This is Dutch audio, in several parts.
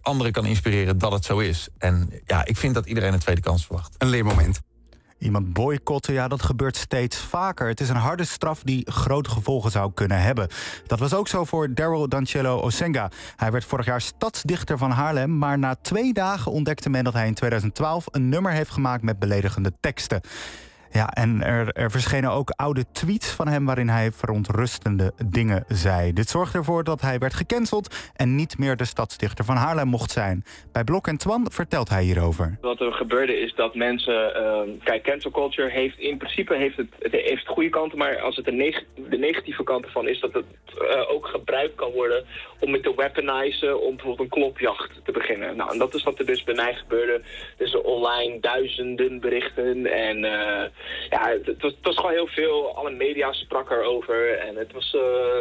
anderen kan inspireren dat het zo is. En ja, ik vind dat iedereen een tweede kans verwacht. Een leermoment. Iemand boycotten, ja, dat gebeurt steeds vaker. Het is een harde straf die grote gevolgen zou kunnen hebben. Dat was ook zo voor Daryl Dancello Osenga. Hij werd vorig jaar stadsdichter van Haarlem, maar na 2 dagen ontdekte men dat hij in 2012 een nummer heeft gemaakt met beledigende teksten. Ja, en er verschenen ook oude tweets van hem waarin hij verontrustende dingen zei. Dit zorgde ervoor dat hij werd gecanceld en niet meer de stadsdichter van Haarlem mocht zijn. Bij Blok en Twan vertelt hij hierover. Wat er gebeurde is dat mensen... kijk, cancel culture heeft in principe heeft goede kanten, maar als het de negatieve kant ervan is dat het ook gebruikt kan worden om het te weaponizen, om bijvoorbeeld een klopjacht te beginnen. Nou, en dat is wat er dus bij mij gebeurde. Dus online duizenden berichten en ja, het was gewoon heel veel. Alle media sprak erover en het was,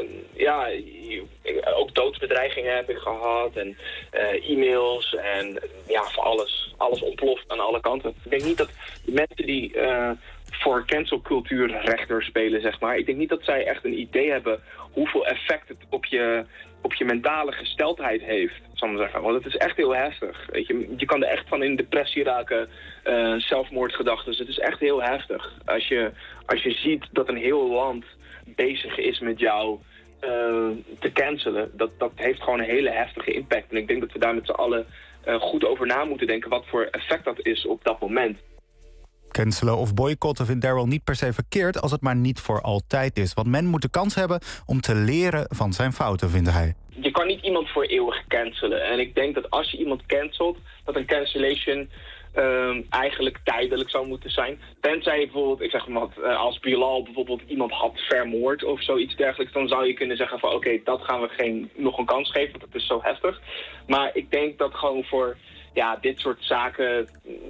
ook doodsbedreigingen heb ik gehad en e-mails en ja, voor alles ontploft aan alle kanten. Ik denk niet dat de mensen die voor cancelcultuur rechter spelen, zeg maar, ik denk niet dat zij echt een idee hebben hoeveel effect het op je mentale gesteldheid heeft, zal ik maar zeggen. Want het is echt heel heftig. Weet je kan er echt van in depressie raken, zelfmoordgedachten. Dus het is echt heel heftig. Als je ziet dat een heel land bezig is met jou te cancelen, dat heeft gewoon een hele heftige impact. En ik denk dat we daar met z'n allen goed over na moeten denken wat voor effect dat is op dat moment. Cancelen of boycotten vindt Daryl niet per se verkeerd als het maar niet voor altijd is. Want men moet de kans hebben om te leren van zijn fouten, vindt hij. Je kan niet iemand voor eeuwig cancelen. En ik denk dat als je iemand cancelt, dat een cancellation eigenlijk tijdelijk zou moeten zijn. Tenzij je bijvoorbeeld, ik zeg maar wat, als Bilal bijvoorbeeld iemand had vermoord of zoiets dergelijks, dan zou je kunnen zeggen van oké, dat gaan we nog een kans geven, want het is zo heftig. Maar ik denk dat gewoon voor dit soort zaken,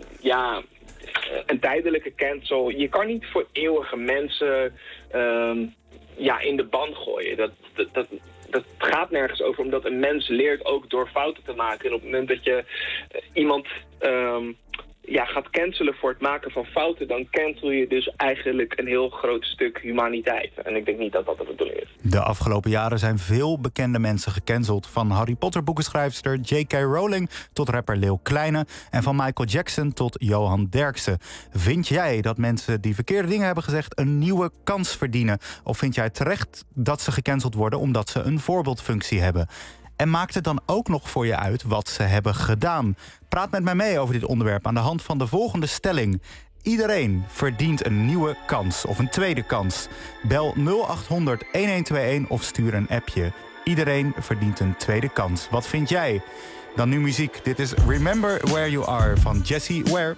een tijdelijke cancel, je kan niet voor eeuwige mensen in de ban gooien. Dat gaat nergens over, omdat een mens leert ook door fouten te maken. En op het moment dat je iemand gaat cancelen voor het maken van fouten, dan cancel je dus eigenlijk een heel groot stuk humaniteit. En ik denk niet dat dat de bedoeling is. De afgelopen jaren zijn veel bekende mensen gecanceld. Van Harry Potter boekenschrijfster J.K. Rowling tot rapper Leeuw Kleine en van Michael Jackson tot Johan Derksen. Vind jij dat mensen die verkeerde dingen hebben gezegd een nieuwe kans verdienen? Of vind jij terecht dat ze gecanceld worden omdat ze een voorbeeldfunctie hebben? En maakt het dan ook nog voor je uit wat ze hebben gedaan? Praat met mij mee over dit onderwerp aan de hand van de volgende stelling. Iedereen verdient een nieuwe kans of een tweede kans. Bel 0800 1121 of stuur een appje. Iedereen verdient een tweede kans. Wat vind jij? Dan nu muziek. Dit is Remember Where You Are van Jessie Ware.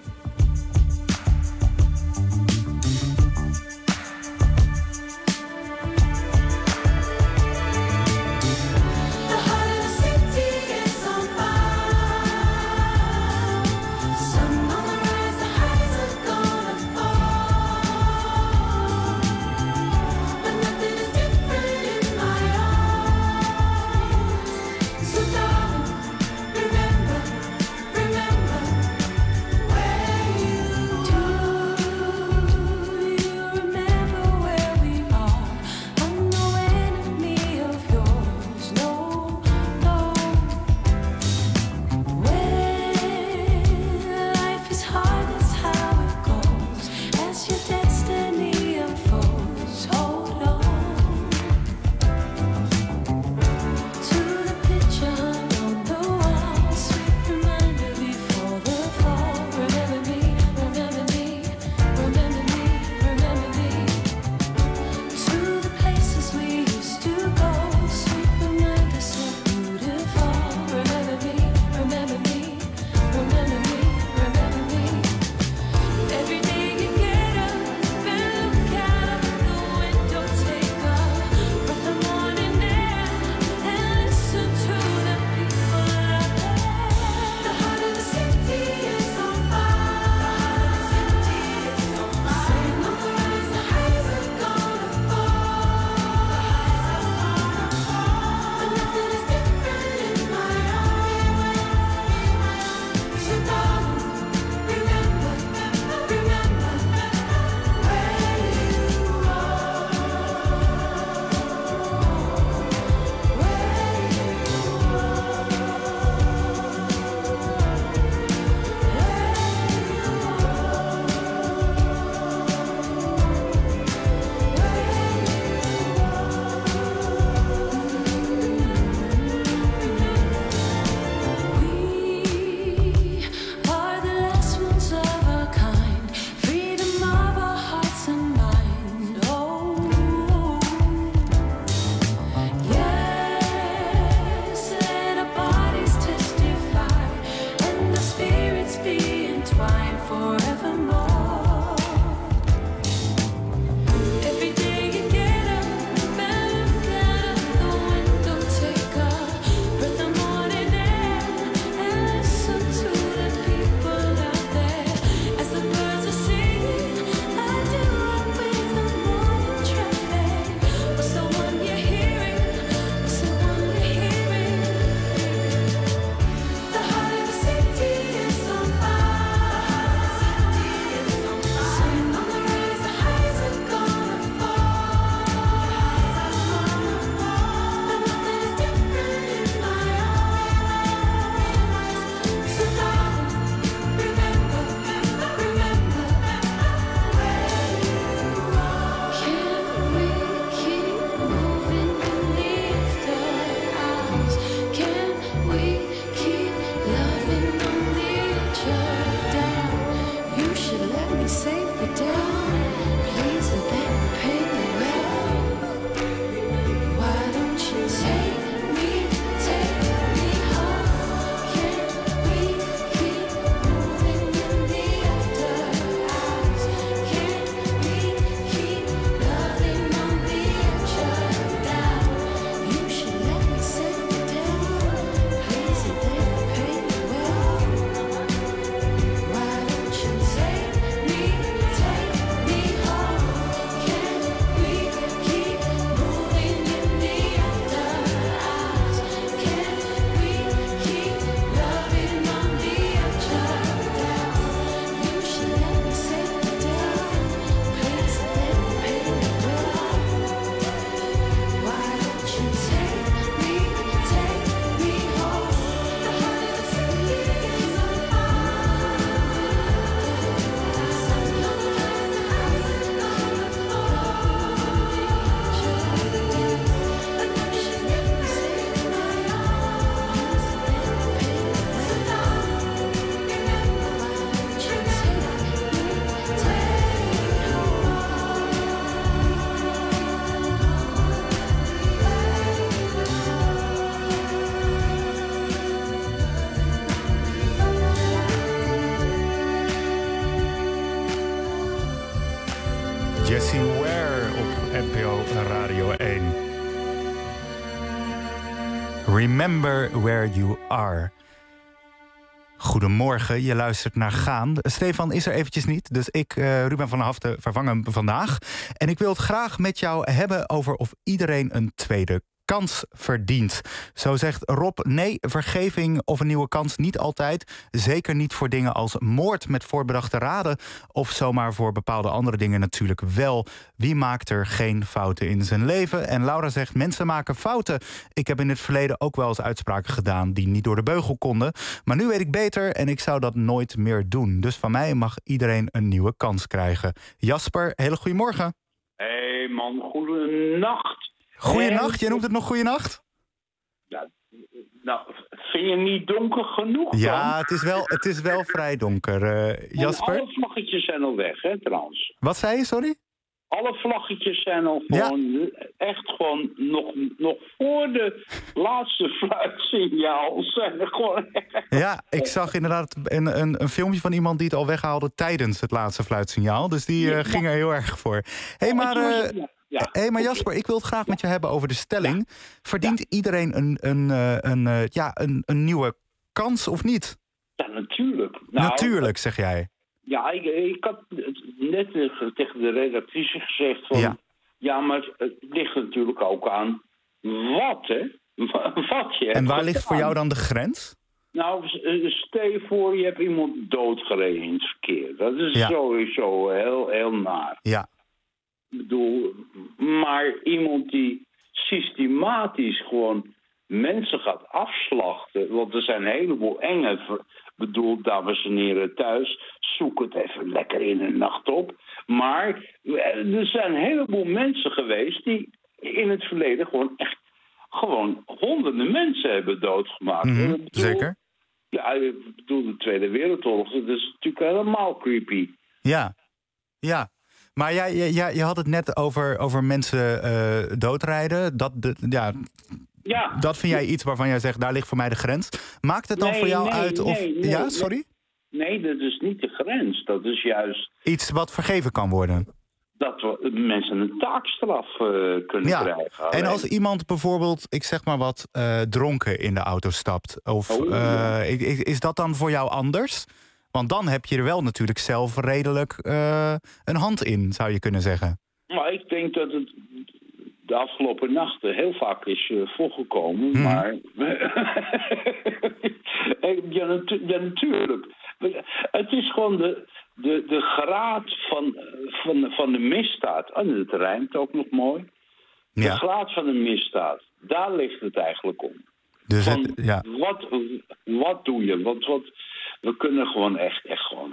Remember where Jessie Ware op NPO Radio 1. Remember where you are. Goedemorgen, je luistert naar Gaan. Stefan is er eventjes niet, dus ik, Ruben van Haften, vervang hem vandaag. En ik wil het graag met jou hebben over of iedereen een tweede kans verdient. Zo zegt Rob, nee, vergeving of een nieuwe kans niet altijd. Zeker niet voor dingen als moord met voorbedachte raden of zomaar voor bepaalde andere dingen natuurlijk wel. Wie maakt er geen fouten in zijn leven? En Laura zegt, mensen maken fouten. Ik heb in het verleden ook wel eens uitspraken gedaan die niet door de beugel konden. Maar nu weet ik beter en ik zou dat nooit meer doen. Dus van mij mag iedereen een nieuwe kans krijgen. Jasper, hele goedemorgen. Hé man, goedenacht. Goeienacht, jij noemt het nog goeienacht? Ja, nou, vind je niet donker genoeg dan? Ja, het is wel vrij donker, Jasper. En alle vlaggetjes zijn al weg, hè, trouwens. Wat zei je, sorry? Alle vlaggetjes zijn al gewoon, echt gewoon, nog voor de laatste fluitsignaal zijn er gewoon echt. Ja, ik zag inderdaad een filmpje van iemand die het al weghaalde tijdens het laatste fluitsignaal. Dus die ging er heel erg voor. Hé, maar Jasper, ik wil het graag met je hebben over de stelling. Ja. Verdient iedereen een nieuwe kans of niet? Ja, natuurlijk. Natuurlijk, zeg jij. Ja, ik had net tegen de redactrice gezegd van... Ja, maar het ligt natuurlijk ook aan wat, hè? Wat je en waar ligt voor jou dan de grens? Nou, stel je voor, je hebt iemand doodgereden in het verkeer. Dat is sowieso heel naar. Ja. Ik bedoel, maar iemand die systematisch gewoon mensen gaat afslachten... want er zijn een heleboel enge... bedoel, dames en heren thuis, zoek het even lekker in de nacht op. Maar er zijn een heleboel mensen geweest... die in het verleden gewoon honderden mensen hebben doodgemaakt. Mm-hmm, zeker. Ja, ik bedoel, de Tweede Wereldoorlog, dat is natuurlijk helemaal creepy. Ja. Maar je had het net over mensen doodrijden. Dat vind jij iets waarvan jij zegt, daar ligt voor mij de grens. Maakt het dan voor jou uit of... Ja, sorry? Nee, dat is niet de grens. Dat is juist... Iets wat vergeven kan worden. Dat we mensen een taakstraf kunnen krijgen. En als iemand bijvoorbeeld, ik zeg maar wat, dronken in de auto stapt. Is dat dan voor jou anders? Want dan heb je er wel natuurlijk zelf redelijk een hand in, zou je kunnen zeggen. Maar ik denk dat het de afgelopen nachten heel vaak is voorgekomen. Maar ja, natuurlijk. Het is gewoon de graad van de misdaad. En het rijmt ook nog mooi. De graad van de misdaad. Daar ligt het eigenlijk om. Dus wat doe je? Want we kunnen gewoon echt gewoon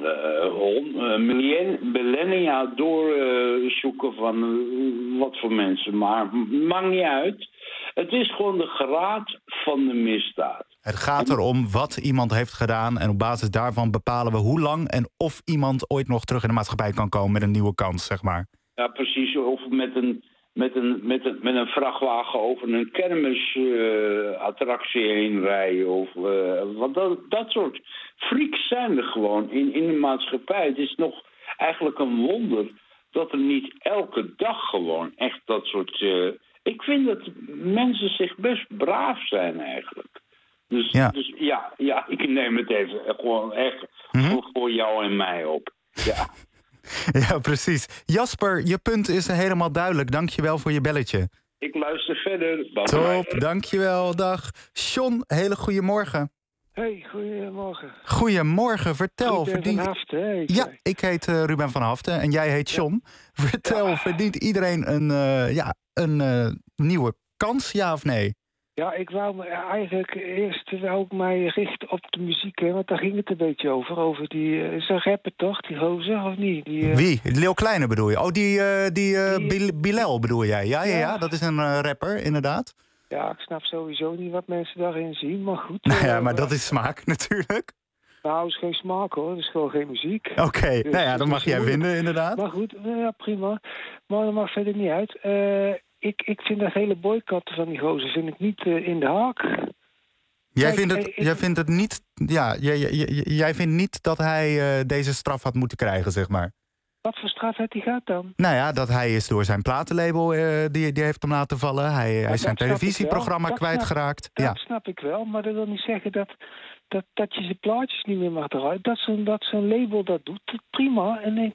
millennia doorzoeken van wat voor mensen. Maar maakt niet uit. Het is gewoon de graad van de misdaad. Het gaat erom wat iemand heeft gedaan. En op basis daarvan bepalen we hoe lang en of iemand ooit nog terug in de maatschappij kan komen met een nieuwe kans, zeg maar. Ja, precies. Of met een vrachtwagen over een kermisattractie heen rijden. Want dat soort freaks zijn er gewoon in de maatschappij. Het is nog eigenlijk een wonder dat er niet elke dag gewoon echt dat soort... ik vind dat mensen zich best braaf zijn eigenlijk. Dus ik neem het even gewoon echt voor jou en mij op. Ja. Ja, precies. Jasper, je punt is helemaal duidelijk. Dank je wel voor je belletje. Ik luister verder. Top, dank je wel. Dag. John, hele goede morgen. Hey, goedemorgen. Goedemorgen, vertel. Ruben van Haften, hè? Ja, ik heet Ruben van Haften en jij heet John. Vertel, verdient iedereen een nieuwe kans, ja of nee? Ja, ik wou me eigenlijk eerst mij richten op de muziek, hè, want daar ging het een beetje over. Over die, is een rapper toch, die gozer, of niet? Wie? Leeuw Kleine bedoel je? Oh, die Bilal bedoel jij? Ja, dat is een rapper, inderdaad. Ja, ik snap sowieso niet wat mensen daarin zien, maar goed. Nou ja, maar dat is smaak natuurlijk. Nou, het is geen smaak hoor, het is gewoon geen muziek. Oké, dus, nou ja, dan mag jij winnen inderdaad. Maar goed, ja, prima. Maar dat mag verder niet uit. Ik vind dat hele boycotten van die gozer vind ik niet in de haak. Jij vindt het niet... Ja, jij vindt niet dat hij deze straf had moeten krijgen, zeg maar. Wat voor straf heeft hij gehad dan? Nou ja, dat hij is door zijn platenlabel, die heeft hem laten vallen. Hij is zijn televisieprogramma kwijtgeraakt. Dat snap ik wel, maar dat wil niet zeggen dat je zijn plaatjes niet meer mag draaien. Dat zo'n label dat doet, prima. En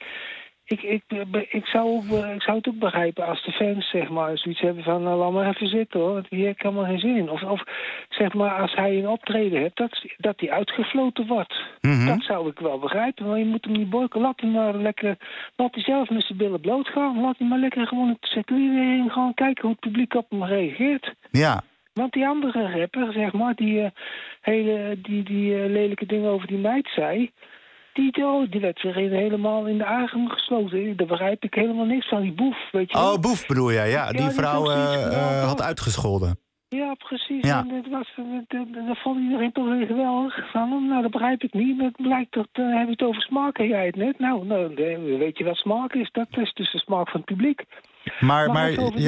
ik zou het ook begrijpen als de fans zeg maar zoiets hebben van laat maar even zitten hoor, want hier heb ik helemaal geen zin in. Of zeg maar als hij een optreden heeft, dat hij uitgefloten wordt. Mm-hmm. Dat zou ik wel begrijpen, maar je moet hem niet boycotten. Laat hij zelf met zijn billen bloot gaan. Laat hij maar lekker gewoon het circuit heen gaan kijken hoe het publiek op hem reageert. Ja. Want die andere rapper, zeg maar, die lelijke dingen over die meid zei, die werd weer helemaal in de adem gesloten. Daar begrijp ik helemaal niks van. Die Boef, weet je wel. Oh, Boef bedoel je, ja. Die vrouw had uitgescholden. Ja, precies. Ja. En dat vond iedereen toch weer geweldig. Van, nou, dat begrijp ik niet. Dat blijkt dat, hebben we het over smaak, en jij het net. Nou, weet je wat smaak is? Dat is dus de smaak van het publiek. Maar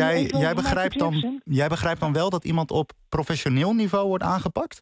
jij begrijpt dan wel dat iemand op professioneel niveau wordt aangepakt?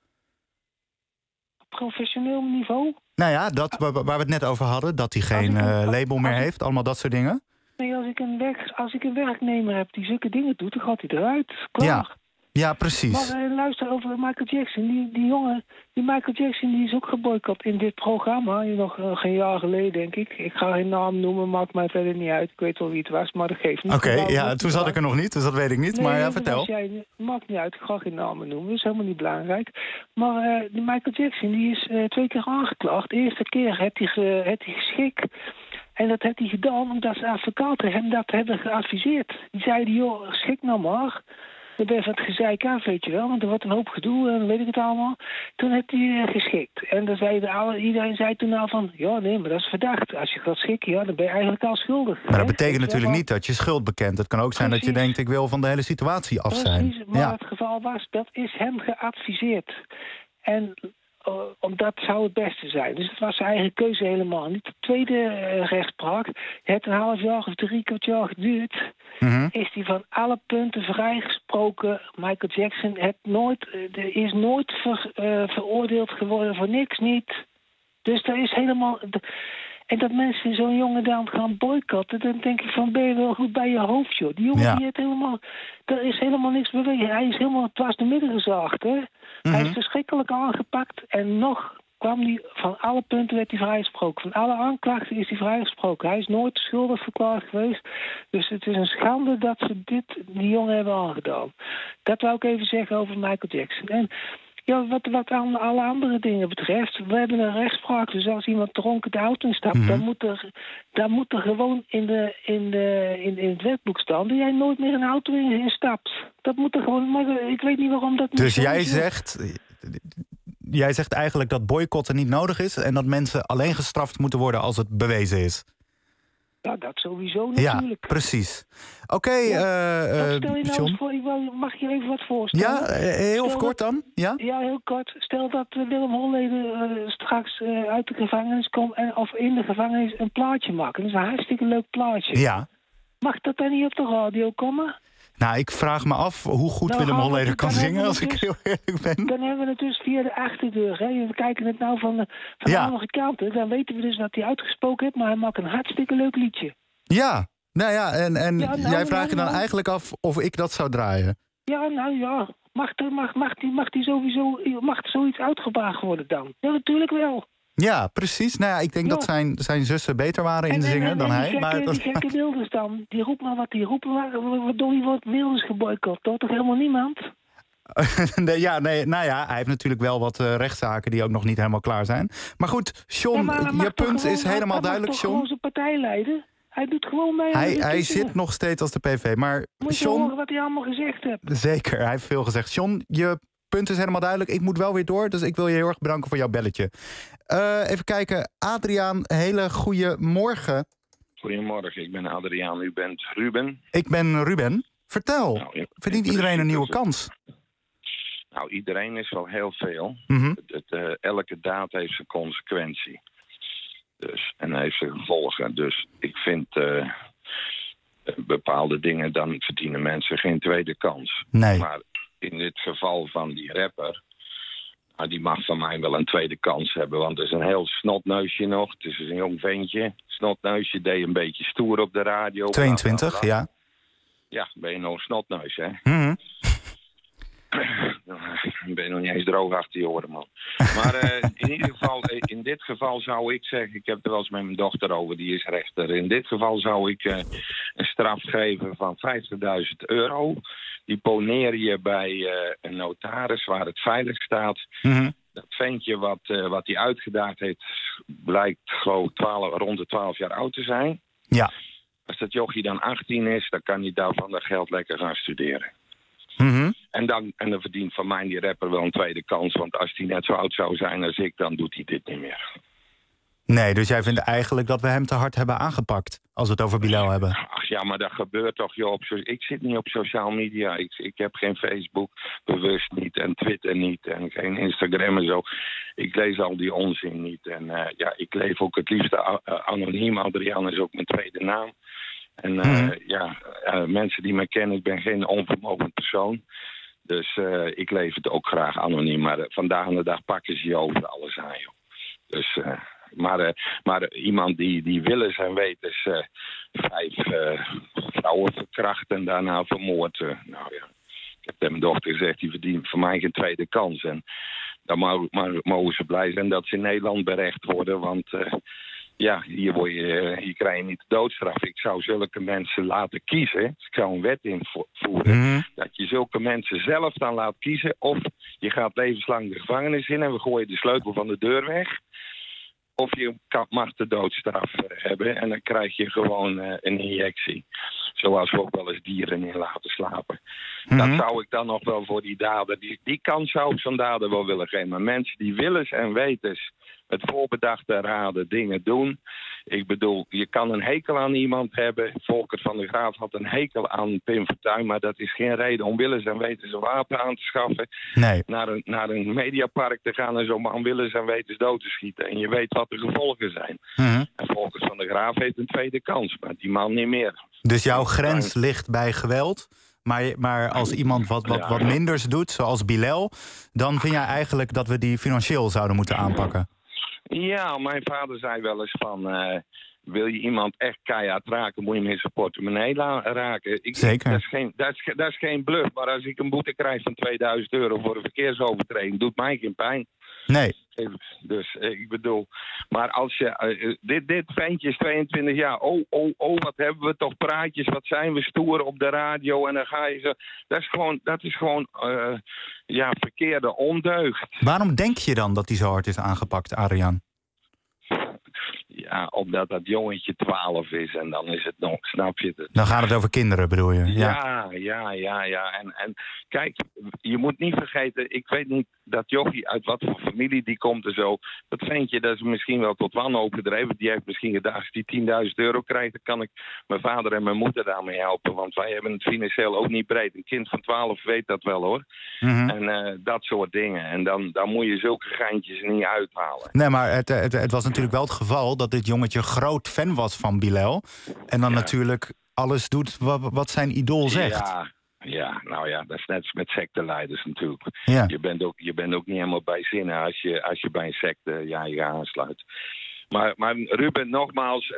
Professioneel niveau? Nou ja, dat waar we het net over hadden, dat hij geen label meer heeft, allemaal dat soort dingen. Nee, als ik een werknemer heb die zulke dingen doet, dan gaat hij eruit. Klaar. Ja, precies. Maar luister over Michael Jackson. Die jongen, die Michael Jackson, die is ook geboycott in dit programma. Nog geen jaar geleden, denk ik. Ik ga geen naam noemen, maakt mij verder niet uit. Ik weet wel wie het was, maar dat geeft niet. Oké, toen zat ik er nog niet, dus dat weet ik niet. Nee, maar ja, vertel. Maakt niet uit, ik ga geen namen noemen. Dat is helemaal niet belangrijk. Maar die Michael Jackson, die is 2 keer aangeklaagd. De eerste keer heeft hij geschikt. En dat heeft hij gedaan omdat zijn advocaten hem dat hebben geadviseerd. Die zeiden, joh, schik nou maar. Dan ben je van het gezeik af, weet je wel. Want er wordt een hoop gedoe en weet ik het allemaal. Toen heeft hij geschikt. En dan iedereen zei toen al van, ja nee, maar dat is verdacht. Als je gaat schikken, ja, dan ben je eigenlijk al schuldig. Maar dat betekent natuurlijk niet dat je schuld bekent. Het kan ook zijn dat je denkt, ik wil van de hele situatie af zijn. Precies, maar het geval was, dat is hem geadviseerd. En dat zou het beste zijn. Dus het was zijn eigen keuze helemaal niet. De tweede rechtspraak, het een half jaar of 3 kwart jaar geduurd, is hij van alle punten vrijgesproken. Michael Jackson is nooit veroordeeld geworden voor niks niet. Dus daar is helemaal. En dat mensen zo'n jongen dan gaan boycotten, dan denk ik van, ben je wel goed bij je hoofd, joh. Die jongen die heeft helemaal, er is helemaal niks bewegen. Hij is helemaal dwars de midden gezaagd, hè. Hij is verschrikkelijk aangepakt en nog kwam hij, van alle punten werd hij vrijgesproken. Van alle aanklachten is hij vrijgesproken. Hij is nooit schuldig verklaard geweest. Dus het is een schande dat ze die jongen hebben aangedaan. Dat wou ik even zeggen over Michael Jackson. En ja, wat aan alle andere dingen betreft, we hebben een rechtspraak. Dus als iemand dronken de auto instapt, dan moet er gewoon in het wetboek staan dat jij nooit meer een auto instapt. Dat moet er gewoon, maar ik weet niet waarom dat niet dus zo is. Jij zegt eigenlijk dat boycotten niet nodig is en dat mensen alleen gestraft moeten worden als het bewezen is. Ja, dat sowieso natuurlijk. Ja, precies. Oké, stel je nou John. voor, mag je even wat voorstellen? Ja, heel kort dan? Ja, heel kort. Stel dat Willem Holleder straks uit de gevangenis komt of in de gevangenis een plaatje maken. Dat is een hartstikke leuk plaatje. Ja. Mag dat dan niet op de radio komen? Nou, ik vraag me af hoe goed Willem Holleder kan zingen, als ik heel eerlijk ben. Dan hebben we het dus via de achterdeur. Hè. We kijken het nou van de andere kant. Hè. Dan weten we dus dat hij uitgesproken heeft, maar hij maakt een hartstikke leuk liedje. Ja, nou ja, en jij vraagt je dan eigenlijk af of ik dat zou draaien. Ja, nou ja. Mag zoiets uitgebracht worden dan? Ja, natuurlijk wel. Ja, precies. Nou ja, ik denk dat zijn zussen beter waren in zingen dan hij. Die gekke Wilders dan, die roept maar wat die roepen, waardoor die wordt Wilders geboycott. Toch helemaal niemand? Hij heeft natuurlijk wel wat rechtszaken die ook nog niet helemaal klaar zijn. Maar goed, John, je punt is helemaal duidelijk, John. Hij mag gewoon zijn partij leiden. Hij doet gewoon mee. Hij zit nog steeds als de PV, maar moet je horen wat hij allemaal gezegd heeft. Zeker, hij heeft veel gezegd. John, je punt is helemaal duidelijk. Ik moet wel weer door, dus ik wil je heel erg bedanken voor jouw belletje. Even kijken. Adriaan, hele goede morgen. Goedemorgen, ik ben Adriaan. U bent Ruben. Ik ben Ruben. Vertel, verdient iedereen een nieuwe kans? Nou, iedereen is wel heel veel. Elke daad heeft zijn consequentie. Dus, en heeft zijn gevolgen. Dus ik vind bepaalde dingen, dan verdienen mensen geen tweede kans. Nee. Maar in dit geval van die rapper, Nou, die mag van mij wel een tweede kans hebben. Want het is een heel snotneusje nog. Het is een jong ventje. Snotneusje deed een beetje stoer op de radio. 22, ja. Ja, ben je nog een snotneus, hè? Mm-hmm. Dan ben je nog niet eens droog achter je oren, man. Maar in ieder geval, in dit geval zou ik zeggen... Ik heb er wel eens met mijn dochter over, die is rechter. In dit geval zou ik een straf geven van €50.000. Die poneer je bij een notaris waar het veilig staat. Mm-hmm. Dat ventje wat hij uitgedaagd heeft... blijkt geloof ik rond de 12 jaar oud te zijn. Ja. Als dat jochie dan 18 is, dan kan hij daarvan dat geld lekker gaan studeren. Mm-hmm. En dan verdient van mij die rapper wel een tweede kans. Want als hij net zo oud zou zijn als ik, dan doet hij dit niet meer. Nee, dus jij vindt eigenlijk dat we hem te hard hebben aangepakt... als we het over Bilal hebben? Ach ja, maar dat gebeurt toch, joh. Ik zit niet op sociale media. Ik heb geen Facebook, bewust niet. En Twitter niet. En geen Instagram en zo. Ik lees al die onzin niet. En ik leef ook het liefste anoniem. Adriaan is ook mijn tweede naam. En mensen die mij kennen, ik ben geen onvermogend persoon. Dus ik leef het ook graag anoniem. Maar vandaag aan de dag pakken ze je over alles aan, joh. Dus, maar iemand die willens en wetens 5 vrouwen verkracht en daarna vermoord. Nou ja, ik heb tegen mijn dochter gezegd, die verdient voor mij geen tweede kans. En dan mogen ze blij zijn dat ze in Nederland berecht worden, want... hier krijg je niet de doodstraf. Ik zou zulke mensen laten kiezen. Ik zou een wet invoeren. Dat je zulke mensen zelf dan laat kiezen. Of je gaat levenslang de gevangenis in en we gooien de sleutel van de deur weg. Of je mag de doodstraf hebben en dan krijg je gewoon een injectie. Zoals we ook wel eens dieren in laten slapen. Dat zou ik dan nog wel voor die dader... Die kans zou ik zo'n dader wel willen geven. Maar mensen die willens en wetens met voorbedachte raden dingen doen. Ik bedoel, je kan een hekel aan iemand hebben. Volker van der Graaf had een hekel aan Pim Fortuyn. Maar dat is geen reden om willens en wetens een wapen aan te schaffen. Nee. Naar een mediapark te gaan en zo'n man willens en wetens dood te schieten. En je weet wat de gevolgen zijn. En Volker van der Graaf heeft een tweede kans. Maar die man niet meer. Dus jouw grens ligt bij geweld... Maar als iemand wat minders doet, zoals Bilal... dan vind jij eigenlijk dat we die financieel zouden moeten aanpakken? Ja, mijn vader zei wel eens van... wil je iemand echt keihard raken, moet je hem in zijn portemonnee raken. Zeker. Dat is geen bluff. Maar als ik een boete krijg van €2000 voor een verkeersovertreding... doet mij geen pijn. Nee. Dus ik bedoel... Maar als je... dit ventje is 22 jaar. Wat hebben we toch praatjes. Wat zijn we stoer op de radio. En dan ga je zo... Dat is gewoon verkeerde ondeugd. Waarom denk je dan dat hij zo hard is aangepakt, Adriaan? Ja, omdat dat jongetje 12 is en dan is het nog, snap je het? Dan gaat het over kinderen, bedoel je? Ja. En kijk, je moet niet vergeten, ik weet niet dat jochie uit wat voor familie die komt en zo. Dat ventje, dat is misschien wel tot wanhoop gedreven. Die heeft misschien gedacht, als die €10.000 krijgt, dan kan ik mijn vader en mijn moeder daarmee helpen. Want wij hebben het financieel ook niet breed. Een kind van 12 weet dat wel, hoor. En dat soort dingen. En dan moet je zulke geintjes niet uithalen. Nee, maar het was natuurlijk wel het geval dat dit jongetje groot fan was van Bilal. En dan natuurlijk alles doet wat zijn idool zegt. Ja, nou ja, dat is net als met secteleiders natuurlijk. Ja. Je bent ook niet helemaal bij zinnen als je bij een secte je aansluit. Maar Ruben, nogmaals...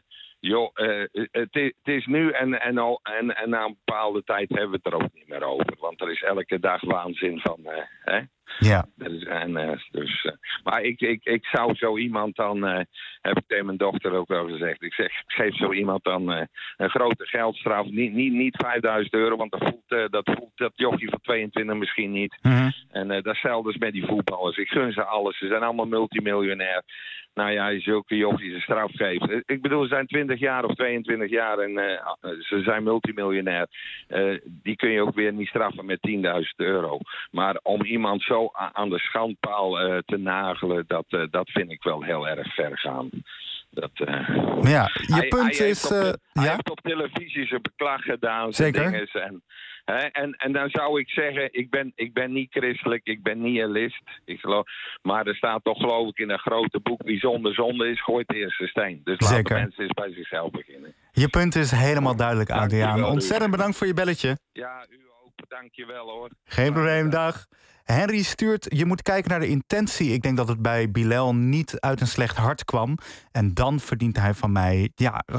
het is nu en na een bepaalde tijd hebben we het er ook niet meer over. Want er is elke dag waanzin van... hè? Ja. Maar ik zou zo iemand dan... heb ik tegen mijn dochter ook wel gezegd. Ik geef zo iemand dan een grote geldstraf. Niet €5.000, want dat voelt dat jochie van 22 misschien niet. En dat is hetzelfde met die voetballers. Ik gun ze alles. Ze zijn allemaal multimiljonair. Nou ja, zulke jochies een straf geven. Ik bedoel, ze zijn 20 jaar of 22 jaar en ze zijn multimiljonair. Die kun je ook weer niet straffen met €10.000. Maar om iemand zo aan de schandpaal te nagelen, dat vind ik wel heel erg ver gaan. Je punt is... Hij heeft op televisie zijn beklag gedaan. Zeker. En dan zou ik zeggen, ik ben niet christelijk, ik ben nihilist. Maar er staat toch geloof ik in een grote boek, wie zonder zonde is, gooit de eerste steen. Dus laten de mensen eens bij zichzelf beginnen. Je punt is helemaal duidelijk, Adriaan. Ontzettend bedankt voor je belletje. Ja, u ook. Dankjewel hoor. Geen probleem, dag. Henry stuurt, je moet kijken naar de intentie. Ik denk dat het bij Bilal niet uit een slecht hart kwam. En dan verdient hij van mij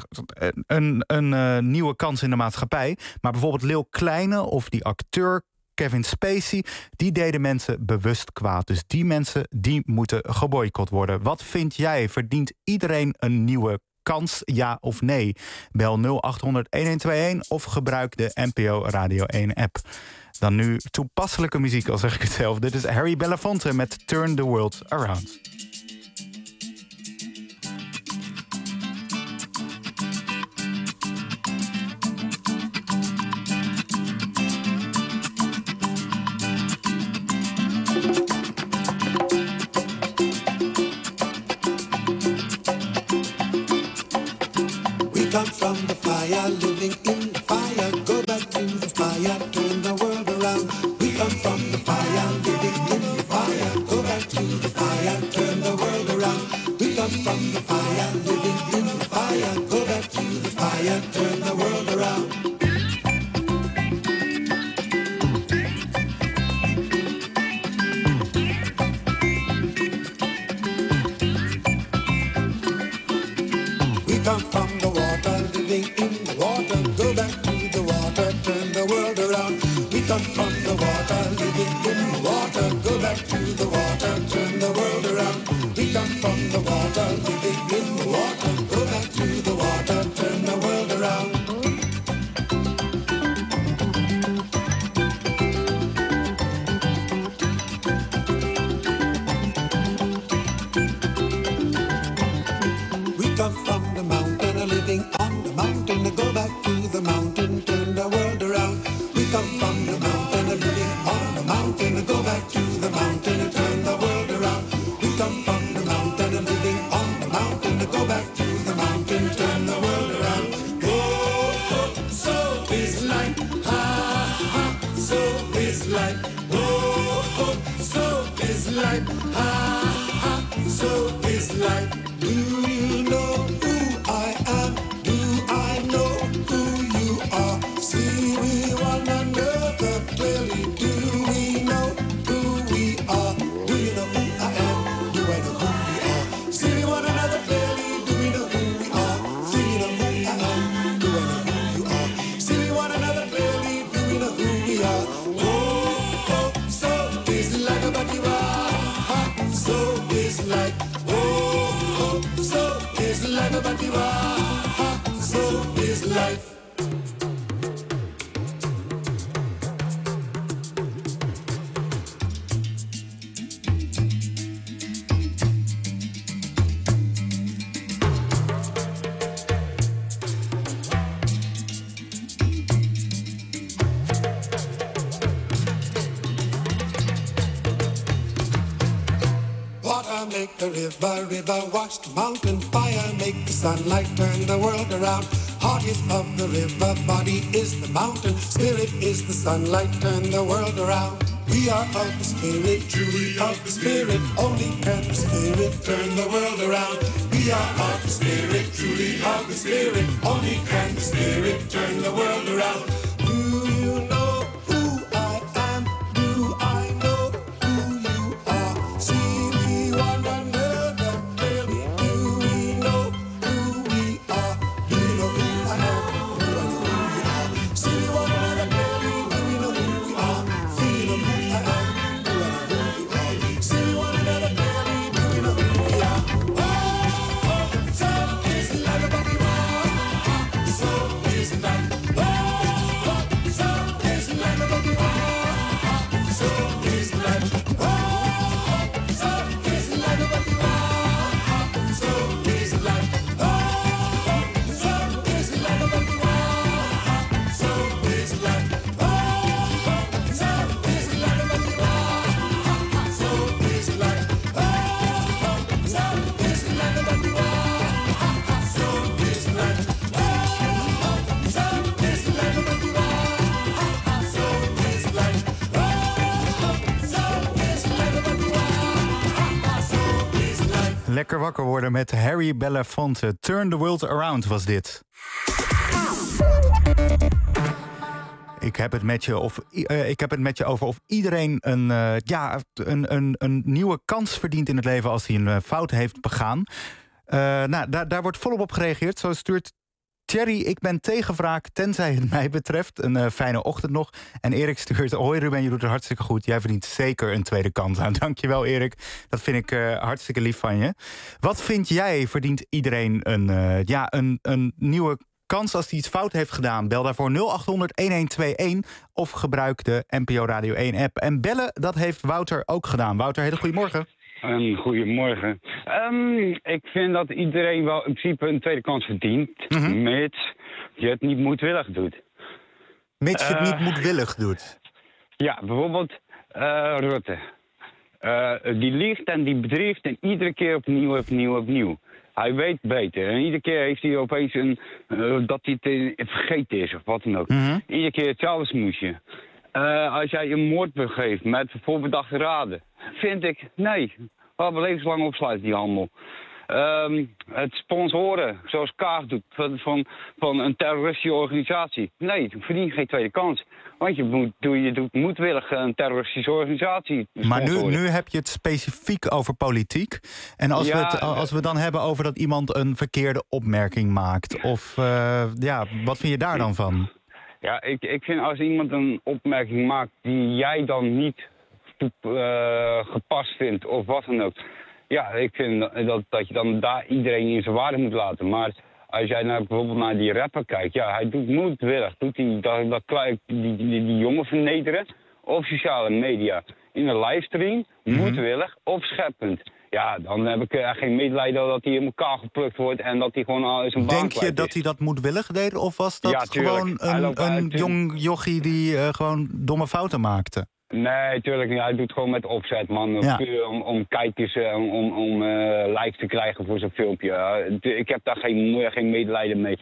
een nieuwe kans in de maatschappij. Maar bijvoorbeeld Leeuw Kleine of die acteur Kevin Spacey, die deden mensen bewust kwaad. Dus die mensen, die moeten geboycott worden. Wat vind jij? Verdient iedereen een nieuwe kans, ja of nee? Bel 0800-1121 of gebruik de NPO Radio 1 app. Dan nu toepasselijke muziek, al zeg ik het zelf. Dit is Harry Belafonte met Turn the World Around. We come from the fire, living in the fire. Go back to the fire, turn the world around. We come from the fire, living in the fire. Go back to the fire, turn the world around. We come from the fire, living in the fire. Go back to the fire, turn the world around. We come from the water, living in the water. Go back to the water, turn the world around. We come from the water, living in the water. Go back to the water, turn the world around. We come from the water, living in the water. Go back to the water, turn the world around. We come from the mountain, living on the mountain. Go back to the mountain, turn the world around. We come from the mountain, living on the mountain. Go back to the mountain, turn the world around. We come from the mountain, living on the mountain. Go back to the mountain, turn the world around. Oh, oh, so is life. Ha, ha, so is life. Oh, oh, so is life. Ha, ha, so is life. Do you know who I am? Do I know who you are? See we one another clearly. Do we know who we are? Do you know who I am? Do I know who we are? See we one another clearly. Do we know who we are? See you know who I am? Do I know who you are? See we one another clearly. Do we know who we are? Oh, oh, so is like a body so is like. Oh, so is life, but you are, so is life. Water make the river, river wash the mountain. Fire make the sunlight turn the world around. Heart is of the river, body is the mountain. Spirit is the sunlight, turn the world around. We are of the spirit, truly of the spirit. Only can the spirit turn the world around. We are of the spirit, truly of the spirit. Only can the spirit turn the world around. Do you know who I am? Do I know who you are? See we one another clearly. Do we know who we are? Do you know who I am? Do I know who you are? See we one another clearly. Do we know who we are? See you know who I am? Do I know who you are? See we one another clearly. Do we know who we are? Oh, oh, so is life, but you are. So is life. Oh, oh, so is life, but you are. So is life. Oh, oh, so is life, but you are. So is life. Oh, oh, so is life, but you are. So is life. Oh, oh, so is life, but you are. So is life. Oh, oh, so is life, but you are. So is life. Oh, oh, so is life, but you are. So is life. Oh, oh, so is life, but you are. So is life. Lekker wakker worden met Harry Belafonte. Turn the World Around was dit. Ik heb het met je over of iedereen een nieuwe kans verdient in het leven als hij een fout heeft begaan. Daar wordt volop op gereageerd. Zo stuurt Thierry, ik ben tegen wraak, tenzij het mij betreft. Een fijne ochtend nog. En Erik stuurt, hoi Ruben, je doet het hartstikke goed. Jij verdient zeker een tweede kans aan. Dankjewel Erik, dat vind ik hartstikke lief van je. Wat vind jij, verdient iedereen een nieuwe kans als hij iets fout heeft gedaan? Bel daarvoor 0800-1121 of gebruik de NPO Radio 1 app. En bellen, dat heeft Wouter ook gedaan. Wouter, hele goedemorgen. Goedemorgen. Ik vind dat iedereen wel in principe een tweede kans verdient, mits je het niet moedwillig doet. Mits je het niet moedwillig doet? Ja, bijvoorbeeld Rutte. Die liegt en die bedriegt en iedere keer opnieuw. Hij weet beter. En iedere keer heeft hij opeens dat hij het vergeten is of wat dan ook. Iedere keer hetzelfde smoesje. Als jij een moord begeeft met voorbedachte raden, vind ik, nee. We hebben levenslang opsluiten die handel. Het sponsoren, zoals Kaag doet, van een terroristische organisatie. Nee, verdien geen tweede kans. Want je doet moedwillig een terroristische organisatie. Maar nu heb je het specifiek over politiek. En als we dan hebben over dat iemand een verkeerde opmerking maakt. Of wat vind je daar dan van? Ja, ik vind als iemand een opmerking maakt die jij dan niet gepast vindt of wat dan ook. Ja, ik vind dat je dan daar iedereen in zijn waarde moet laten. Maar als jij bijvoorbeeld naar die rapper kijkt, ja, hij doet moedwillig. Doet hij die jongen vernederen op sociale media. In een livestream, moedwillig of scheppend. Ja, dan heb ik geen medelijden dat hij in elkaar geplukt wordt en dat hij gewoon al zijn baan kwijt is. Denk je dat hij dat moedwillig deed? Of was dat gewoon een jong jochie die gewoon domme fouten maakte? Nee, tuurlijk niet. Hij doet gewoon met opzet, man. Ja. Puur om kijkers, om likes te krijgen voor zijn filmpje. Ik heb daar geen medelijden mee.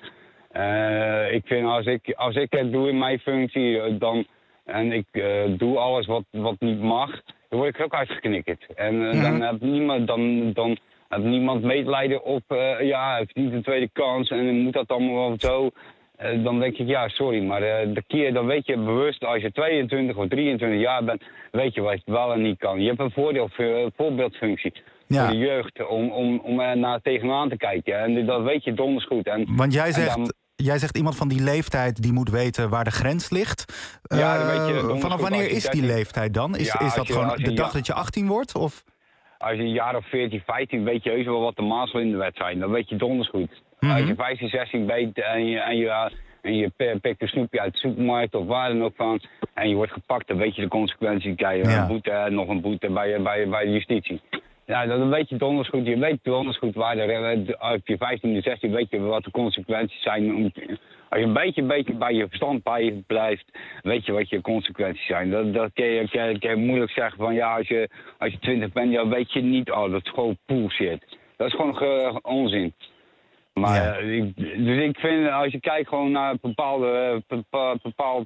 Ik vind als ik het doe in mijn functie, en ik doe alles wat niet mag, dan word ik er ook uitgeknikkerd. En dan heb niemand medelijden op, hij heeft niet een tweede kans en dan moet dat allemaal wel zo. Dan denk ik, ja, sorry, maar dan weet je bewust, als je 22 of 23 jaar bent, weet je wat je wel en niet kan. Je hebt een voorbeeldfunctie voor de jeugd om naar tegenaan te kijken. En dat weet je donders goed. Want jij zegt iemand van die leeftijd die moet weten waar de grens ligt. Ja, dan weet je vanaf wanneer is die leeftijd dan? Is dat gewoon de dag dat je 18 wordt? Of? Als je een jaar of 14, 15 weet je heus wel wat de mazelen in de wet zijn. Dan weet je donders goed. Als je 15, 16 bent en je pikt een snoepje uit de supermarkt of waar dan ook van en je wordt gepakt, dan weet je de consequenties. Krijg je een boete, nog een boete bij de justitie. Ja, dan weet je donders goed. Je weet donders goed waar op je 15, 16 weet je wat de consequenties zijn. Als je een beetje bij je verstand blijft, weet je wat je consequenties zijn. Dat kan je moeilijk zeggen van ja, als je 20 bent, ja, weet je niet. Oh, dat is gewoon bullshit. Dat is gewoon onzin. Maar dus ik vind, als je kijkt gewoon naar bepaald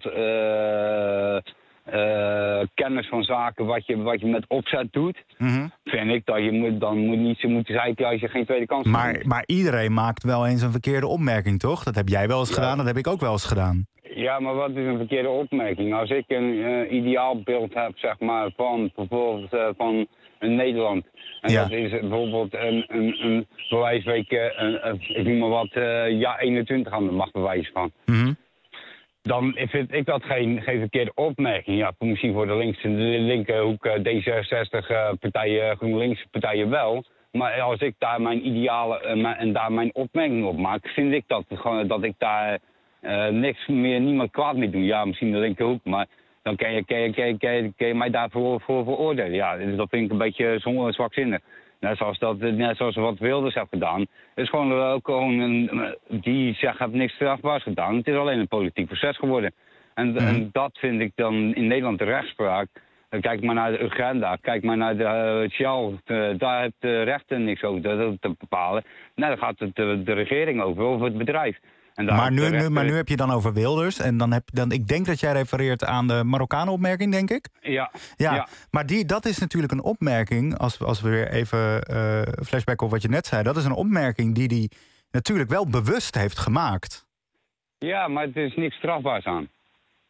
kennis van zaken wat je met opzet doet, vind ik dat je dan niet zo moeten zeiken als je geen tweede kans hebt. Maar iedereen maakt wel eens een verkeerde opmerking, toch? Dat heb jij wel eens gedaan, dat heb ik ook wel eens gedaan. Ja, maar wat is een verkeerde opmerking? Als ik een ideaalbeeld heb, zeg maar, van bijvoorbeeld van een Nederland. En dat is bijvoorbeeld een bewijsweek, ik noem maar wat, 21 aan de macht bewijs van. Dan vind ik dat geen verkeerde opmerking. Ja, misschien voor de linkerhoek D66 partijen, GroenLinks partijen wel. Maar als ik daar mijn idealen en daar mijn opmerking op maak, vind ik dat ik daar niemand kwaad mee doe. Ja, misschien de linkerhoek, maar dan kan je mij daarvoor veroordelen. Ja, dus dat vind ik een beetje zwakzinnig. Net zoals wat Wilders heeft gedaan. Het is gewoon die zegt, heb niks strafbaars gedaan. Het is alleen een politiek proces geworden. En dat vind ik dan in Nederland de rechtspraak. Kijk maar naar de agenda, kijk maar naar de Shell. Daar heeft de rechter niks over te bepalen. Nou, dan gaat het de regering over het bedrijf. Maar nu heb je dan over Wilders. En dan ik denk dat jij refereert aan de Marokkanen-opmerking, denk ik? Ja. Maar dat is natuurlijk een opmerking, als we weer even flashbacken op wat je net zei. Dat is een opmerking die hij natuurlijk wel bewust heeft gemaakt. Ja, maar er is niks strafbaars aan.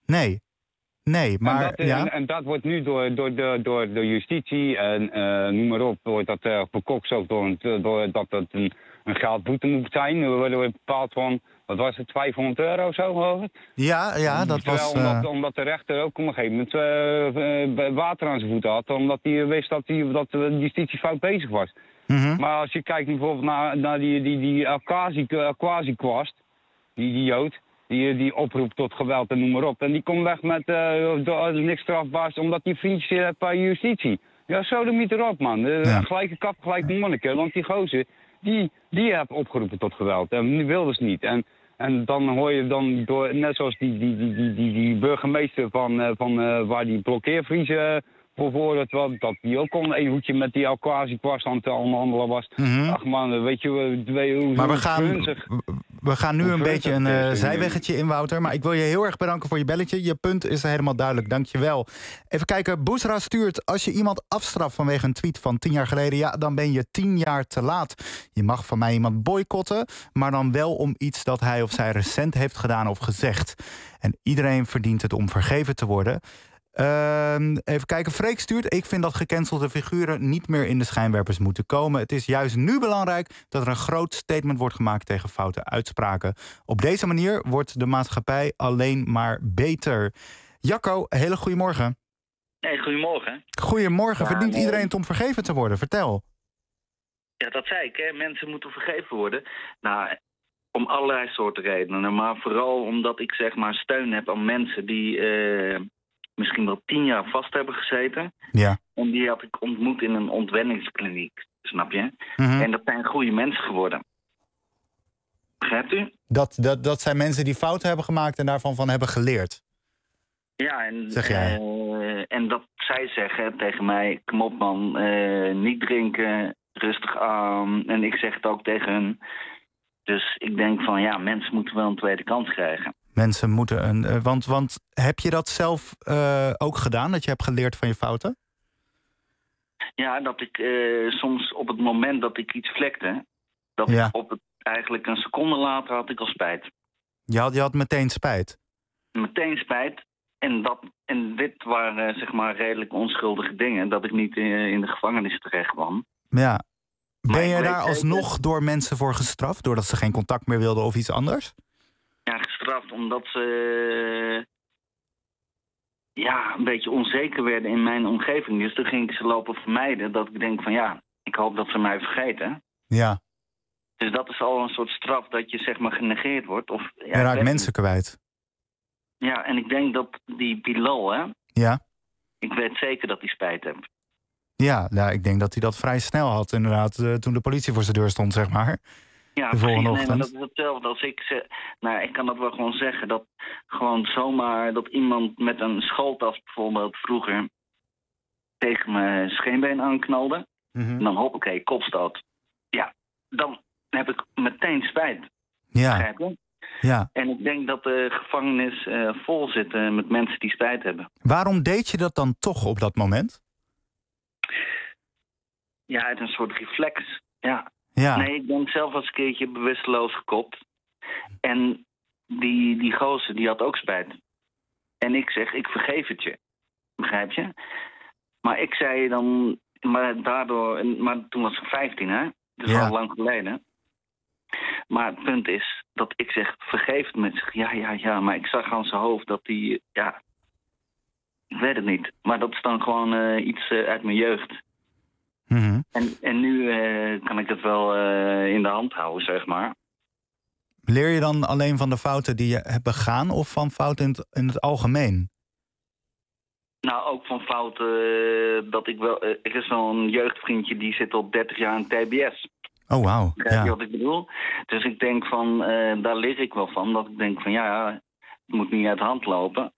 Nee, maar en dat wordt nu door de justitie en noem maar op, wordt dat verkokst door dat het een geldboete moet zijn. Er wordt bepaald van, wat was het, €500 of zo, geloof ik? Ja, dat was... Omdat de rechter ook op een gegeven moment water aan zijn voeten had, omdat hij wist dat de justitie fout bezig was. Maar als je kijkt bijvoorbeeld naar die Aquasi-kwast, die Jood, die oproept tot geweld en noem maar op. En die komt weg met niks strafbaars omdat die vriendjes heeft bij justitie. Ja, sodemiet erop, man. Gelijke kap, gelijk monniken. Want die gozer, die heeft opgeroepen tot geweld. En die wilde ze niet. En dan hoor je dan, net zoals die burgemeester van waar die blokkeervriezen voor dat die ook al een hoedje met die Aquasi-kwast aan het onderhandelen was. Ach man, weet je hoe... Maar we gaan nu een beetje een zijweggetje in, Wouter. Maar ik wil je heel erg bedanken voor je belletje. Je punt is helemaal duidelijk, dank je wel. Even kijken, Boesra stuurt... als je iemand afstraft vanwege een tweet van 10 jaar geleden... ja, dan ben je 10 jaar te laat. Je mag van mij iemand boycotten... maar dan wel om iets dat hij of zij recent heeft gedaan of gezegd. En iedereen verdient het om vergeven te worden... even kijken, Freek stuurt... ik vind dat gecancelde figuren niet meer in de schijnwerpers moeten komen. Het is juist nu belangrijk dat er een groot statement wordt gemaakt... tegen foute uitspraken. Op deze manier wordt de maatschappij alleen maar beter. Jacco, hele goedemorgen. Nee, goedemorgen. Goedemorgen, verdient iedereen het om vergeven te worden? Vertel. Ja, dat zei ik, hè. Mensen moeten vergeven worden. Nou, om allerlei soorten redenen. Maar vooral omdat ik zeg maar steun heb aan mensen die... misschien wel 10 jaar vast hebben gezeten. Ja. En die had ik ontmoet in een ontwenningskliniek, snap je? En dat zijn goede mensen geworden. Begrijpt u? Dat zijn mensen die fouten hebben gemaakt en daarvan hebben geleerd. Ja, en, zeg jij. En dat zij zeggen tegen mij, kom op man, niet drinken, rustig aan. En ik zeg het ook tegen hun. Dus ik denk van ja, mensen moeten wel een tweede kans krijgen. Mensen moeten een... Want heb je dat zelf ook gedaan? Dat je hebt geleerd van je fouten? Ja, dat ik soms op het moment dat ik iets vlekte... dat ik eigenlijk een seconde later had ik al spijt. Je had meteen spijt? Meteen spijt. En dit waren zeg maar redelijk onschuldige dingen. Dat ik niet in de gevangenis terecht kwam. Ja. Ben je daar alsnog door mensen voor gestraft? Doordat ze geen contact meer wilden of iets anders? Ja, gestraft omdat ze een beetje onzeker werden in mijn omgeving. Dus toen ging ik ze lopen vermijden. Dat ik denk van ja, ik hoop dat ze mij vergeten. Ja. Dus dat is al een soort straf dat je zeg maar genegeerd wordt. Of, je raakt mensen kwijt. Ja, en ik denk dat die Bilal, hè. Ja. Ik weet zeker dat hij spijt heeft. Ja, nou, ik denk dat hij dat vrij snel had inderdaad. Toen de politie voor zijn deur stond, zeg maar. Ja, de volgende ochtend. Nee, maar dat is hetzelfde als ik... ik kan dat wel gewoon zeggen. Dat gewoon zomaar dat iemand met een schooltas bijvoorbeeld vroeger... tegen mijn scheenbeen aanknalde. En dan hoppakee, kopstoot. Ja, dan heb ik meteen spijt. Ja. Ja. En ik denk dat de gevangenis vol zit met mensen die spijt hebben. Waarom deed je dat dan toch op dat moment? Ja, uit een soort reflex. Ja. Nee, ik ben zelf als een keertje bewusteloos gekopt. En die gozer, die had ook spijt. En ik zeg, ik vergeef het je. Begrijp je? Maar ik zei dan... Maar toen was ik 15, hè? Dat is al lang geleden. Maar het punt is dat ik zeg, vergeef het me. Zeg, ja. Maar ik zag aan zijn hoofd dat hij... Ja, ik weet het niet. Maar dat is dan gewoon iets uit mijn jeugd. En nu kan ik het wel in de hand houden, zeg maar. Leer je dan alleen van de fouten die je hebt begaan... of van fouten in het algemeen? Nou, ook van fouten dat ik wel... er is wel een jeugdvriendje die zit al 30 jaar in TBS. Oh, wauw. Krijg je wat ik bedoel? Dus ik denk van, daar leer ik wel van. Dat ik denk van, het moet niet uit de hand lopen.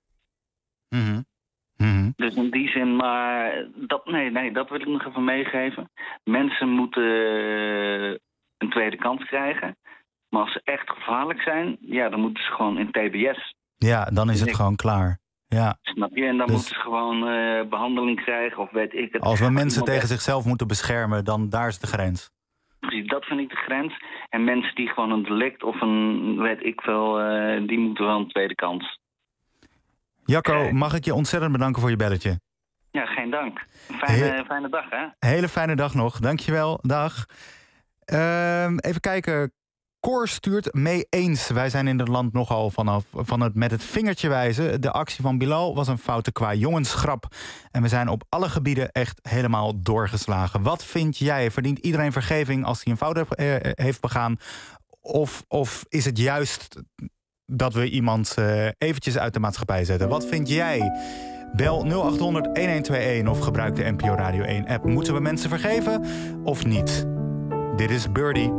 Dus in die zin, maar dat wil ik nog even meegeven. Mensen moeten een tweede kans krijgen. Maar als ze echt gevaarlijk zijn, dan moeten ze gewoon in TBS. Ja, dan is het gewoon klaar. Ja. Snap je? En dan moeten ze gewoon behandeling krijgen of weet ik het. Als we mensen tegen zichzelf moeten beschermen, dan daar is de grens. Precies, dat vind ik de grens. En mensen die gewoon een delict of een, weet ik veel, die moeten wel een tweede kans. Jacco, mag ik je ontzettend bedanken voor je belletje? Ja, geen dank. Fijne dag, hè? Hele fijne dag nog. Dankjewel. Dag. Even kijken. Cor stuurt mee eens. Wij zijn in het land nogal van het met het vingertje wijzen. De actie van Bilal was een foute qua jongensgrap. En we zijn op alle gebieden echt helemaal doorgeslagen. Wat vind jij? Verdient iedereen vergeving als hij een fout heeft begaan? Of is het juist dat we iemand eventjes uit de maatschappij zetten? Wat vind jij? Bel 0800-1121 of gebruik de NPO Radio 1 app. Moeten we mensen vergeven of niet? Dit is Birdie.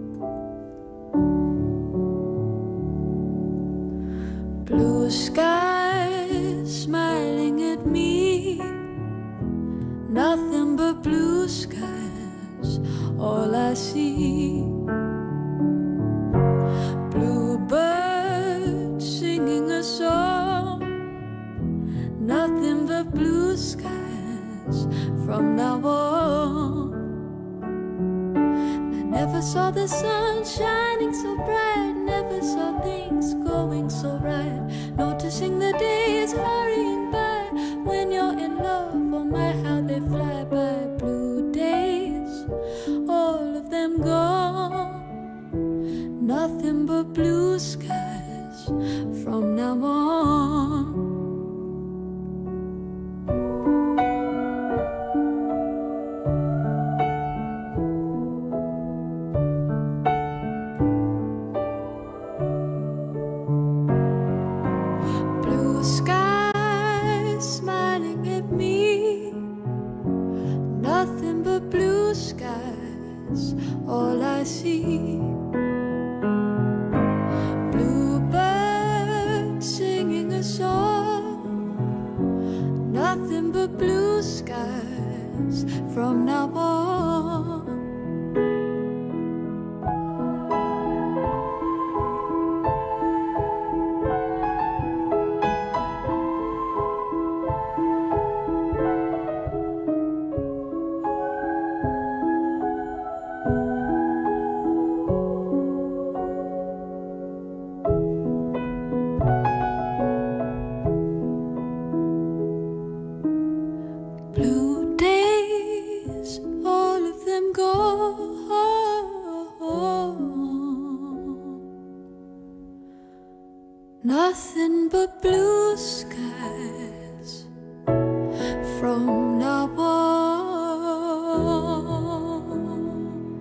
Blue sky smiling at me. Nothing but blue skies, all I see. Bluebirds singing a song. Nothing but blue skies from now on. I never saw the sun shining so bright. Never saw things going so right. Noticing the days hurrying by. When you're in love, oh my, how they fly by. Blue days, all of them gone. Nothing but blue skies from now on. All I see, bluebirds singing a song. Nothing but blue skies from now on. Nothing but blue skies from now on.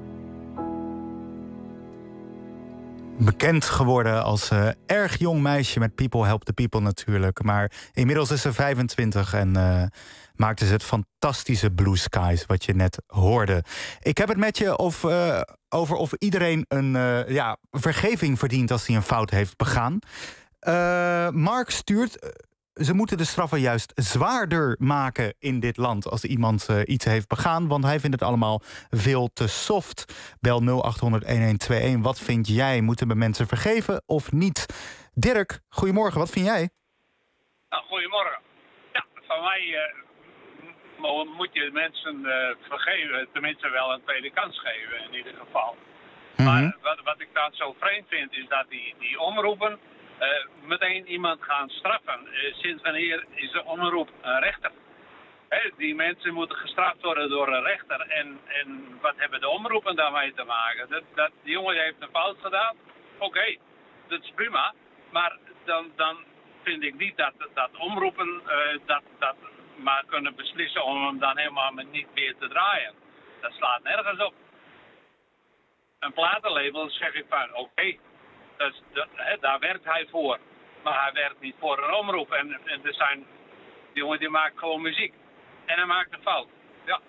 Bekend geworden als erg jong meisje met People Help the People natuurlijk. Maar inmiddels is ze 25 en maakte ze het fantastische Blue Skies wat je net hoorde. Ik heb het met je over of iedereen een vergeving verdient als hij een fout heeft begaan. Mark stuurt, ze moeten de straffen juist zwaarder maken in dit land als iemand iets heeft begaan, want hij vindt het allemaal veel te soft. Bel 0800-1121. Wat vind jij? Moeten we mensen vergeven of niet? Dirk, goedemorgen. Wat vind jij? Nou, goedemorgen. Ja, van mij moet je mensen vergeven, tenminste wel een tweede kans geven in ieder geval. Maar wat ik dan zo vreemd vind is dat die omroepen meteen iemand gaan straffen. Sinds wanneer is de omroep een rechter? Die mensen moeten gestraft worden door een rechter. En wat hebben de omroepen daarmee te maken? Die jongen heeft een fout gedaan. Oké, dat is prima. Maar dan vind ik niet dat omroepen dat maar kunnen beslissen om hem dan helemaal niet meer te draaien. Dat slaat nergens op. Een platenlabel zeg ik van oké, daar werkt hij voor. Maar hij werkt niet voor een omroep. En er zijn, die jongen die maakt gewoon muziek. En hij maakt een fout. Ja.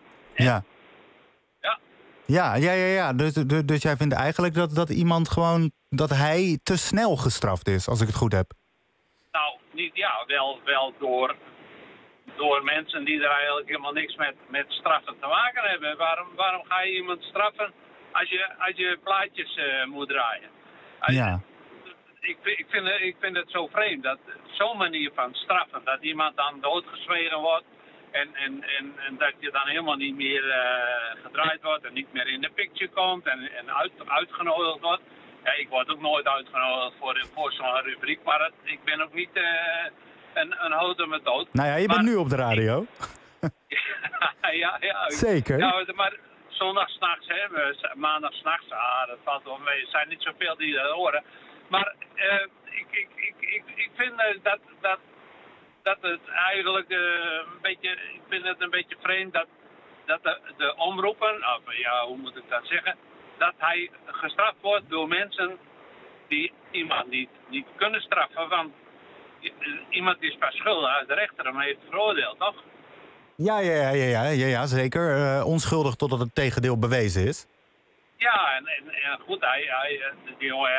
Ja. Dus jij vindt eigenlijk dat iemand gewoon, dat hij te snel gestraft is, als ik het goed heb? Nou, niet, wel door mensen die er eigenlijk helemaal niks met straffen te maken hebben. Waarom ga je iemand straffen als je plaatjes moet draaien? Ik vind het zo vreemd dat zo'n manier van straffen, dat iemand dan doodgezwegen wordt en dat je dan helemaal niet meer gedraaid wordt en niet meer in de picture komt en uitgenodigd wordt. Ja, ik word ook nooit uitgenodigd voor zo'n rubriek, maar ik ben ook niet een houten methode. Nou ja, je bent nu op de radio. ja. Zeker. Ja, maar zondag 's nachts, maandag 's nachts, dat valt wel mee. Er zijn niet zoveel die dat horen. Maar ik vind dat het eigenlijk een beetje, ik vind het een beetje vreemd dat de omroepen, hoe moet ik dat zeggen, dat hij gestraft wordt door mensen die iemand niet kunnen straffen. Want iemand is pas schuldig, de rechter hem heeft veroordeeld, toch? Ja, zeker. Onschuldig totdat het tegendeel bewezen is. Ja, en goed, die jongen,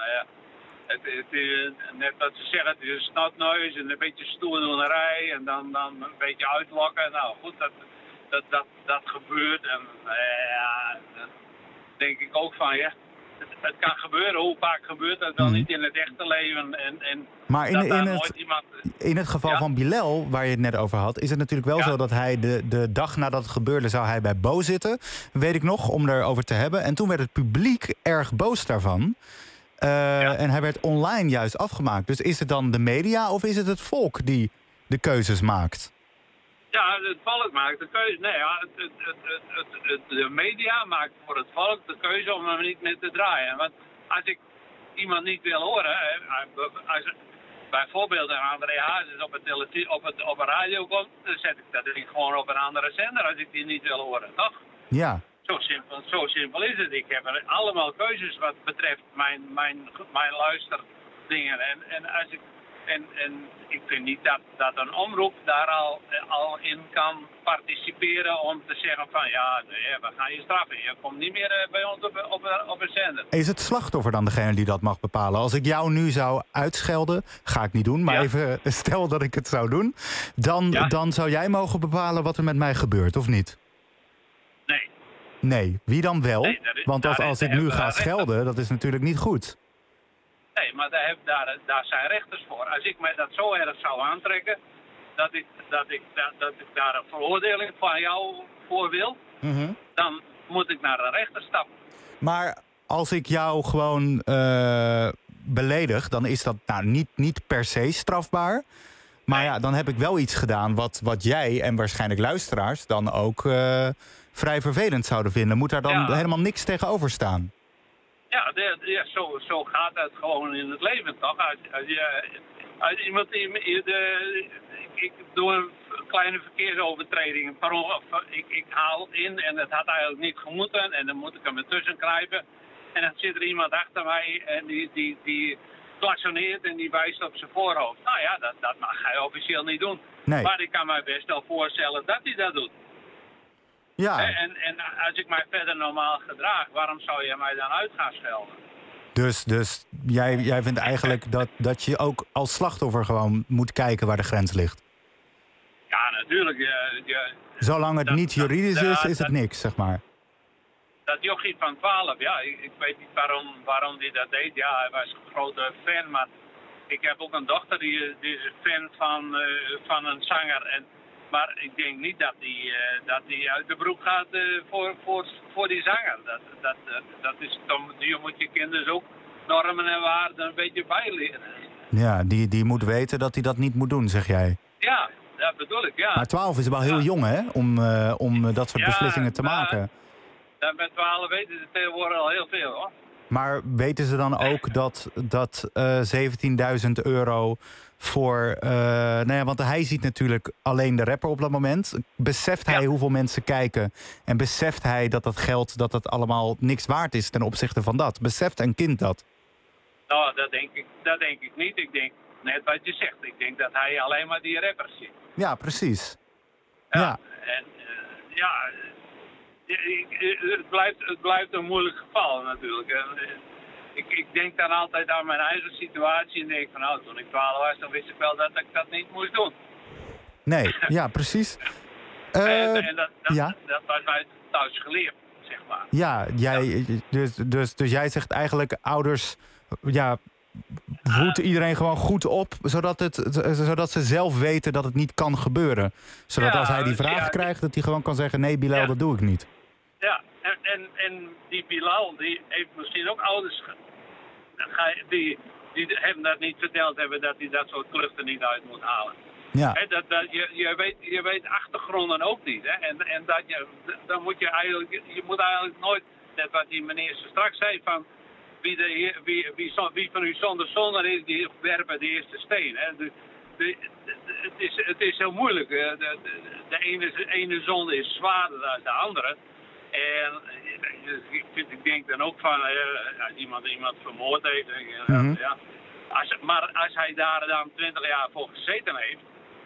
net wat ze zeggen, het is een snotneus en een beetje stoerdoenerij en dan een beetje uitlokken. Nou goed, dat gebeurt en dan denk ik ook van, het kan gebeuren. Hoe vaak gebeurt dat dan niet in het echte leven? Maar in het geval van Bilal, waar je het net over had, is het natuurlijk wel zo dat hij de dag nadat het gebeurde, zou hij bij Bo zitten, weet ik nog, om erover te hebben. En toen werd het publiek erg boos daarvan. En hij werd online juist afgemaakt. Dus is het dan de media of is het het volk die de keuzes maakt? Ja, het volk maakt de keuze. Nee, de media maakt voor het volk de keuze om hem niet meer te draaien. Want als ik iemand niet wil horen, bijvoorbeeld André Hazes op een radio komt, dan zet ik dat gewoon op een andere zender als ik die niet wil horen, toch? Ja. Zo simpel is het. Ik heb er allemaal keuzes wat betreft mijn luisterdingen. En ik vind niet dat een omroep daar al in kan participeren om te zeggen van we gaan je straffen. Je komt niet meer bij ons op een zender. Is het slachtoffer dan degene die dat mag bepalen? Als ik jou nu zou uitschelden, ga ik niet doen, maar even stel dat ik het zou doen, dan zou jij mogen bepalen wat er met mij gebeurt, of niet? Nee, wie dan wel? Nee, want als ik nu ga schelden, dat is natuurlijk niet goed. Nee, maar daar zijn rechters voor. Als ik mij dat zo erg zou aantrekken, dat ik daar een veroordeling van jou voor wil, dan moet ik naar een rechter stappen. Maar als ik jou gewoon beledig, dan is dat niet per se strafbaar. Maar dan heb ik wel iets gedaan wat jij en waarschijnlijk luisteraars dan ook vrij vervelend zouden vinden. Moet daar dan helemaal niks tegenover staan? Ja, zo gaat het gewoon in het leven, toch? Als iemand ik doe een kleine verkeersovertreding. Ik haal in en het had eigenlijk niet gemoeten en dan moet ik hem ertussen kruipen. En dan zit er iemand achter mij en die klaksoneert en die wijst op zijn voorhoofd. Nou ja, dat mag hij officieel niet doen. Nee. Maar ik kan mij best wel voorstellen dat hij dat doet. Ja. En als ik mij verder normaal gedraag, waarom zou je mij dan uit gaan schelden? Dus jij vindt eigenlijk dat je ook als slachtoffer gewoon moet kijken waar de grens ligt? Ja, natuurlijk. Zolang het niet juridisch is het niks, zeg maar. Dat jochie van 12, ik weet niet waarom hij dat deed. Ja, hij was een grote fan, maar ik heb ook een dochter die is fan van een zanger. Maar ik denk niet dat die uit de broek gaat voor die zanger. Dat is dan, je moet je kinderen ook normen en waarden een beetje bijleren. Ja, die moet weten dat hij dat niet moet doen, zeg jij. Ja, dat bedoel ik, ja. Maar 12 is wel heel jong, hè, om dat soort beslissingen te maken. Met 12 weten ze tegenwoordig al heel veel, hoor. Maar weten ze dan ook dat €17.000 voor... want hij ziet natuurlijk alleen de rapper op dat moment. Beseft hij hoeveel mensen kijken? En beseft hij dat geld dat het allemaal niks waard is ten opzichte van dat? Beseft een kind dat? Nou, dat denk ik niet. Ik denk net wat je zegt. Ik denk dat hij alleen maar die rappers ziet. Ja, precies. Ja. En het blijft een moeilijk geval natuurlijk. Ik denk dan altijd aan mijn eigen situatie en denk van toen ik 12 was, dan wist ik wel dat ik dat niet moest doen. Nee, ja, precies. Dat was mij thuis geleerd, zeg maar. Ja, dus jij zegt eigenlijk ouders, voed iedereen gewoon goed op, zodat ze zelf weten dat het niet kan gebeuren. Zodat als hij die vraag krijgt, dat hij gewoon kan zeggen, nee Bilal, dat doe ik niet. Ja, en die Bilal, die heeft misschien ook ouders die die hem dat niet verteld hebben dat hij dat soort kluchten niet uit moet halen. Ja. He, je weet achtergronden ook niet. Hè? En dan moet je moet eigenlijk nooit, net wat die meneer straks zei, van wie van u zonder zonde is, die werpen de eerste steen. Hè? Het is heel moeilijk. De ene zonde is zwaarder dan de andere. En ik denk dan ook van, als iemand vermoord heeft, ja. Maar als hij daar dan 20 jaar voor gezeten heeft,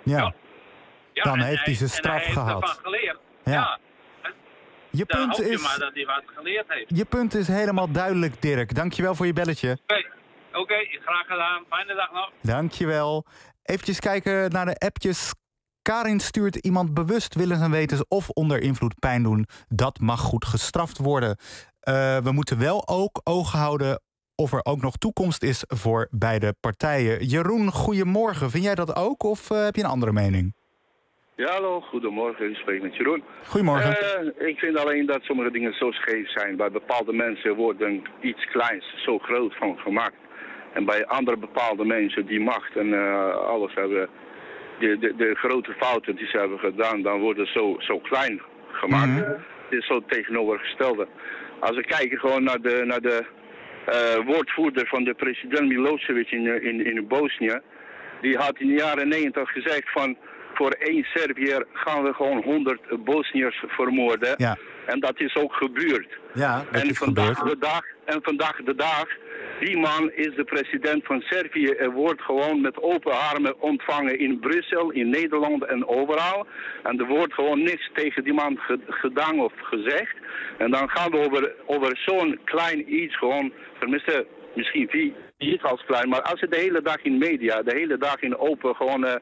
dan heeft hij zijn straf gehad. Hij heeft ervan geleerd. Ja. Je dan punt hoop je is, maar dat hij wat geleerd heeft. Je punt is helemaal duidelijk, Dirk. Dankjewel voor je belletje. Oké, graag gedaan. Fijne dag nog. Dankjewel. Even kijken naar de appjes. Karin stuurt iemand bewust willens en wetens of onder invloed pijn doen. Dat mag goed gestraft worden. We moeten wel ook oog houden of er ook nog toekomst is voor beide partijen. Jeroen, goedemorgen. Vind jij dat ook of heb je een andere mening? Ja, hallo. Goedemorgen. Ik spreek met Jeroen. Goedemorgen. Ik vind alleen dat sommige dingen zo scheef zijn. Bij bepaalde mensen worden iets kleins zo groot van gemaakt. En bij andere bepaalde mensen die macht en alles hebben, de grote fouten die ze hebben gedaan, dan worden zo klein gemaakt. Het is zo tegenovergestelde. Als we kijken gewoon naar de woordvoerder van de president Milosevic in Bosnië, die had in de jaren 90 gezegd van voor 1 Serviër gaan we gewoon 100 Bosniërs vermoorden. Ja. En dat is ook gebeurd. Ja, dat is gebeurd. Vandaag de dag, die man is de president van Servië en wordt gewoon met open armen ontvangen in Brussel, in Nederland en overal. En er wordt gewoon niks tegen die man gedaan of gezegd. En dan gaan we over zo'n klein iets gewoon, tenminste misschien niet als klein, maar als je de hele dag in media, de hele dag in open gewoon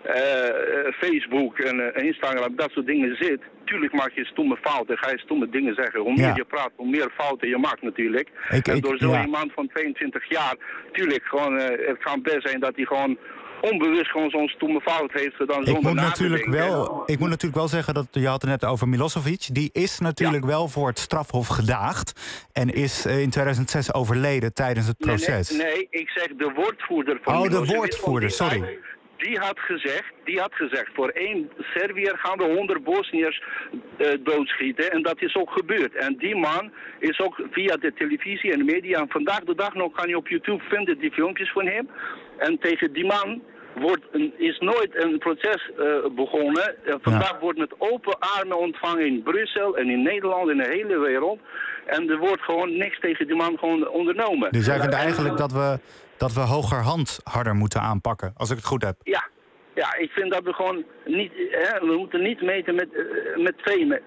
Facebook en Instagram, dat soort dingen zit, tuurlijk maak je stomme fouten, ga je stomme dingen zeggen. Hoe meer je praat, hoe meer fouten je maakt natuurlijk. En door zo'n iemand van 22 jaar, tuurlijk gewoon, het kan best zijn dat hij gewoon onbewust gewoon zo'n stomme fout heeft gedaan zonder na te denken. Ik moet natuurlijk wel zeggen, dat je had het net over Milosevic. Die is natuurlijk wel voor het strafhof gedaagd. En is in 2006 overleden tijdens het proces. Nee, ik zeg de woordvoerder van Milosevic. De woordvoerder, sorry. Die had gezegd, voor 1 Serviër gaan we 100 Bosniërs doodschieten. En dat is ook gebeurd. En die man is ook via de televisie en de media, en vandaag de dag nog kan je op YouTube vinden die filmpjes van hem. En tegen die man is nooit een proces begonnen. Vandaag wordt met open armen ontvangen in Brussel en in Nederland en in de hele wereld. En er wordt gewoon niks tegen die man gewoon ondernomen. Dus jij vindt eigenlijk dat we hogerhand harder moeten aanpakken, als ik het goed heb? Ja, ik vind dat we gewoon niet, we moeten niet meten met twee.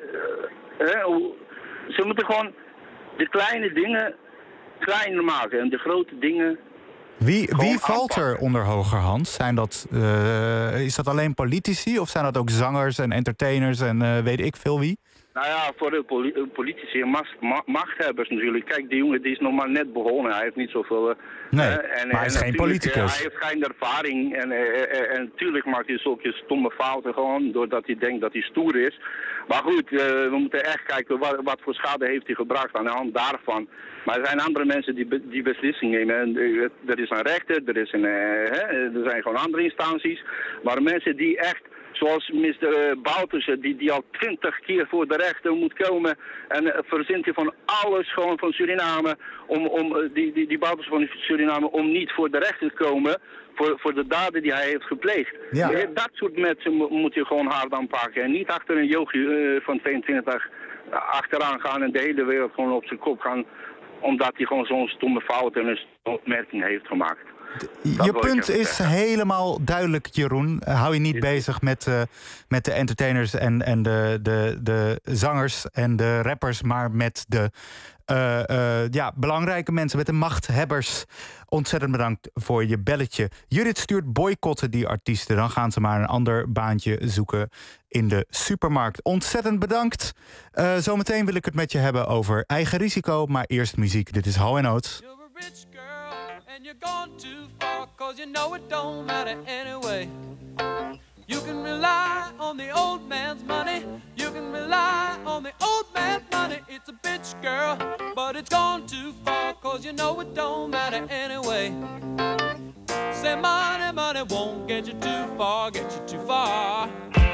Ze moeten gewoon de kleine dingen kleiner maken en de grote dingen. Wie valt er onder hogerhand? Is dat alleen politici of zijn dat ook zangers en entertainers en weet ik veel wie? Nou ja, voor de politici en machthebbers natuurlijk. Kijk, die jongen die is nog maar net begonnen. Hij heeft niet zoveel... maar hij is geen politicus. Hij heeft geen ervaring. En natuurlijk maakt hij zulke stomme fouten gewoon, doordat hij denkt dat hij stoer is. Maar goed, we moeten echt kijken wat voor schade heeft hij gebracht aan de hand daarvan. Maar er zijn andere mensen die beslissing nemen. En er is een rechter, er zijn gewoon andere instanties. Maar mensen die echt, zoals Mr. Bouterse, die al 20 keer voor de rechter moet komen. En verzint hij van alles gewoon van Suriname. Die Bouterse van Suriname om niet voor de rechter te komen. Voor de daden die hij heeft gepleegd. Ja. Dat soort mensen moet je gewoon hard aanpakken. En niet achter een yogi van 22 achteraan gaan en de hele wereld gewoon op zijn kop gaan. Omdat hij gewoon zo'n stomme fout en een opmerking heeft gemaakt. Je punt is helemaal duidelijk, Jeroen. Hou je niet bezig met de entertainers en de zangers en de rappers, maar met de belangrijke mensen, met de machthebbers. Ontzettend bedankt voor je belletje. Judith stuurt boycotten die artiesten. Dan gaan ze maar een ander baantje zoeken in de supermarkt. Ontzettend bedankt. Zometeen wil ik het met je hebben over eigen risico. Maar eerst muziek. Dit is Hall & Oates. And you're gone too far, 'cause you know it don't matter anyway. You can rely on the old man's money. You can rely on the old man's money. It's a bitch, girl, but but it's gone too far, 'cause you know it don't matter anyway. Say money, money won't get you too far, get you too far.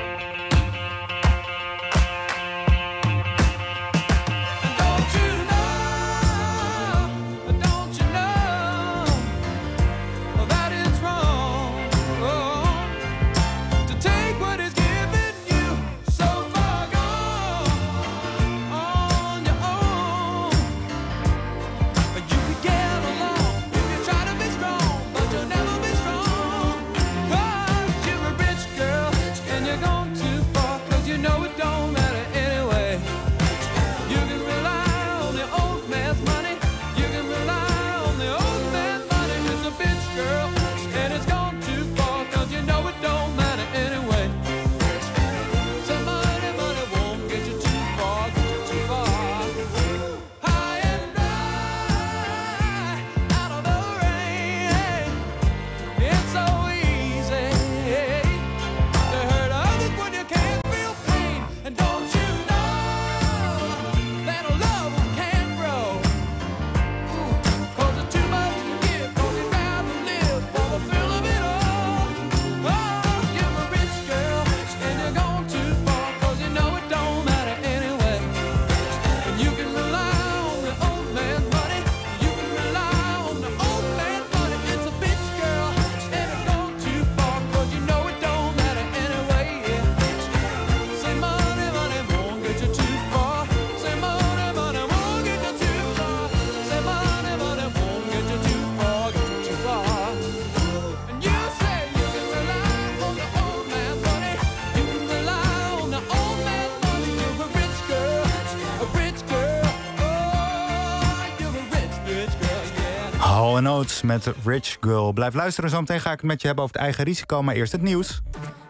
Hall & Oates met Rich Girl. Blijf luisteren, zo meteen ga ik het met je hebben over het eigen risico. Maar eerst het nieuws.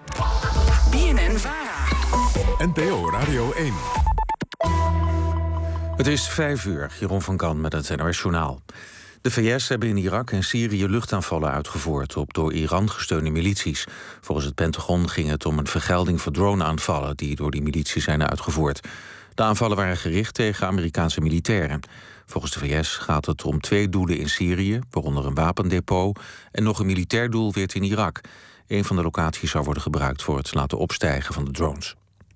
BNN-VARA. NPO Radio 1. Het is 5:00, Jeroen van Kan met het NOS Journaal. De VS hebben in Irak en Syrië luchtaanvallen uitgevoerd op door Iran gesteunde milities. Volgens het Pentagon ging het om een vergelding voor droneaanvallen die door die milities zijn uitgevoerd. De aanvallen waren gericht tegen Amerikaanse militairen. Volgens de VS gaat het om 2 doelen in Syrië, waaronder een wapendepot, en nog een militair doelwit in Irak. Een van de locaties zou worden gebruikt voor het laten opstijgen van de drones.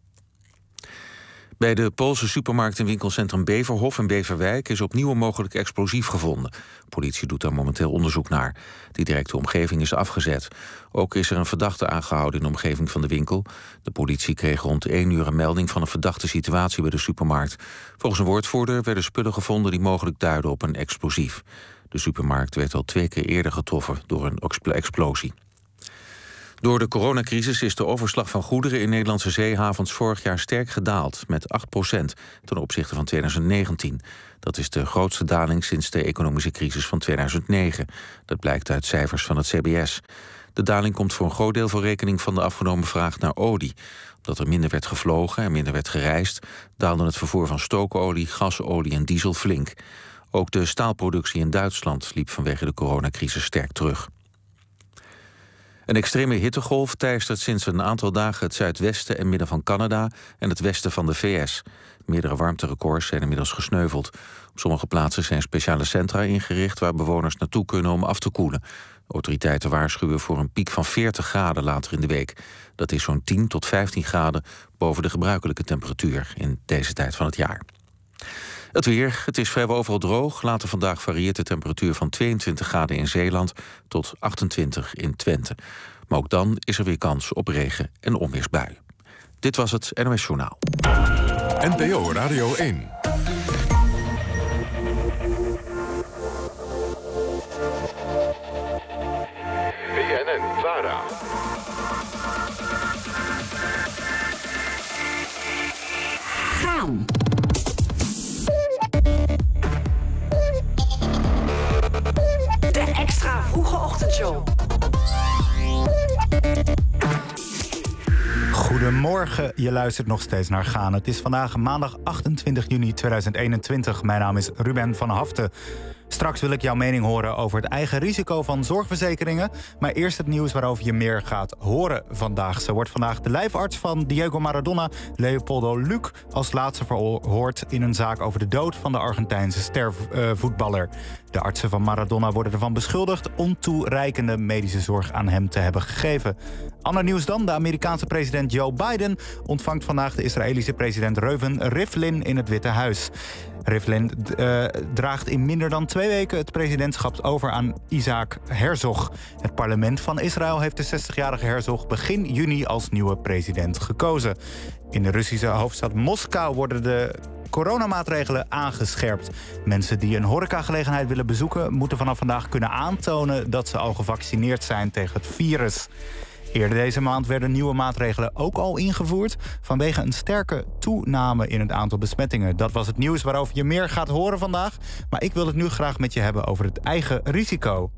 Bij de Poolse supermarkt en winkelcentrum Beverhof in Beverwijk is opnieuw een mogelijk explosief gevonden. De politie doet daar momenteel onderzoek naar. Die directe omgeving is afgezet. Ook is er een verdachte aangehouden in de omgeving van de winkel. De politie kreeg rond 1 uur een melding van een verdachte situatie bij de supermarkt. Volgens een woordvoerder werden spullen gevonden die mogelijk duiden op een explosief. De supermarkt werd al 2 keer eerder getroffen door een explosie. Door de coronacrisis is de overslag van goederen in Nederlandse zeehavens vorig jaar sterk gedaald, met 8% ten opzichte van 2019. Dat is de grootste daling sinds de economische crisis van 2009. Dat blijkt uit cijfers van het CBS. De daling komt voor een groot deel voor rekening van de afgenomen vraag naar olie. Omdat er minder werd gevlogen en minder werd gereisd, daalde het vervoer van stookolie, gasolie en diesel flink. Ook de staalproductie in Duitsland liep vanwege de coronacrisis sterk terug. Een extreme hittegolf teistert sinds een aantal dagen het zuidwesten en midden van Canada en het westen van de VS. Meerdere warmterecords zijn inmiddels gesneuveld. Op sommige plaatsen zijn speciale centra ingericht waar bewoners naartoe kunnen om af te koelen. Autoriteiten waarschuwen voor een piek van 40 graden later in de week. Dat is zo'n 10 tot 15 graden boven de gebruikelijke temperatuur in deze tijd van het jaar. Het weer, het is vrijwel overal droog. Later vandaag varieert de temperatuur van 22 graden in Zeeland tot 28 in Twente. Maar ook dan is er weer kans op regen- en onweersbuien. Dit was het NOS Journaal. NPO Radio 1. BNN-VARA. Gaan. De extra vroege ochtendshow. Goedemorgen, je luistert nog steeds naar Gaan. Het is vandaag maandag 28 juni 2021. Mijn naam is Ruben van Haften. Straks wil ik jouw mening horen over het eigen risico van zorgverzekeringen. Maar eerst het nieuws waarover je meer gaat horen vandaag. Zo wordt vandaag de lijfarts van Diego Maradona, Leopoldo Luc, als laatste verhoord in een zaak over de dood van de Argentijnse stervoetballer. De artsen van Maradona worden ervan beschuldigd ontoereikende medische zorg aan hem te hebben gegeven. Ander nieuws dan. De Amerikaanse president Joe Biden ontvangt vandaag de Israëlische president Reuven Rivlin in het Witte Huis. Rivlin draagt in minder dan 2 weken het presidentschap over aan Isaac Herzog. Het parlement van Israël heeft de 60-jarige Herzog begin juni als nieuwe president gekozen. In de Russische hoofdstad Moskou worden de coronamaatregelen aangescherpt. Mensen die een horecagelegenheid willen bezoeken moeten vanaf vandaag kunnen aantonen dat ze al gevaccineerd zijn tegen het virus. Eerder deze maand werden nieuwe maatregelen ook al ingevoerd vanwege een sterke toename in het aantal besmettingen. Dat was het nieuws waarover je meer gaat horen vandaag. Maar ik wil het nu graag met je hebben over het eigen risico.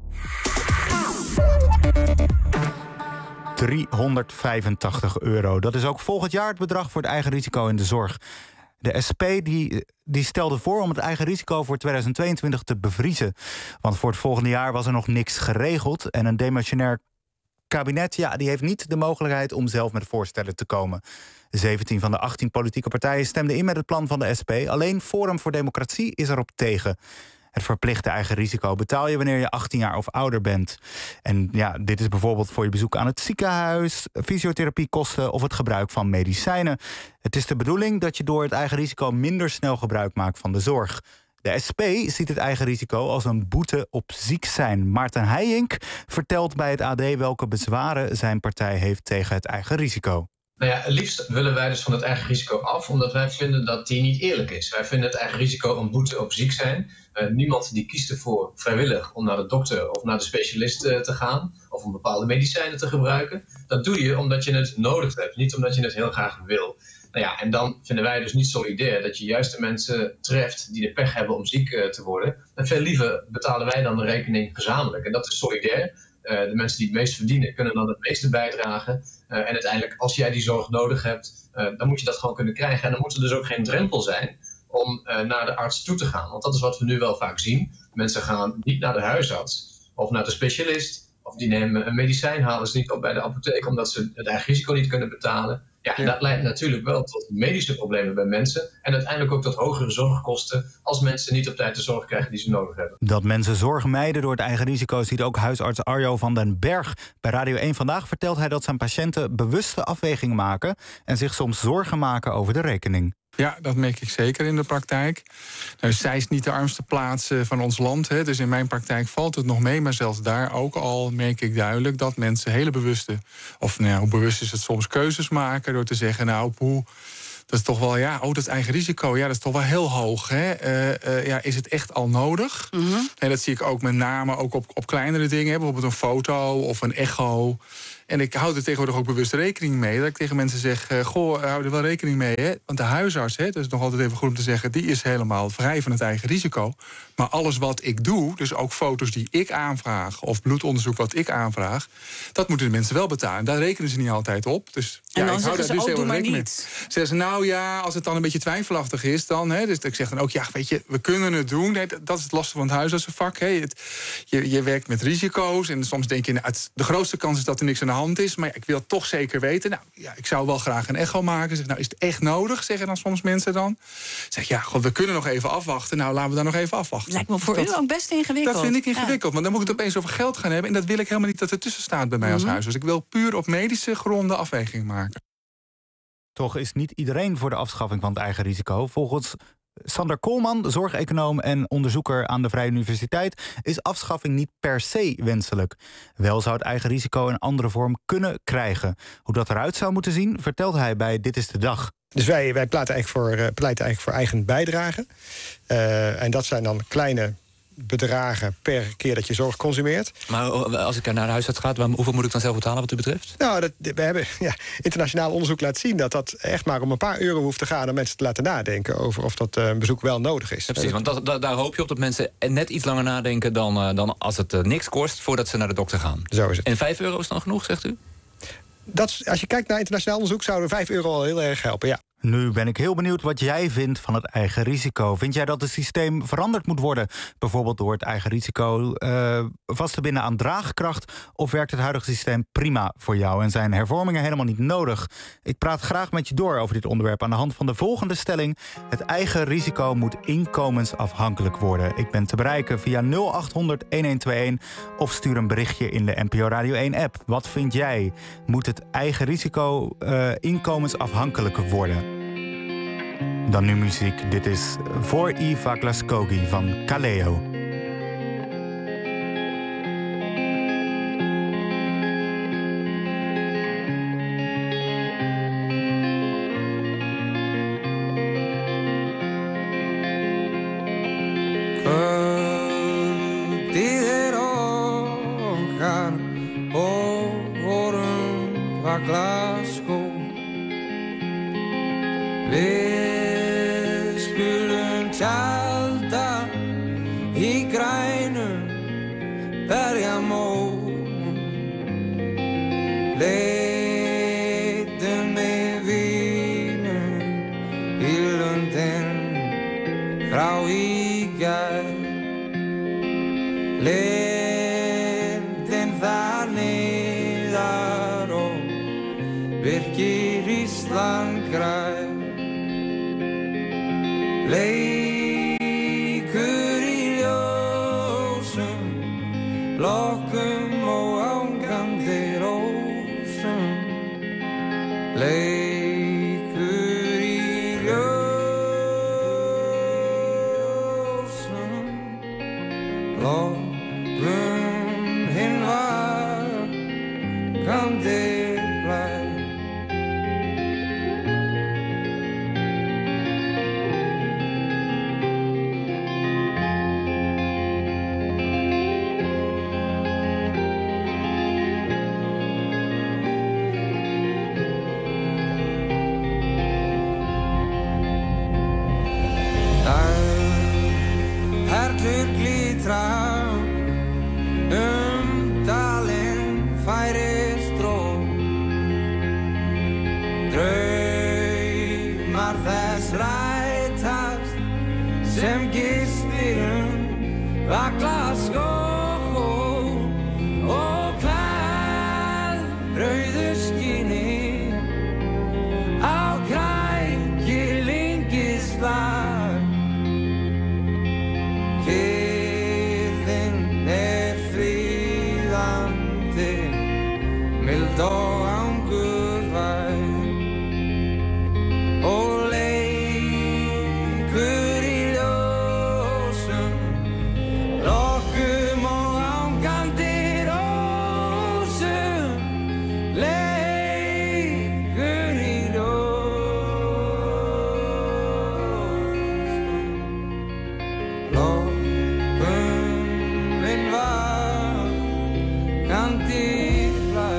€385. Dat is ook volgend jaar het bedrag voor het eigen risico in de zorg. De SP die stelde voor om het eigen risico voor 2022 te bevriezen. Want voor het volgende jaar was er nog niks geregeld. En een demissionair kabinet die heeft niet de mogelijkheid om zelf met voorstellen te komen. 17 van de 18 politieke partijen stemden in met het plan van de SP. Alleen Forum voor Democratie is erop tegen. Het verplichte eigen risico betaal je wanneer je 18 jaar of ouder bent. En dit is bijvoorbeeld voor je bezoek aan het ziekenhuis, fysiotherapiekosten of het gebruik van medicijnen. Het is de bedoeling dat je door het eigen risico minder snel gebruik maakt van de zorg. De SP ziet het eigen risico als een boete op ziek zijn. Maarten Heijink vertelt bij het AD welke bezwaren zijn partij heeft tegen het eigen risico. Nou ja, het liefst willen wij dus van het eigen risico af, omdat wij vinden dat die niet eerlijk is. Wij vinden het eigen risico een boete op ziek zijn. Niemand die kiest ervoor vrijwillig om naar de dokter of naar de specialist te gaan, of om bepaalde medicijnen te gebruiken. Dat doe je omdat je het nodig hebt, niet omdat je het heel graag wil. Nou ja, en dan vinden wij dus niet solidair dat je juist de mensen treft die de pech hebben om ziek te worden. En veel liever betalen wij dan de rekening gezamenlijk. En dat is solidair. De mensen die het meest verdienen kunnen dan het meeste bijdragen. En uiteindelijk, als jij die zorg nodig hebt, dan moet je dat gewoon kunnen krijgen. En dan moet er dus ook geen drempel zijn om naar de arts toe te gaan. Want dat is wat we nu wel vaak zien. Mensen gaan niet naar de huisarts of naar de specialist. Of die nemen een medicijn, halen ze niet op bij de apotheek omdat ze het eigen risico niet kunnen betalen. Ja, en dat leidt natuurlijk wel tot medische problemen bij mensen. En uiteindelijk ook tot hogere zorgkosten als mensen niet op tijd de zorg krijgen die ze nodig hebben. Dat mensen zorg mijden door het eigen risico ziet ook huisarts Arjo van den Berg. Bij Radio 1 Vandaag vertelt hij dat zijn patiënten bewuste afwegingen maken en zich soms zorgen maken over de rekening. Ja, dat merk ik zeker in de praktijk. Nou, zij is niet de armste plaats van ons land. Dus in mijn praktijk valt het nog mee. Maar zelfs daar ook al merk ik duidelijk dat mensen hele bewuste, of hoe bewust is het soms, keuzes maken door te zeggen, dat is toch wel, dat eigen risico, dat is toch wel heel hoog. Is het echt al nodig? Mm-hmm. En dat zie ik ook met name ook op kleinere dingen. Bijvoorbeeld een foto of een echo. En ik hou er tegenwoordig ook bewust rekening mee. Dat ik tegen mensen zeg, hou er wel rekening mee. Hè? Want de huisarts, dat is nog altijd even goed om te zeggen, die is helemaal vrij van het eigen risico. Maar alles wat ik doe, dus ook foto's die ik aanvraag of bloedonderzoek wat ik aanvraag, dat moeten de mensen wel betalen. Daar rekenen ze niet altijd op. Dus en dan zeggen ze ook, doe maar niet. Zeggen ze, als het dan een beetje twijfelachtig is, dan. Dus ik zeg dan ook, weet je, we kunnen het doen. Nee, dat is het lastige van het huisartsenvak. Je werkt met risico's en soms denk je, de grootste kans is dat er niks aan de hand is, maar ik wil het toch zeker weten. Ik zou wel graag een echo maken. Zeg, is het echt nodig? Zeggen dan soms mensen dan. Zeg, we kunnen nog even afwachten. Laten we daar nog even afwachten. Lijkt me voor u ook best ingewikkeld. Dat vind ik ingewikkeld, want dan moet ik het opeens over geld gaan hebben en dat wil ik helemaal niet dat er tussen staat bij mij als huisarts. Ik wil puur op medische gronden afweging maken. Toch is niet iedereen voor de afschaffing van het eigen risico. Volgens Sander Koolman, zorgeconoom en onderzoeker aan de Vrije Universiteit, is afschaffing niet per se wenselijk. Wel zou het eigen risico een andere vorm kunnen krijgen. Hoe dat eruit zou moeten zien, vertelt hij bij Dit is de Dag. Dus wij pleiten eigenlijk voor eigen bijdrage. En dat zijn dan kleine bedragen per keer dat je zorg consumeert. Maar als ik naar de huisarts ga, hoeveel moet ik dan zelf betalen wat u betreft? We hebben internationaal onderzoek laten zien dat echt maar om een paar euro hoeft te gaan om mensen te laten nadenken over of dat bezoek wel nodig is. Ja, precies, want daar hoop je op dat mensen net iets langer nadenken dan als het niks kost voordat ze naar de dokter gaan. Zo is het. En €5 is dan genoeg, zegt u? Als je kijkt naar internationaal onderzoek, zouden €5 al heel erg helpen, ja. Nu ben ik heel benieuwd wat jij vindt van het eigen risico. Vind jij dat het systeem veranderd moet worden? Bijvoorbeeld door het eigen risico vast te binden aan draagkracht? Of werkt het huidige systeem prima voor jou en zijn hervormingen helemaal niet nodig? Ik praat graag met je door over dit onderwerp aan de hand van de volgende stelling. Het eigen risico moet inkomensafhankelijk worden. Ik ben te bereiken via 0800 1121 of stuur een berichtje in de NPO Radio 1 app. Wat vind jij? Moet het eigen risico inkomensafhankelijk worden? Dan nu muziek. Dit is Voor Eva Glascogi van Kaleo. Kvöldir okkar og vorum var Glasgow. Við skulum tjalda í grænum berjamóum. Leitum með vínum í lundin frá í gær. Lindin þar niðar og virkir Ísland græn. Leikur í ljósum, lokkum og ángandi rósum. Leikur í ljósum, lokkum hinn vakandi blæ. Perlur glitra dalinn færist ró. Draumar þess rætast sem gistir var Glasgow og klæð rauðu skíni á krækilingislag. Kyrrðin fríðandi, mild og angurvær. Og leikur í ljósum, lokkum og ángandi rósum. Leikur í ljósum, lokkum hinn vakandi blæ.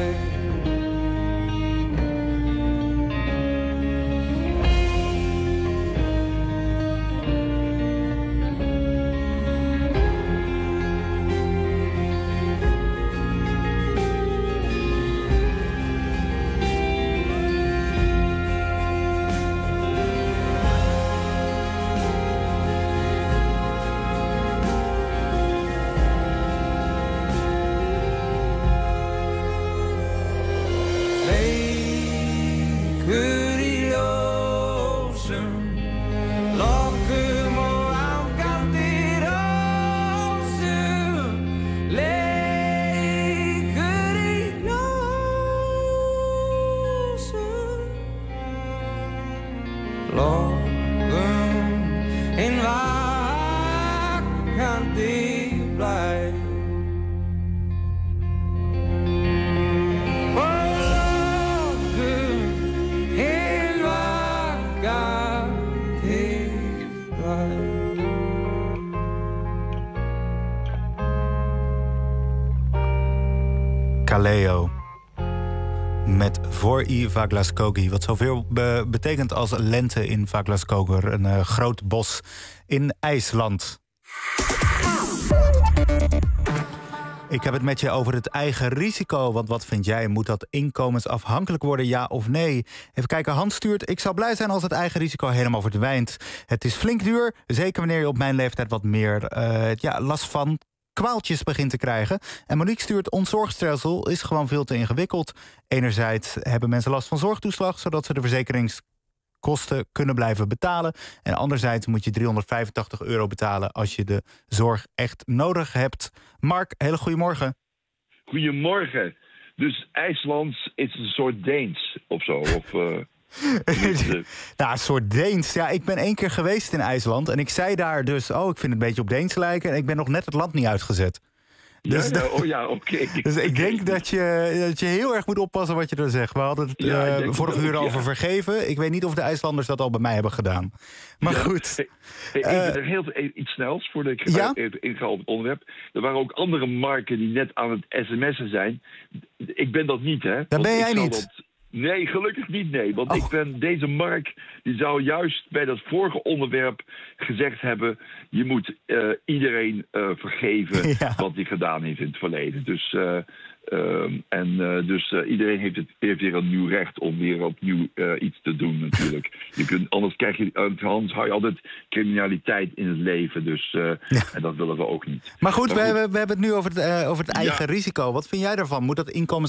Leikur í ljósum, lokkum og ángandi rósum. Leikur í ljósum, lokkum hinn vakandi blæ. Kaleo met Voor Eva Glascogi, wat zoveel betekent als lente in Vaglaskoger, een groot bos in IJsland. Ik heb het met je over het eigen risico. Want wat vind jij? Moet dat inkomensafhankelijk worden, ja of nee? Even kijken, Hans stuurt. Ik zou blij zijn als het eigen risico helemaal verdwijnt. Het is flink duur, zeker wanneer je op mijn leeftijd wat meer last van kwaaltjes begint te krijgen. En Monique stuurt, ons zorgstelsel is gewoon veel te ingewikkeld. Enerzijds hebben mensen last van zorgtoeslag, zodat ze de verzekeringskosten kunnen blijven betalen. En anderzijds moet je €385 betalen als je de zorg echt nodig hebt. Mark, hele goedemorgen. Goedemorgen. Dus IJslands is een soort Deens of zo? Nou, een soort Deens. Ja, ik ben 1 keer geweest in IJsland en ik zei daar dus, ik vind het een beetje op Deens lijken en ik ben nog net het land niet uitgezet. Dus, oké. Dus ik denk dat je heel erg moet oppassen wat je er zegt. We hadden het vorige uur over vergeven. Ik weet niet of de IJslanders dat al bij mij hebben gedaan. Maar goed. Ik ben er heel iets snels voordat ik inga op het onderwerp. Er waren ook andere marken die net aan het sms'en zijn. Ik ben dat niet, hè? Dat ben jij niet. Nee, gelukkig niet, nee. Want ik ben deze Mark, die zou juist bij dat vorige onderwerp gezegd hebben, je moet iedereen vergeven wat hij gedaan heeft in het verleden. Dus iedereen heeft weer een nieuw recht om weer opnieuw iets te doen natuurlijk. Anders hou je altijd criminaliteit in het leven. Dus, en dat willen we ook niet. Maar goed, we hebben het nu over het eigen risico. Wat vind jij daarvan? Moet dat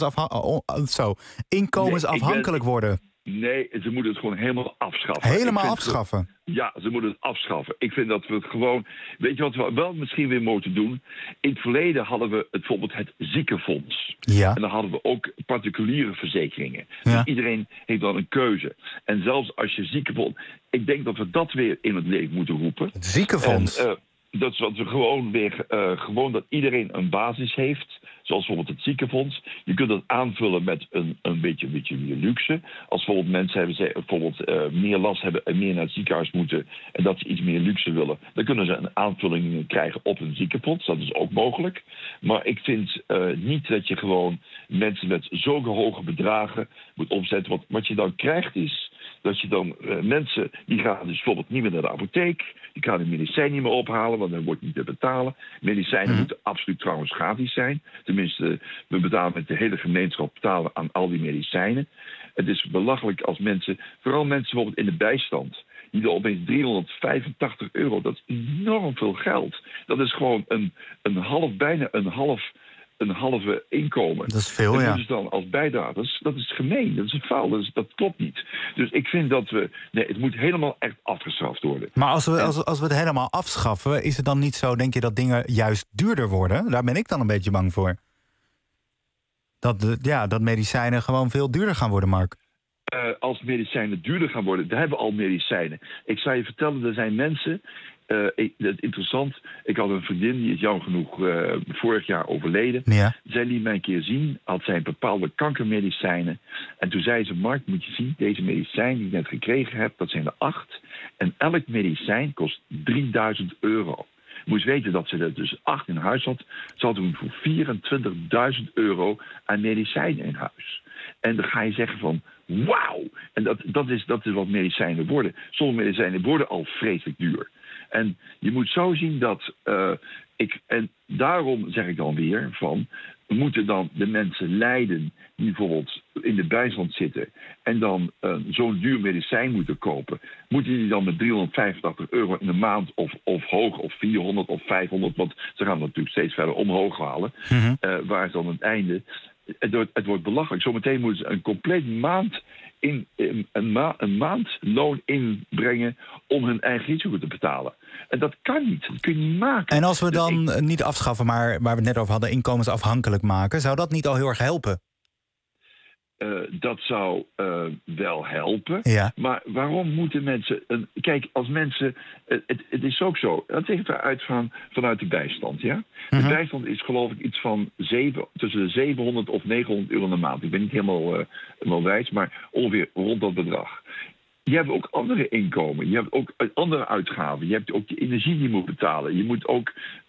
inkomensafhankelijk worden? Nee, ze moeten het gewoon helemaal afschaffen. Helemaal afschaffen? Ja, ze moeten het afschaffen. Ik vind dat we het gewoon... Weet je wat we wel misschien weer moeten doen? In het verleden hadden we bijvoorbeeld het ziekenfonds. Ja. En dan hadden we ook particuliere verzekeringen. Ja. Dus iedereen heeft dan een keuze. En zelfs als je ziekenfonds... Ik denk dat we dat weer in het leven moeten roepen. Het ziekenfonds? Dat is wat we gewoon weer... gewoon dat iedereen een basis heeft... Zoals bijvoorbeeld het ziekenfonds. Je kunt dat aanvullen met een beetje meer luxe. Als bijvoorbeeld mensen meer last hebben en meer naar het ziekenhuis moeten en dat ze iets meer luxe willen, dan kunnen ze een aanvulling krijgen op een ziekenfonds. Dat is ook mogelijk. Maar ik vind niet dat je gewoon mensen met zulke hoge bedragen moet opzetten. Want wat je dan krijgt is dat je dan mensen, die gaan dus bijvoorbeeld niet meer naar de apotheek. Die gaan de medicijn niet meer ophalen, want dan wordt niet te betalen. Medicijnen moeten absoluut trouwens gratis zijn. Tenminste, we betalen met de hele gemeenschap betalen aan al die medicijnen. Het is belachelijk als mensen, vooral mensen bijvoorbeeld in de bijstand, die er opeens €385, dat is enorm veel geld. Dat is gewoon bijna een halve inkomen. Dat is veel, ja. Dus dan als bijdrage, dat is gemeen, dat is een fout, dat klopt niet. Dus ik vind dat het moet helemaal echt afgeschaft worden. Maar als we het helemaal afschaffen, is het dan niet zo, denk je, dat dingen juist duurder worden? Daar ben ik dan een beetje bang voor. Dat medicijnen gewoon veel duurder gaan worden, Mark. Als medicijnen duurder gaan worden, daar hebben we al medicijnen. Ik zou je vertellen, er zijn mensen... dat is interessant. Ik had een vriendin, die is jammer genoeg vorig jaar overleden. Ja. Zij liet mij een keer zien, had zij bepaalde kankermedicijnen. En toen zei ze, Mark, moet je zien, deze medicijn die ik net gekregen heb, dat zijn er 8. En elk medicijn kost €3000. Je moet weten dat ze er dus 8 in huis had. Ze had toen voor €24.000 aan medicijnen in huis. En dan ga je zeggen van, wauw! En dat is wat medicijnen worden. Sommige medicijnen worden al vreselijk duur. En je moet zo zien dat en daarom zeg ik dan weer van, moeten dan de mensen lijden die bijvoorbeeld in de bijstand zitten en dan zo'n duur medicijn moeten kopen, moeten die dan met €385 in de maand of hoog of 400 of 500, want ze gaan natuurlijk steeds verder omhoog halen, waar is dan het einde? Het wordt belachelijk. Zometeen moeten ze een compleet maand een maandloon inbrengen om hun eigen risico te betalen. En dat kan niet. Dat kun je niet maken. En als we dan niet afschaffen, maar waar we het net over hadden, inkomensafhankelijk maken, zou dat niet al heel erg helpen? Dat zou wel helpen. Ja. Maar waarom moeten mensen... Kijk, als mensen... Het is ook zo. Dat ligt eruit vanuit de bijstand, ja? De bijstand is geloof ik iets van tussen de €700 of €900 in de maand. Ik ben niet helemaal wijs, maar ongeveer rond dat bedrag. Je hebt ook andere inkomen. Je hebt ook andere uitgaven. Je hebt ook de energie die je moet betalen. Je moet ook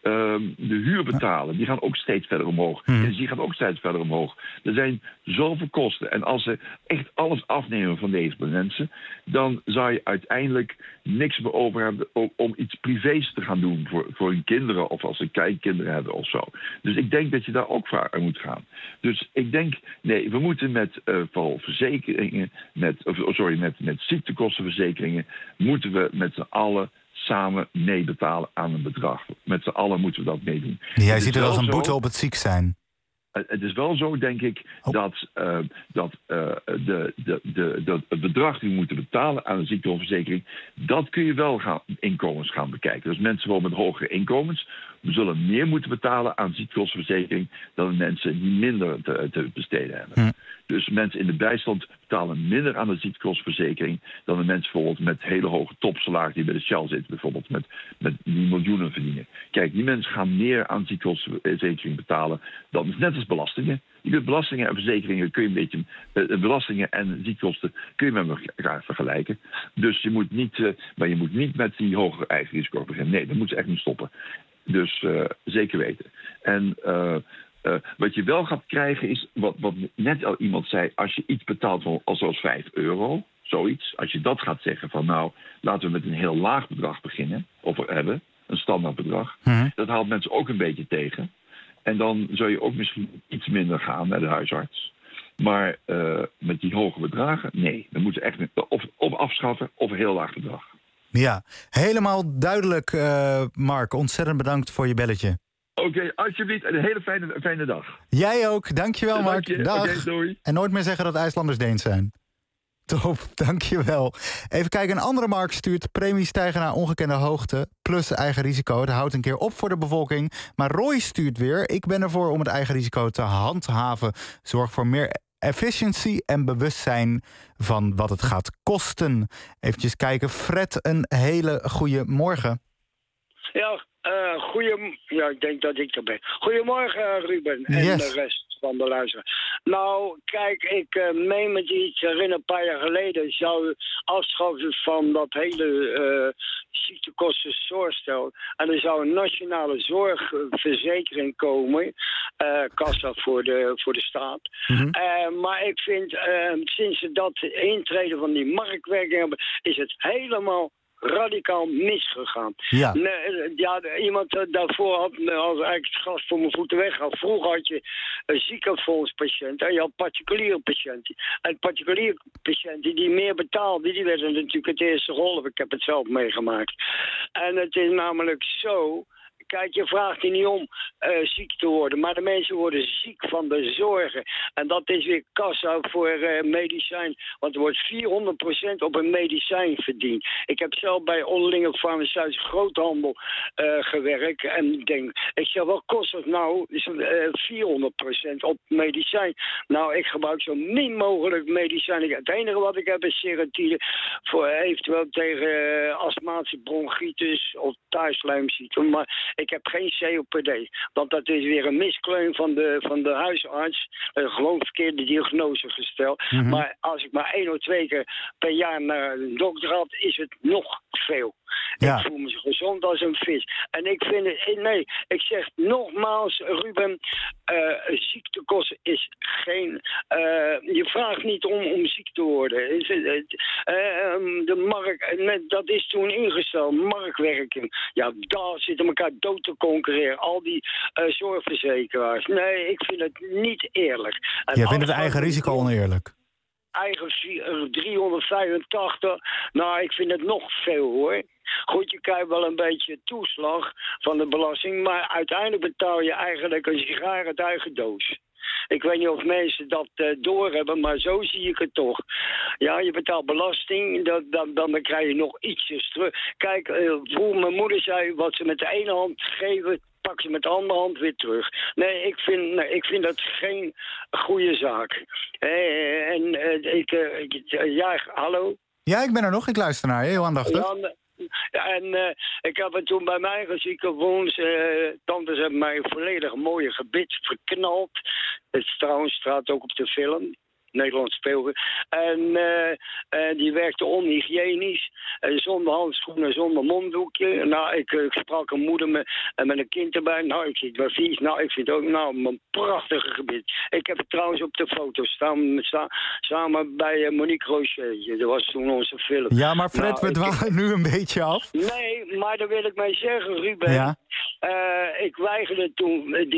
de huur betalen, die gaan ook steeds verder omhoog. Energie gaat ook steeds verder omhoog. Er zijn zoveel kosten. En als ze echt alles afnemen van deze mensen, dan zou je uiteindelijk niks meer over hebben om iets privés te gaan doen voor hun kinderen of als ze kleinkinderen hebben of zo. Dus ik denk dat je daar ook voor moet gaan. Dus ik denk, nee, we moeten met vooral verzekeringen, met ziektekostenverzekeringen, moeten we met z'n allen samen meebetalen aan een bedrag. Met z'n allen moeten we dat meedoen. Jij ziet het als een boete op het ziek zijn. Het is wel zo, denk ik, dat het bedrag die we moeten betalen aan een ziekteverzekering, dat kun je wel inkomens gaan bekijken. Dus mensen wel met hogere inkomens, we zullen meer moeten betalen aan ziektekostenverzekering dan de mensen die minder te besteden hebben. Dus mensen in de bijstand betalen minder aan de ziektekostenverzekering dan de mensen bijvoorbeeld met hele hoge topsalarissen die bij de Shell zitten, bijvoorbeeld met die miljoenen verdienen. Kijk, die mensen gaan meer aan ziektekostenverzekering betalen dan net als belastingen. Je kunt belastingen en verzekeringen kun je een beetje belastingen en ziektekosten kun je met elkaar vergelijken. Dus je moet niet met die hogere eigen risico beginnen. Nee, dat moet ze echt niet stoppen. Dus zeker weten. En wat je wel gaat krijgen is, wat net al iemand zei, als je iets betaalt van zoals €5, zoiets. Als je dat gaat zeggen van nou, laten we met een heel laag bedrag beginnen, of hebben, een standaard bedrag. Dat haalt mensen ook een beetje tegen. En dan zou je ook misschien iets minder gaan naar de huisarts. Maar met die hoge bedragen, nee. Dan moeten ze echt of afschaffen of een heel laag bedrag. Ja, helemaal duidelijk, Mark. Ontzettend bedankt voor je belletje. Oké, alsjeblieft. En een hele fijne dag. Jij ook. Dankjewel, Mark. Dag. Okay, doei. En nooit meer zeggen dat IJslanders Deens zijn. Top, dankjewel. Even kijken, een andere Mark stuurt: premies stijgen naar ongekende hoogte, plus eigen risico. Het houdt een keer op voor de bevolking. Maar Roy stuurt weer: ik ben ervoor om het eigen risico te handhaven. Zorg voor meer efficiëntie en bewustzijn van wat het gaat kosten. Eventjes kijken. Fred, een hele goede morgen. Ja, ik denk dat ik er ben. Goedemorgen, Ruben en de rest van de luisteraars. Nou, kijk, ik meen me iets herinner, een paar jaar geleden zou afschaffen van dat hele ziektekostenzorgstel. En er zou een nationale zorgverzekering komen, kassa voor de staat. Maar ik vind, sinds ze dat intreden van die marktwerking hebben, is het helemaal radicaal misgegaan. Ja. Iemand daarvoor had eigenlijk het gas voor mijn voeten weggehad. Vroeger had je een ziekenfondspatiënt en je had particuliere patiënten. En particuliere patiënten die meer betaalden, die werden natuurlijk het eerste golf. Ik heb het zelf meegemaakt. En het is namelijk zo. Kijk, je vraagt hier niet om ziek te worden, maar de mensen worden ziek van de zorgen. En dat is weer kassa voor medicijn. Want er wordt 400% op een medicijn verdiend. Ik heb zelf bij onderlinge farmaceutische groothandel gewerkt. En ik zeg, wat kost het nou? Is 400% op medicijn. Nou, ik gebruik zo min mogelijk medicijn. Het enige wat ik heb is serotonine voor eventueel tegen astmatische bronchitis of thuislijmziekte. Maar ik heb geen COPD, want dat is weer een miskleun van de huisarts. Gewoon verkeerde diagnose gesteld. Maar als ik maar 1 of 2 keer per jaar naar een dokter had, is het nog veel. Ja. Ik voel me zo gezond als een vis. En ik vind het, ik zeg nogmaals, Ruben, ziektekosten is geen. Je vraagt niet om ziek te worden. De markt, dat is toen ingesteld, marktwerking. Ja, daar zitten elkaar dood te concurreren. Al die zorgverzekeraars. Nee, ik vind het niet eerlijk. Jij vindt het eigen risico oneerlijk? Eigen 385. Nou, ik vind het nog veel, hoor. Goed, je krijgt wel een beetje toeslag van de belasting, maar uiteindelijk betaal je eigenlijk een sigaar uit eigen doos. Ik weet niet of mensen dat doorhebben, maar zo zie ik het toch. Ja, je betaalt belasting, dan krijg je nog ietsjes terug. Kijk, vroeger mijn moeder zei, wat ze met de ene hand geven, pak ze met de andere hand weer terug. Nee, ik vind dat geen goede zaak. Ja, hallo? Ja, ik ben er nog. Ik luister naar je, heel aandachtig. Ik heb het toen bij mij geziekenwoens. Tantes hebben mij een volledig mooie gebit verknald. Het trouwens staat ook op de film. Nederlands speelgoed. En die werkte onhygiënisch. Zonder handschoenen, zonder monddoekje. Nou, ik sprak een moeder met een kind erbij. Nou, ik zit wel vies. Nou, ik vind ook een prachtige gebied. Ik heb het trouwens op de foto staan samen bij Monique Rocher. Dat was toen onze film. Ja, maar Fred, we dwalen nu een beetje af. Nee, maar daar wil ik mee zeggen, Ruben. Ja. Ik weigerde toen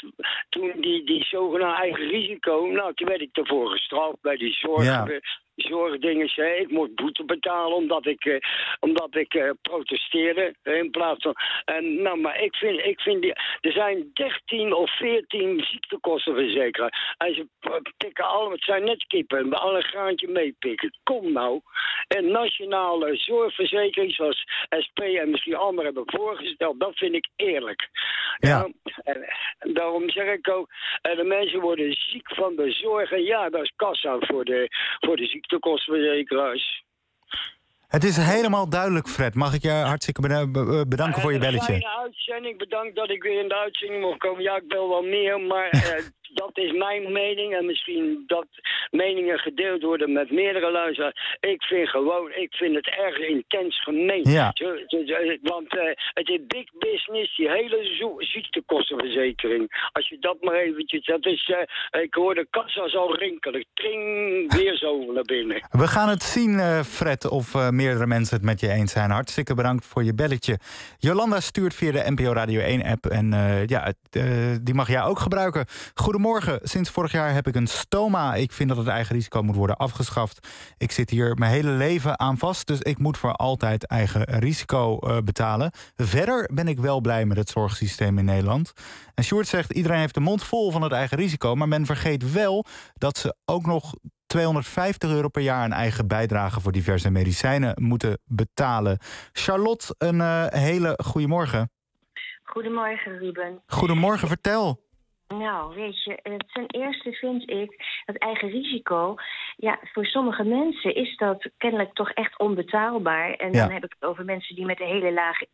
die zogenaamde eigen risico. Nou, toen werd ik ervoor gestraft bij die zorgdingen. Ik moest boete betalen omdat ik protesteerde in plaats van. Maar ik vind er zijn 13 of 14 ziektekostenverzekeraars. En ze pikken allemaal, het zijn net kippen, bij alle graantje meepikken. Kom nou. En nationale zorgverzekering zoals SP en misschien anderen hebben voorgesteld, dat vind ik eerlijk. Ja. En daarom zeg ik ook, de mensen worden ziek van de zorg. En ja, dat is kassa voor de ziektekostenverzekeraars. Het is helemaal duidelijk, Fred. Mag ik je hartstikke bedanken voor je belletje? Fijne uitzending. Bedankt dat ik weer in de uitzending mocht komen. Ja, ik bel wel meer, maar dat is mijn mening. En misschien dat meningen gedeeld worden met meerdere luisteraars. Ik vind het erg intens gemeen. Ja. Want het is big business, die hele ziektekostenverzekering. Als je dat maar eventjes... Dat is, ik hoor de kassa's al rinkelen. Tring, weer zo naar binnen. We gaan het zien, Fred, of meerdere mensen het met je eens zijn. Hartstikke bedankt voor je belletje. Jolanda stuurt via de NPO Radio 1-app. En die mag jij ook gebruiken. Goedemorgen. Sinds vorig jaar heb ik een stoma. Ik vind dat het eigen risico moet worden afgeschaft. Ik zit hier mijn hele leven aan vast. Dus ik moet voor altijd eigen risico betalen. Verder ben ik wel blij met het zorgsysteem in Nederland. En Sjoerd zegt, iedereen heeft de mond vol van het eigen risico. Maar men vergeet wel dat ze ook nog €250 per jaar een eigen bijdrage voor diverse medicijnen moeten betalen. Charlotte, een hele goede morgen. Goedemorgen, Ruben. Goedemorgen, vertel. Nou, weet je, ten eerste vind ik dat eigen risico... Ja, voor sommige mensen is dat kennelijk toch echt onbetaalbaar. En dan heb ik het over mensen die met een hele lage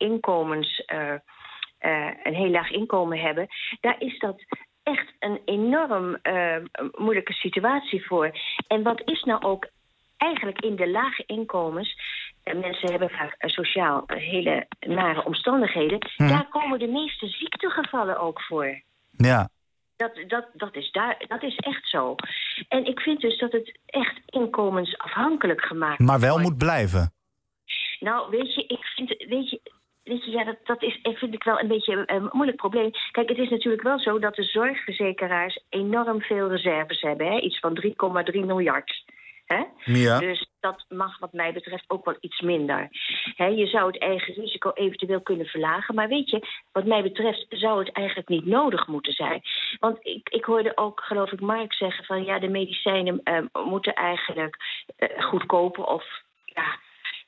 een heel laag inkomen hebben. Daar is dat echt een enorm moeilijke situatie voor. En wat is nou ook eigenlijk in de lage inkomens... mensen hebben vaak sociaal hele nare omstandigheden... daar komen de meeste ziektegevallen ook voor. Ja. Dat is echt zo. En ik vind dus dat het echt inkomensafhankelijk gemaakt maar wel wordt. Moet blijven. Nou, weet je, dat vind ik wel een beetje een moeilijk probleem. Kijk, het is natuurlijk wel zo dat de zorgverzekeraars enorm veel reserves hebben. Hè? Iets van 3,3 miljard. Hè? Ja. Dus dat mag wat mij betreft ook wel iets minder. Je zou het eigen risico eventueel kunnen verlagen. Maar weet je, wat mij betreft zou het eigenlijk niet nodig moeten zijn. Want ik hoorde ook, geloof ik, Mark zeggen van... ja, de medicijnen moeten eigenlijk goedkoper of... ja,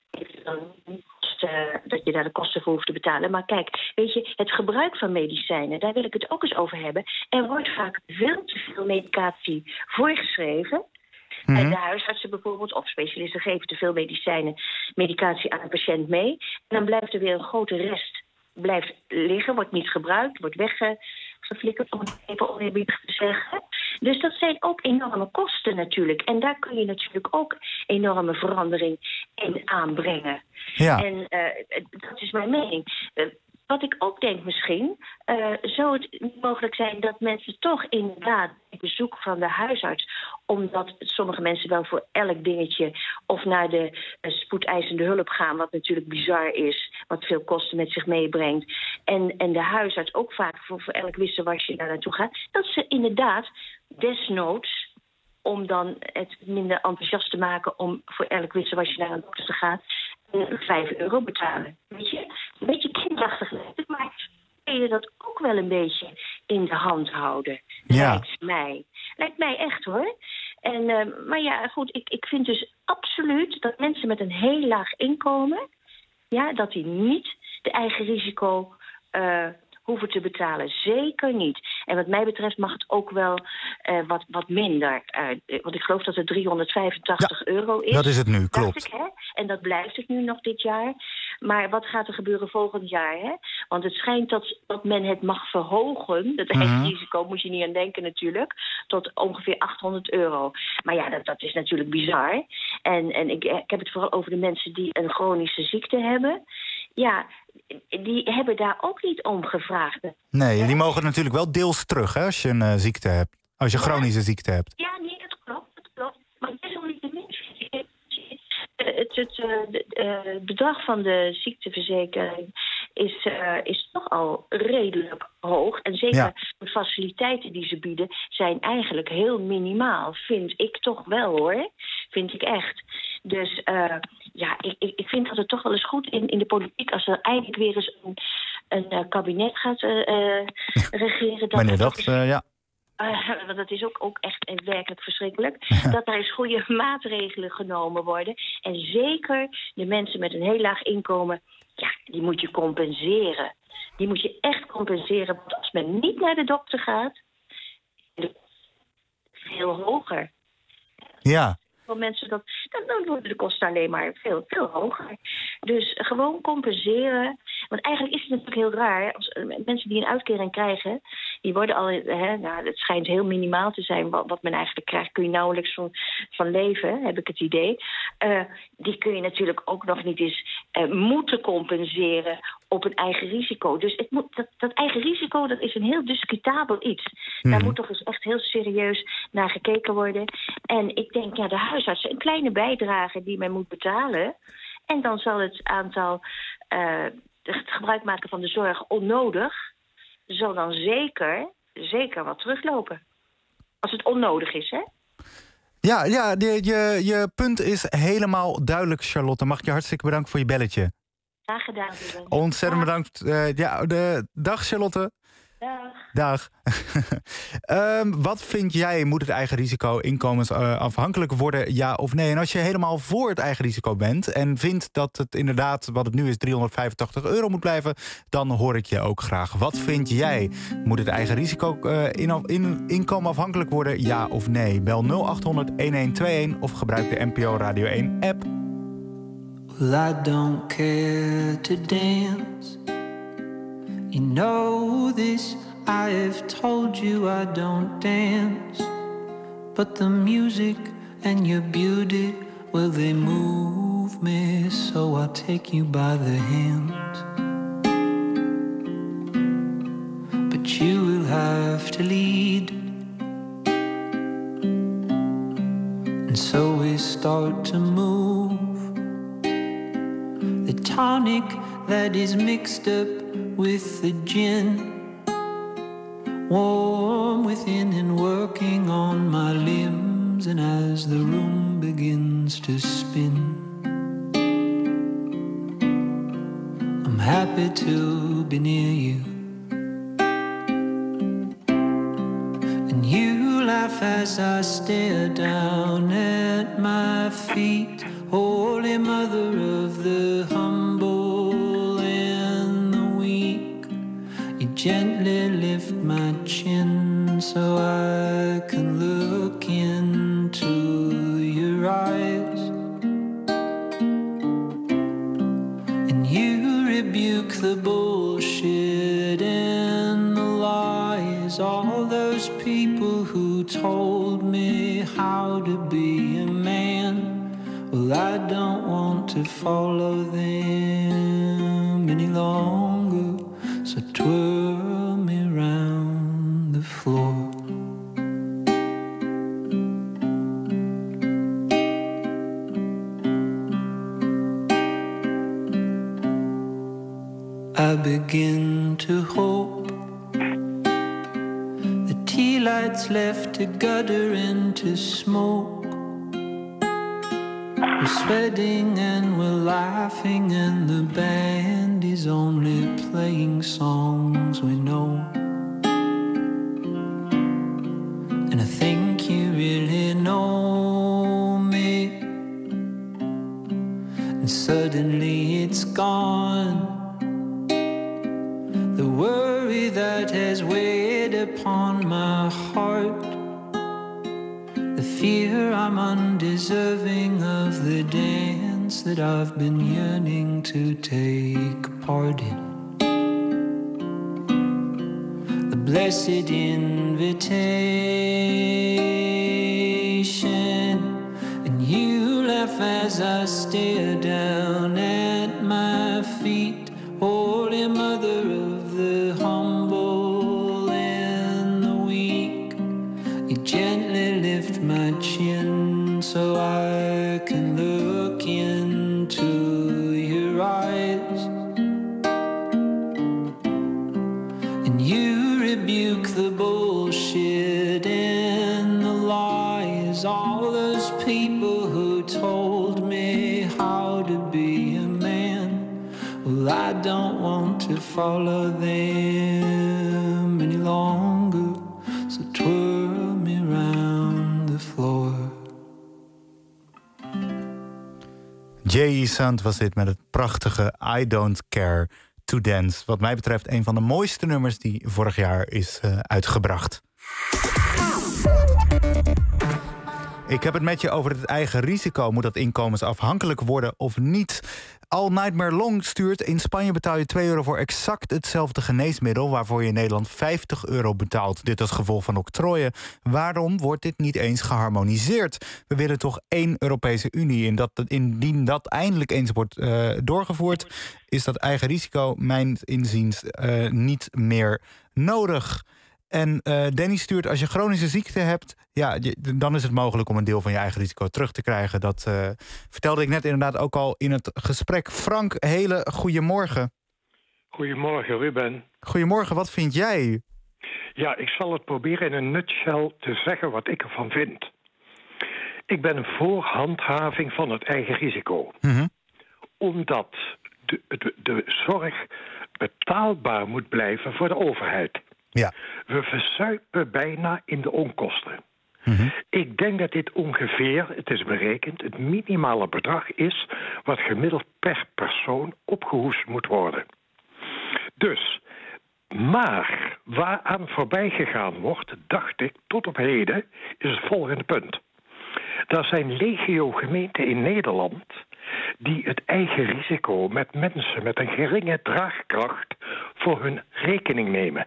dat je daar de kosten voor hoeft te betalen. Maar kijk, weet je, het gebruik van medicijnen... daar wil ik het ook eens over hebben. Er wordt vaak veel te veel medicatie voorgeschreven... En de huisartsen bijvoorbeeld, of specialisten geven te veel medicatie aan een patiënt mee. En dan blijft er weer een grote rest blijft liggen, wordt niet gebruikt, wordt weggeflikkerd, om het even oneerbiedig te zeggen. Dus dat zijn ook enorme kosten natuurlijk. En daar kun je natuurlijk ook enorme verandering in aanbrengen. Ja. En dat is mijn mening. Wat ik ook denk misschien, zou het mogelijk zijn dat mensen toch inderdaad het bezoek van de huisarts, omdat sommige mensen wel voor elk dingetje of naar de spoedeisende hulp gaan, wat natuurlijk bizar is, wat veel kosten met zich meebrengt. En de huisarts ook vaak voor elk wisselwasje daar naartoe gaat. Dat ze inderdaad desnoods, om dan het minder enthousiast te maken om voor elk wisselwasje naar een dokter te gaan, €5 betalen. Weet je? Een beetje kinderachtig lijkt het, maar kun je dat ook wel een beetje in de hand houden. Ja. Lijkt mij echt hoor. En, maar ja, goed, ik vind dus absoluut dat mensen met een heel laag inkomen, ja, dat die niet de eigen risico hoeven te betalen. Zeker niet. En wat mij betreft mag het ook wel wat minder. Want ik geloof dat het €385 is. Dat is het nu, klopt. Ik, hè? En dat blijft het nu nog dit jaar. Maar wat gaat er gebeuren volgend jaar? Hè? Want het schijnt dat men het mag verhogen. Dat eigen risico moet je niet aan denken natuurlijk. Tot ongeveer €800. Maar ja, dat is natuurlijk bizar. En ik heb het vooral over de mensen die een chronische ziekte hebben. Ja, die hebben daar ook niet om gevraagd. Nee, die mogen natuurlijk wel deels terug, hè, als je een ziekte hebt. Als je chronische ziekte hebt. Ja, nee, dat klopt. Maar desalniettemin het bedrag van de ziekteverzekering is toch al redelijk hoog. En zeker de faciliteiten die ze bieden zijn eigenlijk heel minimaal. Vind ik toch wel, hoor. Vind ik echt. Dus ik vind dat het toch wel eens goed in de politiek, als er eindelijk weer eens een kabinet gaat regeren. Wanneer dat, ja. Want dat is ook echt werkelijk verschrikkelijk. Dat daar eens goede maatregelen genomen worden. En zeker de mensen met een heel laag inkomen, die moet je compenseren. Die moet je echt compenseren. Want als men niet naar de dokter gaat, veel hoger. Ja. Voor mensen dan worden de kosten alleen maar veel, veel hoger. Dus gewoon compenseren. Want eigenlijk is het natuurlijk heel raar. Als mensen die een uitkering krijgen, die worden al, het schijnt heel minimaal te zijn wat men eigenlijk krijgt. Kun je nauwelijks van leven, heb ik het idee. Die kun je natuurlijk ook nog niet eens moeten compenseren op een eigen risico. Dus dat eigen risico, dat is een heel discutabel iets. Daar moet toch eens echt heel serieus naar gekeken worden. En ik denk, de huisarts, een kleine bijdrage die men moet betalen. En dan zal het aantal het gebruik maken van de zorg onnodig, zal dan zeker wat teruglopen. Als het onnodig is, hè? Ja, je punt is helemaal duidelijk, Charlotte. Mag ik je hartstikke bedanken voor je belletje. Graag gedaan, Ruben. Ontzettend bedankt. Dag, Charlotte. Dag. Wat vind jij, moet het eigen risico inkomensafhankelijk worden, ja of nee? En als je helemaal voor het eigen risico bent en vindt dat het inderdaad, wat het nu is, €385 moet blijven, dan hoor ik je ook graag. Wat vind jij? Moet het eigen risico inkomen afhankelijk worden, ja of nee? Bel 0800-1121 of gebruik de NPO Radio 1 app. Well, I don't care to dance. You know this, I have told you I don't dance. But the music and your beauty, well, they move me, so I'll take you by the hand. But you will have to lead. And so we start to move. The tonic that is mixed up with the gin, warm within and working on my limbs. And as the room begins to spin, I'm happy to be near you. And you laugh as I stare down at my feet. Holy Mother of the humble and the weak, you gently lift my chin so I can look into your eyes. And you rebuke the bullshit and the lies, all those people who told me how to be a man. Well, I don't want to follow them any longer, so twirl me round the floor. I begin to hope the tea lights left to gutter into smoke. We're sweating and we're laughing and the band is only playing songs we know. And I think you really know me. And suddenly it's gone. The worry that has weighed upon my heart, the fear I'm undeserving of the dance place that I've been yearning to take part in. The blessed invitation, and you laugh as I stare down at my feet. Holy Mother of the humble and the weak, you gently lift my chin so I can look into your eyes, and you rebuke the bullshit and the lies, all those people who told me how to be a man. Well, I don't want to follow them any longer, so twirl me round the floor. J.E. Sant was dit met het prachtige I Don't Care to Dance. Wat mij betreft een van de mooiste nummers die vorig jaar is uitgebracht. Ik heb het met je over het eigen risico. Moet dat inkomensafhankelijk worden of niet? All Nightmare Long stuurt: in Spanje betaal je €2 voor exact hetzelfde geneesmiddel waarvoor je in Nederland €50 betaalt. Dit als gevolg van octrooien. Waarom wordt dit niet eens geharmoniseerd? We willen toch één Europese Unie. Indien dat eindelijk eens wordt doorgevoerd, is dat eigen risico mijns inziens niet meer nodig. En Danny stuurt: als je chronische ziekte hebt, ja, dan is het mogelijk om een deel van je eigen risico terug te krijgen. Dat vertelde ik net inderdaad ook al in het gesprek. Frank, hele goedemorgen. Goedemorgen, Ruben. Goedemorgen, wat vind jij? Ja, ik zal het proberen in een nutshell te zeggen wat ik ervan vind. Ik ben voor handhaving van het eigen risico. Omdat de zorg betaalbaar moet blijven voor de overheid. Ja. We verzuipen bijna in de onkosten. Ik denk dat dit ongeveer, het is berekend, het minimale bedrag is wat gemiddeld per persoon opgehoest moet worden. Dus, maar waaraan voorbij gegaan wordt, dacht ik, tot op heden, is het volgende punt. Er zijn legio gemeenten in Nederland die het eigen risico met mensen met een geringe draagkracht voor hun rekening nemen.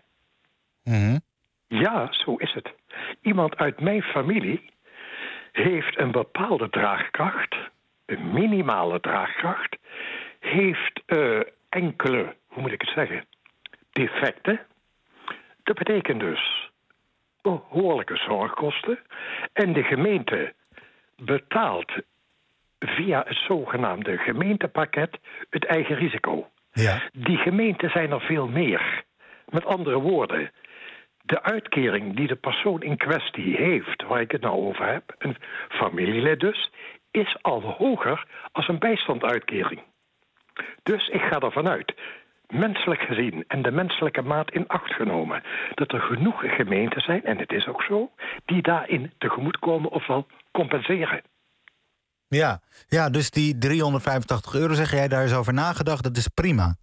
Ja, zo is het. Iemand uit mijn familie heeft een bepaalde draagkracht, een minimale draagkracht, heeft enkele, hoe moet ik het zeggen, defecten. Dat betekent dus behoorlijke zorgkosten. En de gemeente betaalt via het zogenaamde gemeentepakket het eigen risico. Ja. Die gemeenten zijn er veel meer. Met andere woorden, de uitkering die de persoon in kwestie heeft, waar ik het nou over heb, een familielid dus, is al hoger als een bijstandsuitkering. Dus ik ga ervan uit, menselijk gezien en de menselijke maat in acht genomen, dat er genoeg gemeenten zijn, en het is ook zo, die daarin tegemoetkomen of wel compenseren. Ja, dus die €385, zeg jij, daar is over nagedacht, dat is prima.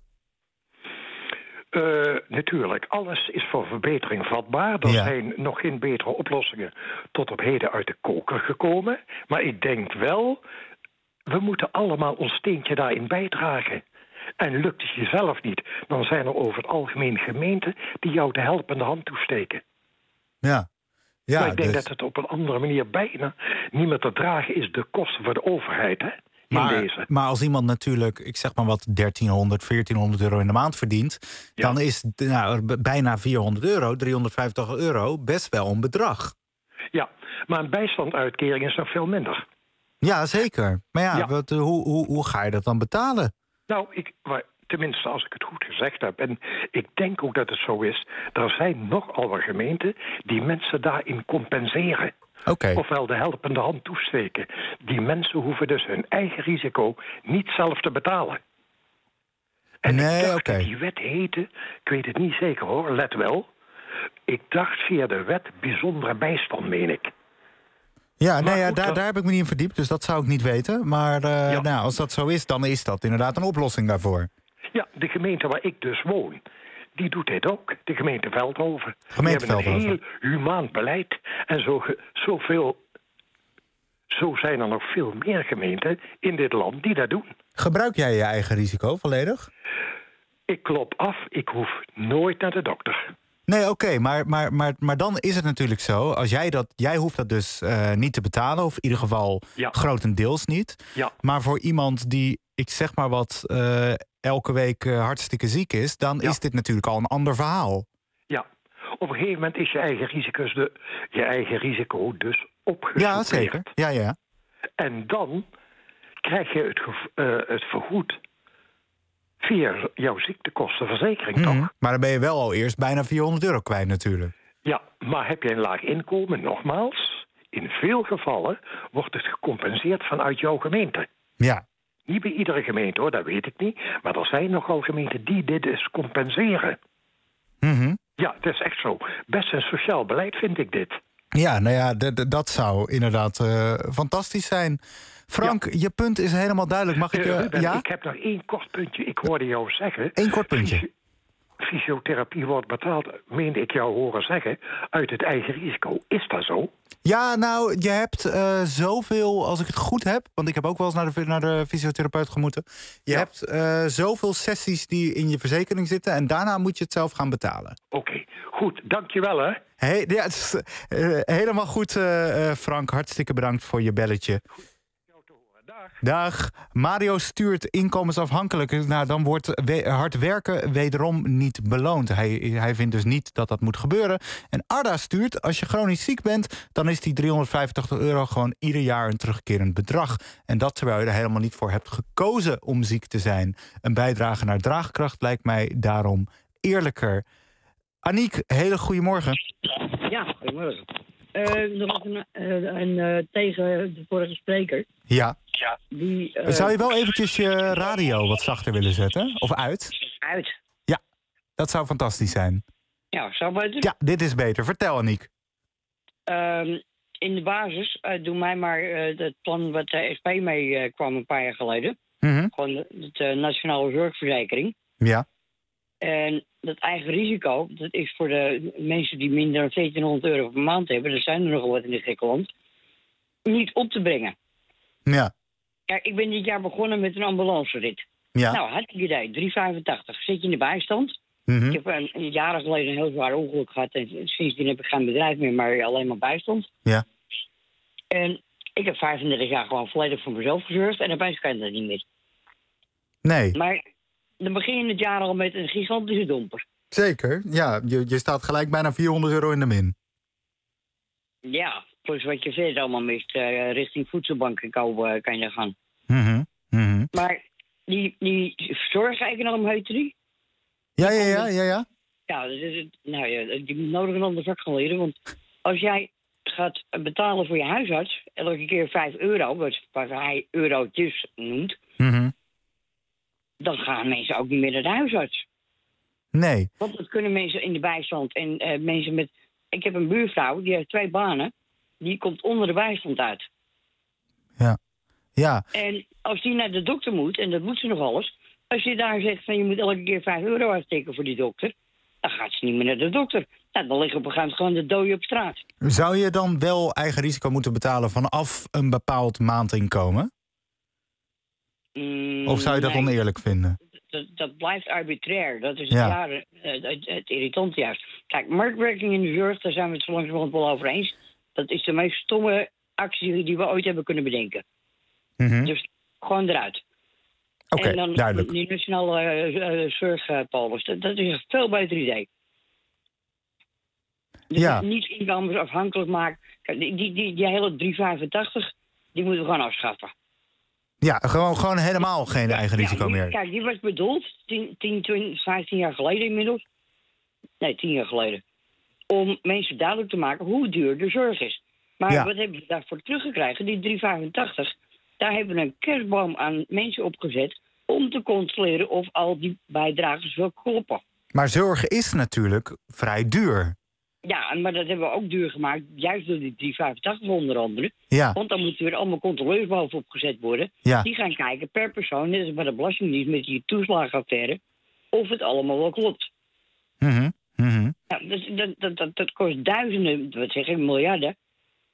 Natuurlijk, alles is voor verbetering vatbaar. Er zijn nog geen betere oplossingen tot op heden uit de koker gekomen. Maar ik denk wel, we moeten allemaal ons steentje daarin bijdragen. En lukt het jezelf niet, dan zijn er over het algemeen gemeenten die jou de helpende hand toesteken. Ja, maar ik denk dat het op een andere manier bijna niet meer te dragen is, de kosten voor de overheid, hè? Maar als iemand natuurlijk, ik zeg maar wat, €1300, €1400 in de maand verdient, dan is bijna €400, €350 best wel een bedrag. Ja, maar een bijstandsuitkering is nog veel minder. Ja, zeker. Maar hoe ga je dat dan betalen? Nou, tenminste als ik het goed gezegd heb, en ik denk ook dat het zo is, er zijn nogal wat gemeenten die mensen daarin compenseren. Ofwel de helpende hand toesteken. Die mensen hoeven dus hun eigen risico niet zelf te betalen. En ik dacht dat die wet heette, ik weet het niet zeker hoor, let wel. Ik dacht via de wet bijzondere bijstand, meen ik. Ja, daar heb ik me niet in verdiept, dus dat zou ik niet weten. Maar als dat zo is, dan is dat inderdaad een oplossing daarvoor. Ja, de gemeente waar ik dus woon, die doet dit ook. De gemeente Veldhoven. Die hebben een heel humaan beleid. En zo zijn er nog veel meer gemeenten in dit land die dat doen. Gebruik jij je eigen risico volledig? Ik klop af, ik hoef nooit naar de dokter. Nee, oké, maar dan is het natuurlijk zo. Als jij hoeft dat dus niet te betalen, of in ieder geval grotendeels niet. Ja. Maar voor iemand die, ik zeg maar wat, elke week hartstikke ziek is, dan is dit natuurlijk al een ander verhaal. Ja, op een gegeven moment is je eigen risico dus opgesummeerd. Ja, zeker. Ja. En dan krijg je het vergoed via jouw ziektekostenverzekering, toch? Maar dan ben je wel al eerst bijna €400 kwijt natuurlijk. Ja, maar heb je een laag inkomen, nogmaals, in veel gevallen wordt het gecompenseerd vanuit jouw gemeente. Ja. Niet bij iedere gemeente, hoor, dat weet ik niet. Maar er zijn nogal gemeenten die dit dus compenseren. Ja, dat is echt zo. Best een sociaal beleid vind ik dit. Ja, nou ja, dat zou inderdaad fantastisch zijn. Frank, je punt is helemaal duidelijk. Mag ik... Ruben, ik heb nog één kort puntje. Ik hoorde jou zeggen... Eén kort puntje. Fysiotherapie wordt betaald, meende ik jou horen zeggen, uit het eigen risico. Is dat zo? Ja, nou, je hebt zoveel, als ik het goed heb, want ik heb ook wel eens naar de fysiotherapeut gemoeten. Je hebt zoveel sessies die in je verzekering zitten en daarna moet je het zelf gaan betalen. Oké, goed. Dankjewel, hè. Ja, het is, helemaal goed, Frank. Hartstikke bedankt voor je belletje. Dag. Mario stuurt inkomensafhankelijk. Nou, dan wordt hard werken wederom niet beloond. Hij vindt dus niet dat dat moet gebeuren. En Arda stuurt, als je chronisch ziek bent, dan is die €385 gewoon ieder jaar een terugkerend bedrag. En dat terwijl je er helemaal niet voor hebt gekozen om ziek te zijn. Een bijdrage naar draagkracht lijkt mij daarom eerlijker. Aniek, hele goede morgen. Ja, goedemorgen. Nog even tegen de vorige spreker. Ja. Die, zou je wel eventjes je radio wat zachter willen zetten? Of uit? Uit. Ja, dat zou fantastisch zijn. Ja, zou beter? Ja, dit is beter. Vertel, Aniek. In de basis doen mij maar het plan wat de SP mee kwam een paar jaar geleden. Gewoon de Nationale Zorgverzekering. Ja. En dat eigen risico, dat is voor de mensen die minder dan €1400 per maand hebben, er zijn er nogal wat in dit gekke land, niet op te brengen. Ja. Kijk, ik ben dit jaar begonnen met een ambulancerit. Ja. Nou, hartstikke idee, €385. Zit je in de bijstand. Ik heb een jaren geleden een heel zwaar ongeluk gehad en sindsdien heb ik geen bedrijf meer, maar alleen maar bijstand. Ja. En ik heb 35 jaar gewoon volledig voor mezelf gezorgd en opeens kan je dat niet meer. Nee. Maar dan begin je het jaar al met een gigantische domper. Zeker, ja. Je staat gelijk bijna €400 in de min. Ja, plus wat je verder allemaal mist. Richting voedselbanken kan je gaan. Maar die zorgeconoom heette die? Ja. Ja, die moet nodig een ander vak gaan leren. Want als jij gaat betalen voor je huisarts elke keer €5, wat hij eurotjes noemt, dan gaan mensen ook niet meer naar de huisarts. Nee. Want dat kunnen mensen in de bijstand en mensen met... Ik heb een buurvrouw, die heeft 2 banen. Die komt onder de bijstand uit. Ja. En als die naar de dokter moet, en dat moet ze nog alles... Als je daar zegt van je moet elke keer €5 uitsteken voor die dokter... dan gaat ze niet meer naar de dokter. Nou, dan liggen op een gegeven moment gewoon de doden op straat. Zou je dan wel eigen risico moeten betalen vanaf een bepaald maandinkomen? Of zou je dat oneerlijk vinden? Dat blijft arbitrair. Dat is het irritante juist. Kijk, marktwerking in de zorg, daar zijn we het zo langzamerhand wel over eens. Dat is de meest stomme actie die we ooit hebben kunnen bedenken. Dus gewoon eruit. Oké, en dan duidelijk. Die nationale zorgpolis, dat is een veel beter idee. Dus niet inkomensafhankelijk maken. Kijk, die hele €385, die moeten we gewoon afschaffen. Ja, gewoon helemaal geen eigen risico meer. Kijk, die was bedoeld 10, 20, 15 jaar geleden inmiddels. Nee, 10 jaar geleden. Om mensen duidelijk te maken hoe duur de zorg is. Maar wat hebben we daarvoor teruggekregen? Die €385, daar hebben we een kerstboom aan mensen opgezet om te controleren of al die bijdragers wel kloppen. Maar zorg is natuurlijk vrij duur. Ja, maar dat hebben we ook duur gemaakt, juist door die €385 onder andere. Ja. Want dan moeten er allemaal controleurs bovenop gezet worden. Ja. Die gaan kijken per persoon, net als bij de Belastingdienst met die toeslagenaffaire, of het allemaal wel klopt. Ja, dat kost duizenden, wat zeg ik, miljarden.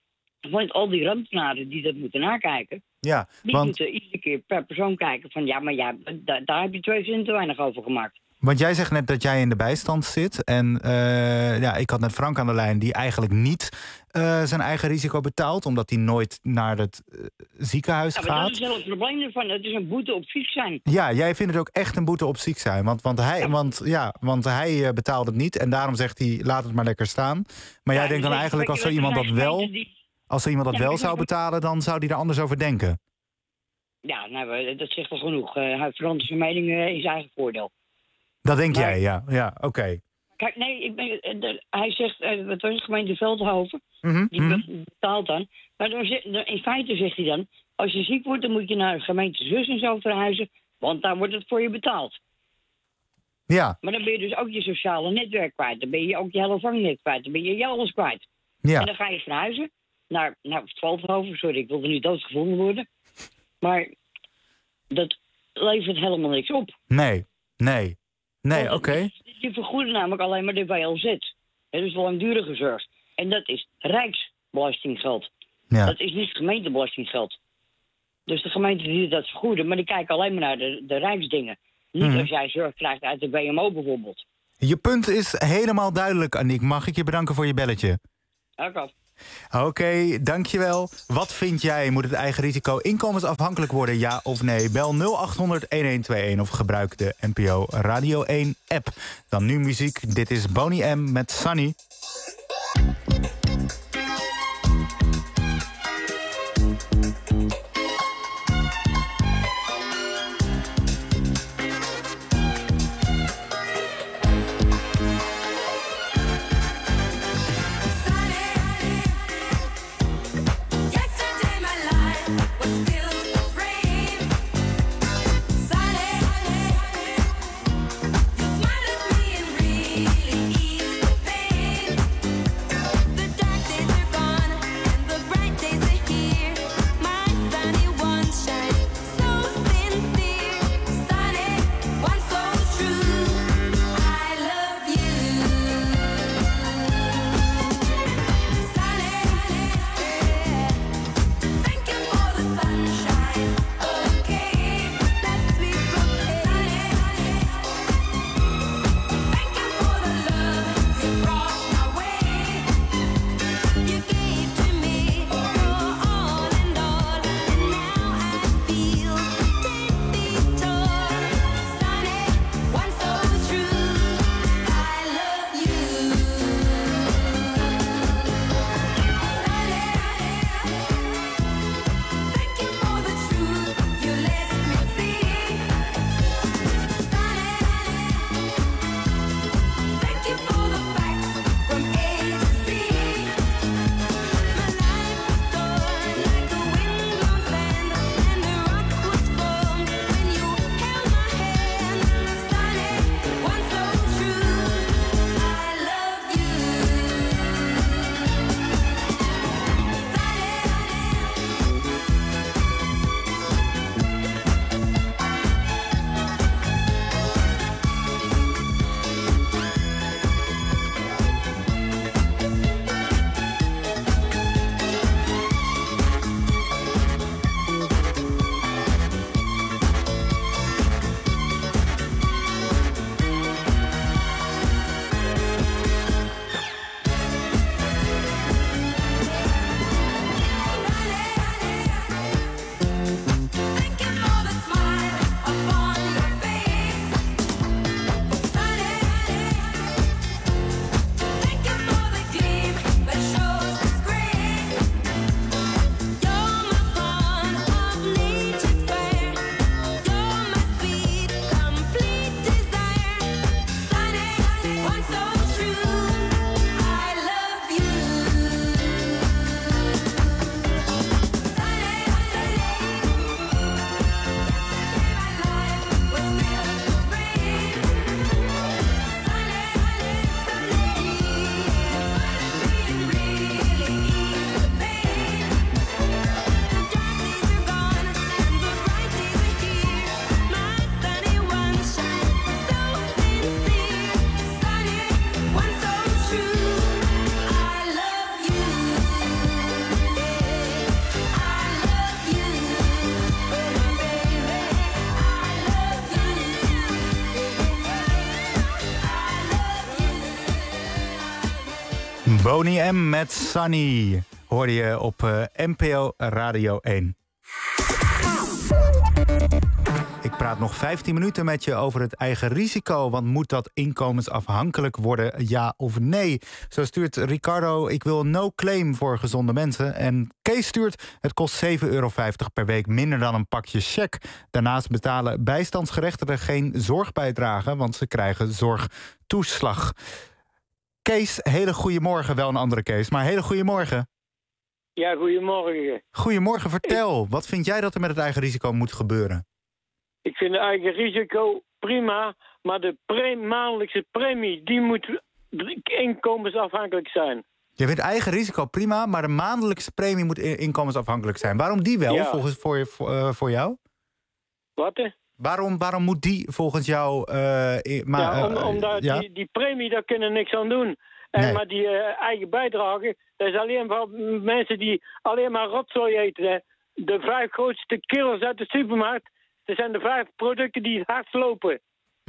Want al die ambtenaren die dat moeten nakijken... Ja, die moeten iedere keer per persoon kijken van... daar heb je 2 cent te weinig over gemaakt. Want jij zegt net dat jij in de bijstand zit. En ik had net Frank aan de lijn die eigenlijk niet zijn eigen risico betaalt. Omdat hij nooit naar het ziekenhuis gaat. Maar dat is wel het probleem ervan. Het is een boete op ziek zijn. Ja, jij vindt het ook echt een boete op ziek zijn. Want hij betaalt het niet. En daarom zegt hij, laat het maar lekker staan. Maar jij denkt dan eigenlijk, als er iemand dat wel... Als er iemand dat wel zou betalen, dan zou hij er anders over denken. Ja, nou, dat zegt wel genoeg. Hij verandert zijn mening in zijn eigen voordeel. Dat denk jij, ja. Ja, oké. Kijk, nee, hij zegt, wat was het, gemeente Veldhoven, die betaalt dan. Maar in feite zegt hij dan, als je ziek wordt, dan moet je naar de gemeente zus en zo verhuizen, want daar wordt het voor je betaald. Ja. Maar dan ben je dus ook je sociale netwerk kwijt. Dan ben je ook je hele vangnet kwijt. Dan ben je alles kwijt. Ja. En dan ga je verhuizen naar Veldhoven. Sorry, ik wilde niet doodgevonden worden. Maar dat levert helemaal niks op. Nee, oké. Die vergoeden namelijk alleen maar de WLZ. Dat is langdurige zorg. En dat is rijksbelastinggeld. Ja. Dat is niet gemeentebelastinggeld. Dus de gemeenten die dat vergoeden, maar die kijken alleen maar naar de rijksdingen. Niet als jij zorg krijgt uit de WMO bijvoorbeeld. Je punt is helemaal duidelijk, Aniek. Mag ik je bedanken voor je belletje? Oké, dankjewel. Wat vind jij? Moet het eigen risico inkomensafhankelijk worden, ja of nee? Bel 0800-1121 of gebruik de NPO Radio 1 app. Dan nu muziek. Dit is Boney M met Sunny. Smile at me and really ease the pain. Boney M met Sunny hoorde je op NPO Radio 1. Ik praat nog 15 minuten met je over het eigen risico. Want moet dat inkomensafhankelijk worden, ja of nee? Zo stuurt Ricardo, ik wil een no-claim voor gezonde mensen. En Kees stuurt, het kost €7,50 per week, minder dan een pakje cheque. Daarnaast betalen bijstandsgerechtigden geen zorgbijdrage, want ze krijgen zorgtoeslag. Kees, hele goede morgen. Wel een andere Kees, maar hele goede morgen. Ja, goedemorgen. Goedemorgen, vertel. Wat vind jij dat er met het eigen risico moet gebeuren? Ik vind het eigen risico prima, maar de maandelijkse premie, die moet inkomensafhankelijk zijn. Je vindt eigen risico prima, maar de maandelijkse premie moet inkomensafhankelijk zijn. Waarom die wel, volgens voor jou? Wat? Waarom moet die volgens jou... Omdat die premie, daar kunnen niks aan doen. Nee. Maar die eigen bijdrage, dat is alleen voor mensen die alleen maar rotzooi eten. Hè. De 5 grootste killers uit de supermarkt, dat zijn de 5 producten die het hardst lopen.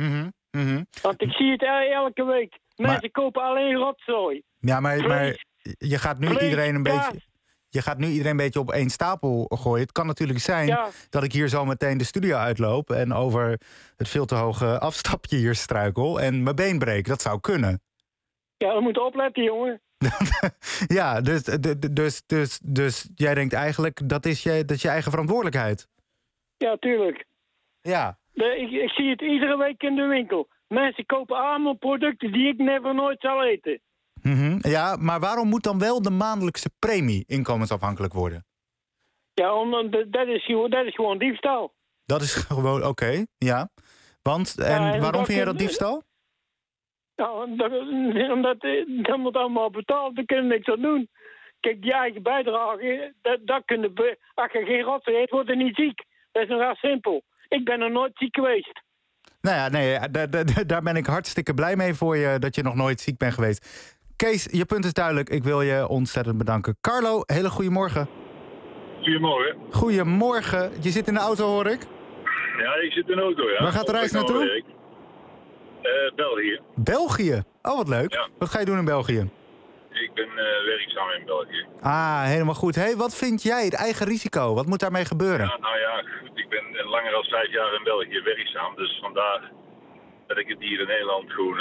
Want ik zie het elke week. Mensen kopen alleen rotzooi. Ja, maar je gaat nu iedereen een beetje... Je gaat nu iedereen een beetje op één stapel gooien. Het kan natuurlijk zijn dat ik hier zo meteen de studio uitloop en over het veel te hoge afstapje hier struikel en mijn been breek. Dat zou kunnen. Ja, we moeten opletten, jongen. Ja, dus jij denkt eigenlijk dat is je eigen verantwoordelijkheid. Ja, tuurlijk. Ja. Ik zie het iedere week in de winkel. Mensen kopen allemaal producten die ik nooit zal eten. Ja, maar waarom moet dan wel de maandelijkse premie inkomensafhankelijk worden? Ja, dat is gewoon diefstal. Dat is gewoon oké, ja. Want, en waarom vind jij dat diefstal? Nou, omdat dat moet allemaal betaald, daar kun je niks aan doen. Kijk, die eigen bijdrage, als je geen rotzooi eet, word je niet ziek. Dat is nog heel simpel. Ik ben nog nooit ziek geweest. Nou ja, nee, daar ben ik hartstikke blij mee voor je, dat je nog nooit ziek bent geweest. Kees, je punt is duidelijk. Ik wil je ontzettend bedanken. Carlo, hele goede morgen. Goedemorgen. Goedemorgen. Je zit in de auto, hoor ik? Ja, ik zit in de auto, ja. Waar gaat de reis naartoe? België. België? Oh, wat leuk. Ja. Wat ga je doen in België? Ik ben werkzaam in België. Ah, helemaal goed. Hey, wat vind jij, het eigen risico? Wat moet daarmee gebeuren? Ja, nou ja, goed. Ik ben langer dan 5 jaar in België werkzaam. Dus vandaar dat ik het hier in Nederland gewoon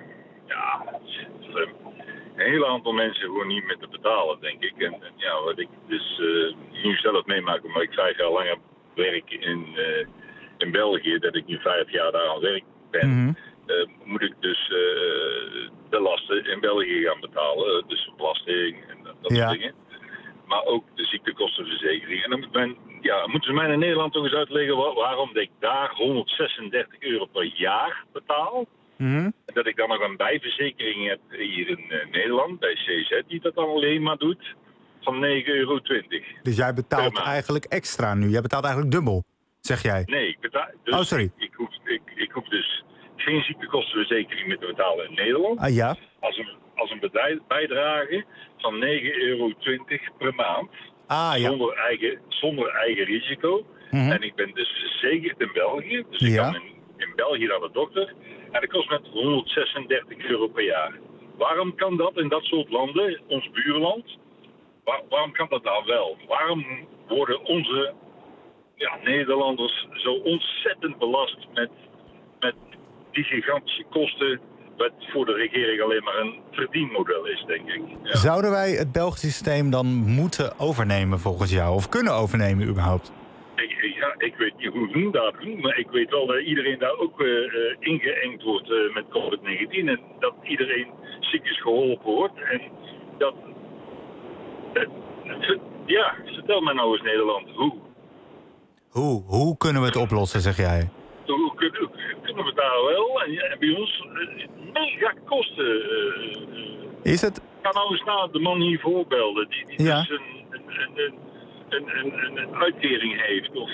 een heel aantal mensen gewoon niet meer te betalen, denk ik. En wat ik dus nu zelf meemaak, omdat ik 5 jaar langer werk in België, dat ik nu 5 jaar daar aan werk ben, moet ik dus de lasten in België gaan betalen. Dus belasting en dat soort dingen. Maar ook de ziektekostenverzekering. En dan moeten ze mij in Nederland toch eens uitleggen waarom ik daar €136 per jaar betaal. En dat ik dan nog een bijverzekering heb hier in Nederland, bij CZ, die dat dan alleen maar doet, van €9,20. Dus jij betaalt eigenlijk extra nu? Jij betaalt eigenlijk dubbel, zeg jij? Nee, ik betaal... Dus sorry. Ik hoef dus geen ziektekostenverzekering meer te betalen in Nederland. Ah ja? Als een bijdrage van €9,20 per maand. Ah ja. Zonder eigen risico. En ik ben dus verzekerd in België. Dus ik kan in België naar de dokter. En dat kost met €136 per jaar. Waarom kan dat in dat soort landen, ons buurland, waarom kan dat daar wel? Waarom worden onze Nederlanders zo ontzettend belast met die gigantische kosten, wat voor de regering alleen maar een verdienmodel is, denk ik. Ja. Zouden wij het Belgische systeem dan moeten overnemen volgens jou? Of kunnen overnemen überhaupt? Ik weet niet hoe hun dat doen, maar ik weet wel dat iedereen daar ook ingeëngd wordt met COVID-19. En dat iedereen ziekjes geholpen wordt. En dat... vertel mij nou eens Nederland, hoe? Hoe kunnen we het oplossen, zeg jij? Hoe kunnen we daar wel? En bij ons mega kosten. Is het? Ik ga nou eens naar de man hier voorbeelden, die dus een uitkering heeft. Of,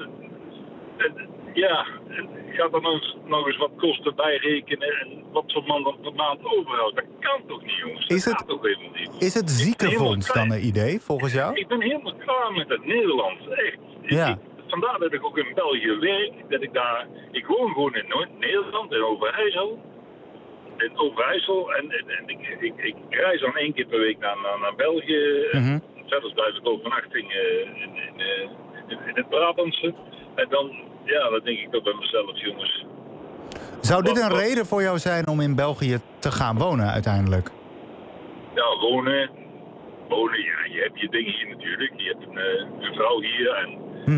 gaat er nog eens wat kosten bijrekenen en wat zo'n man dan per maand overhoudt. Dat kan toch niet, jongens? Dat gaat toch helemaal niet. Is het ziekenfonds dan een idee, volgens jou? Ik ben helemaal klaar met het Nederlands, echt. Vandaar dat ik ook in België werk, dat ik woon gewoon in Nederland, in Overijssel. in Overijssel. En ik reis dan 1 keer per week naar België. Zelfs blijf ik overnachting in het Brabantse. En dan denk ik toch bij mezelf, jongens. Zou dit een reden voor jou zijn om in België te gaan wonen uiteindelijk? Ja, wonen, ja, je hebt je dingen hier natuurlijk. Je hebt een vrouw hier en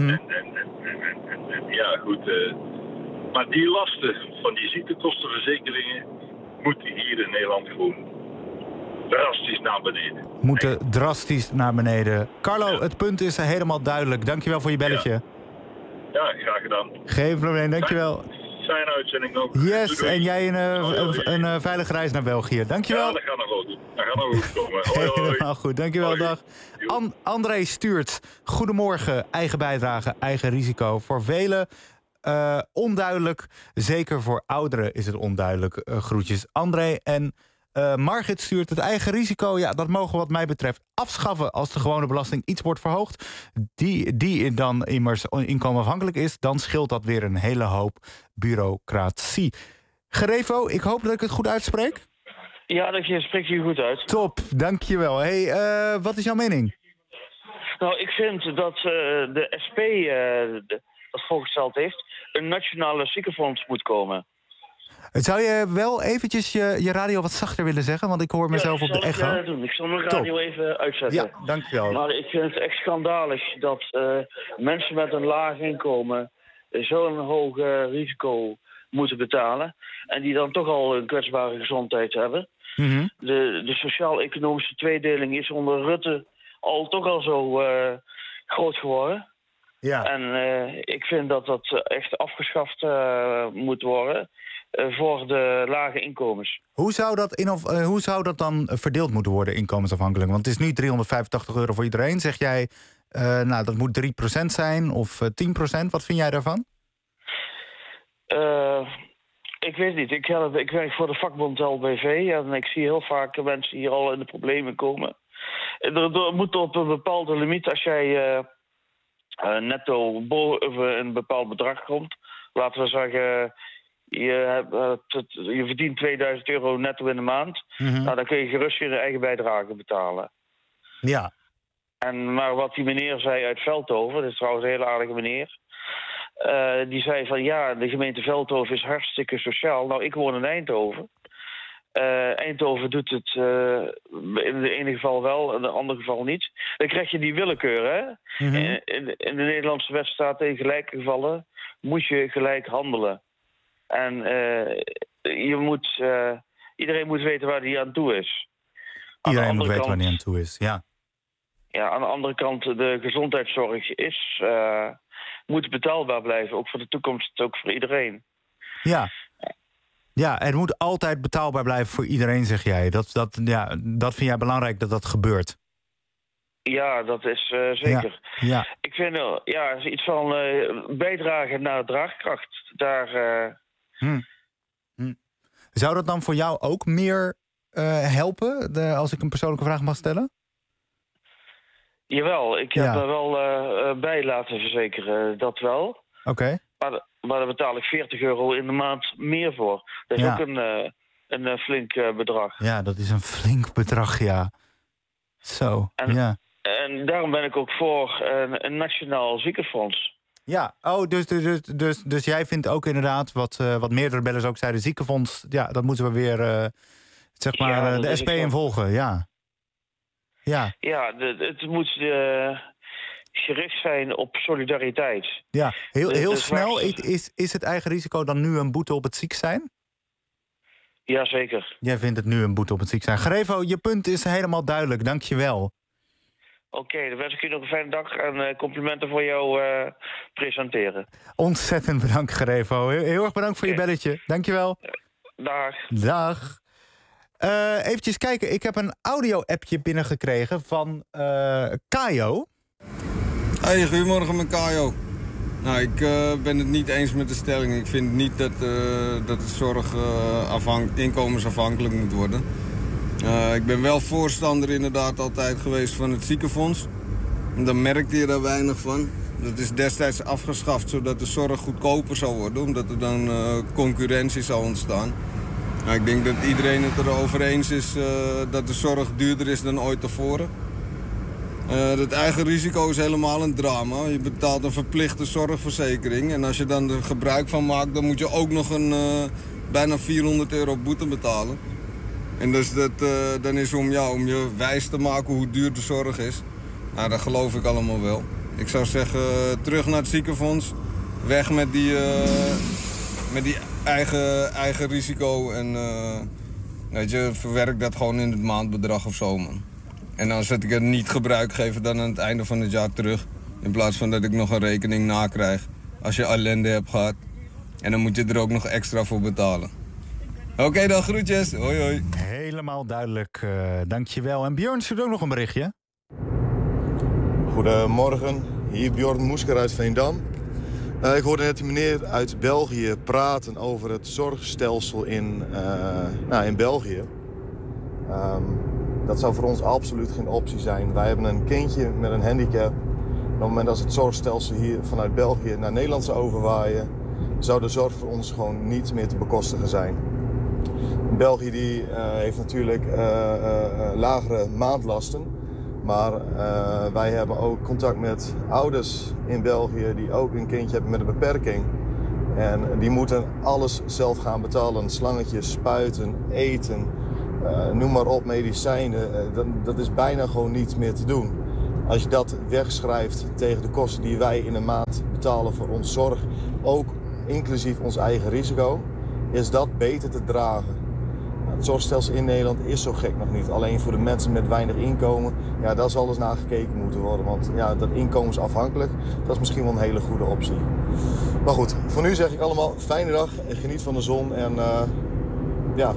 ja, goed. Maar die lasten van die ziektekostenverzekeringen moeten hier in Nederland gewoon drastisch naar beneden. Moeten drastisch naar beneden. Carlo, het punt is helemaal duidelijk. Dankjewel voor je belletje. Ja, graag gedaan. Geen probleem, dankjewel. Fijne uitzending nog. Yes, doei. En jij een veilige reis naar België. Dankjewel. Ja, dat gaat nog wel doen. Dat gaat nog goed komen. Hoi, hoi. Helemaal goed, dankjewel, dag. André stuurt. Goedemorgen, eigen bijdrage, eigen risico. Voor velen onduidelijk. Zeker voor ouderen is het onduidelijk. Groetjes André. En Margit stuurt het eigen risico. Ja, dat mogen wat mij betreft afschaffen als de gewone belasting iets wordt verhoogd. Die dan immers inkomenafhankelijk is. Dan scheelt dat weer een hele hoop bureaucratie. Gerevo, ik hoop dat ik het goed uitspreek. Ja, dat spreekt je goed uit. Top, dankjewel. Hey, wat is jouw mening? Nou, ik vind dat de SP dat voorgesteld heeft, een nationale ziekenfonds moet komen. Zou je wel eventjes je radio wat zachter willen zeggen? Want ik hoor mezelf op de echo. Ik zal mijn radio even uitzetten. Ja, dankjewel. Maar ik vind het echt schandalig dat mensen met een laag inkomen zo'n hoog risico moeten betalen. En die dan toch al een kwetsbare gezondheid hebben. De sociaal-economische tweedeling is onder Rutte toch al zo groot geworden. Ja. En ik vind dat dat echt afgeschaft moet worden voor de lage inkomens. Hoe zou dat dan verdeeld moeten worden, inkomensafhankelijk? Want het is nu €385 voor iedereen. Zeg jij, dat moet 3% zijn of 10%? Wat vind jij daarvan? Ik weet niet. Ik werk voor de vakbond LBV en ik zie heel vaak mensen hier al in de problemen komen. Er moet op een bepaalde limiet, als jij netto boven een bepaald bedrag komt, laten we zeggen, je verdient €2000 netto in de maand, nou, dan kun je gerust je eigen bijdrage betalen. Ja. Maar wat die meneer zei uit Veldhoven, dat is trouwens een hele aardige meneer, die zei van ja, de gemeente Veldhoven is hartstikke sociaal. Nou, ik woon in Eindhoven. Eindhoven doet het in de ene geval wel, in de andere geval niet. Dan krijg je die willekeur, hè? In de Nederlandse wet staat in gelijke gevallen moet je gelijk handelen. En iedereen moet weten waar hij aan toe is. Iedereen moet weten waar hij aan toe is, ja. Ja, aan de andere kant, de gezondheidszorg moet betaalbaar blijven. Ook voor de toekomst, ook voor iedereen. Ja. Ja, het moet altijd betaalbaar blijven voor iedereen, zeg jij. Dat vind jij belangrijk dat dat gebeurt? Ja, dat is zeker. Ja. Ik vind iets van bijdragen naar draagkracht. Zou dat dan voor jou ook meer helpen, als ik een persoonlijke vraag mag stellen? Jawel, ik heb er wel bij laten verzekeren, dat wel. Oké. Maar daar betaal ik €40 in de maand meer voor. Dat is ook een flink bedrag. Ja, dat is een flink bedrag, ja. Zo, En daarom ben ik ook voor een nationaal ziekenfonds. Ja, dus jij vindt ook inderdaad, wat meerdere bellers ook zeiden, ziekenfonds, ja, dat moeten we weer, de SP in volgen, ja. Ja, het moet gericht zijn op solidariteit. Ja, heel snel. Is het eigen risico dan nu een boete op het ziek zijn? Jazeker. Jij vindt het nu een boete op het ziek zijn. Gerevo, je punt is helemaal duidelijk. Dank je wel. Oké, dan wens ik je nog een fijne dag en complimenten voor jouw presenteren. Ontzettend bedankt, Gerevo. Heel erg bedankt voor je belletje. Dank je wel. Dag. Eventjes kijken, ik heb een audio-appje binnengekregen van Kajo. Hey, goedemorgen met Kajo. Nou, ik ben het niet eens met de stelling. Ik vind niet dat de zorg inkomensafhankelijk moet worden. Ik ben wel voorstander inderdaad altijd geweest van het ziekenfonds. En dan merkte je daar weinig van. Dat is destijds afgeschaft zodat de zorg goedkoper zou worden. Omdat er dan concurrentie zou ontstaan. Nou, ik denk dat iedereen het erover eens is dat de zorg duurder is dan ooit tevoren. Het eigen risico is helemaal een drama. Je betaalt een verplichte zorgverzekering. En als je dan er gebruik van maakt, dan moet je ook nog een bijna €400 boete betalen. En dus dan is om je wijs te maken hoe duur de zorg is. Nou, dat geloof ik allemaal wel. Ik zou zeggen, terug naar het ziekenfonds. Weg met die eigen risico. En verwerk dat gewoon in het maandbedrag of zo, man. En als ik het niet gebruik, geef het dan aan het einde van het jaar terug. In plaats van dat ik nog een rekening nakrijg als je ellende hebt gehad. En dan moet je er ook nog extra voor betalen. Oké, dan groetjes. Hoi, hoi. Helemaal duidelijk, dankjewel. En Björn stuurt ook nog een berichtje. Goedemorgen, hier Björn Moesker uit Veendam. Ik hoorde net die meneer uit België praten over het zorgstelsel in België. Dat zou voor ons absoluut geen optie zijn. Wij hebben een kindje met een handicap. Op het moment dat het zorgstelsel hier vanuit België naar Nederland zou overwaaien, zou de zorg voor ons gewoon niet meer te bekostigen zijn. België heeft natuurlijk lagere maandlasten. Maar wij hebben ook contact met ouders in België die ook een kindje hebben met een beperking. En die moeten alles zelf gaan betalen. Slangetjes, spuiten, eten, noem maar op, medicijnen. Dat is bijna gewoon niet meer te doen. Als je dat wegschrijft tegen de kosten die wij in een maand betalen voor onze zorg, ook inclusief ons eigen risico, is dat beter te dragen. Het zorgstelsel in Nederland is zo gek nog niet. Alleen voor de mensen met weinig inkomen, ja, daar zal eens naar gekeken moeten worden. Want ja, dat inkomensafhankelijk, dat is misschien wel een hele goede optie. Maar goed, voor nu zeg ik allemaal fijne dag, geniet van de zon en ja.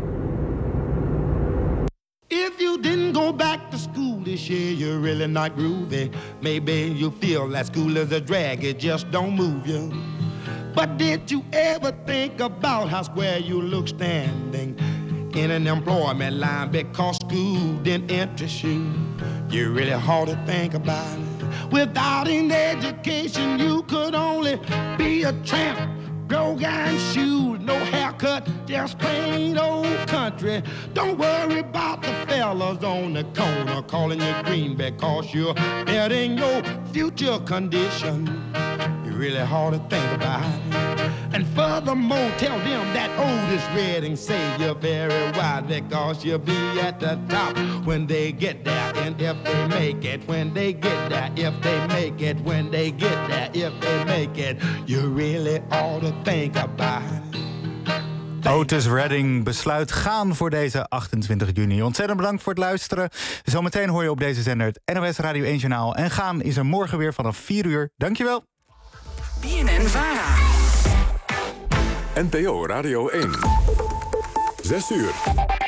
If you didn't go back to school this year, you're really not groovy. Maybe you feel that school is a drag, it just don't move you. But did you ever think about how square you look standing in an employment line because school didn't interest you? You really hard to think about it. Without an education, you could only be a tramp. Broke and shoes, no haircut, just plain old country. Don't worry about the fellas on the corner calling you green because you're betting your future condition. You're really hard to think about it. And furthermore, tell them that Otis Redding say you're very wise because you'll be at the top when they get there. And if they make it, when they get there, if they make it, when they get there, if they make it, you really ought to think about it. Otis Redding besluit gaan voor deze 28 juni. Ontzettend bedankt voor het luisteren. Zometeen hoor je op deze zender het NOS Radio 1 Journaal. En gaan is er morgen weer vanaf 4 uur. Dankjewel. BNN-VARA. NPO Radio 1. 6 uur.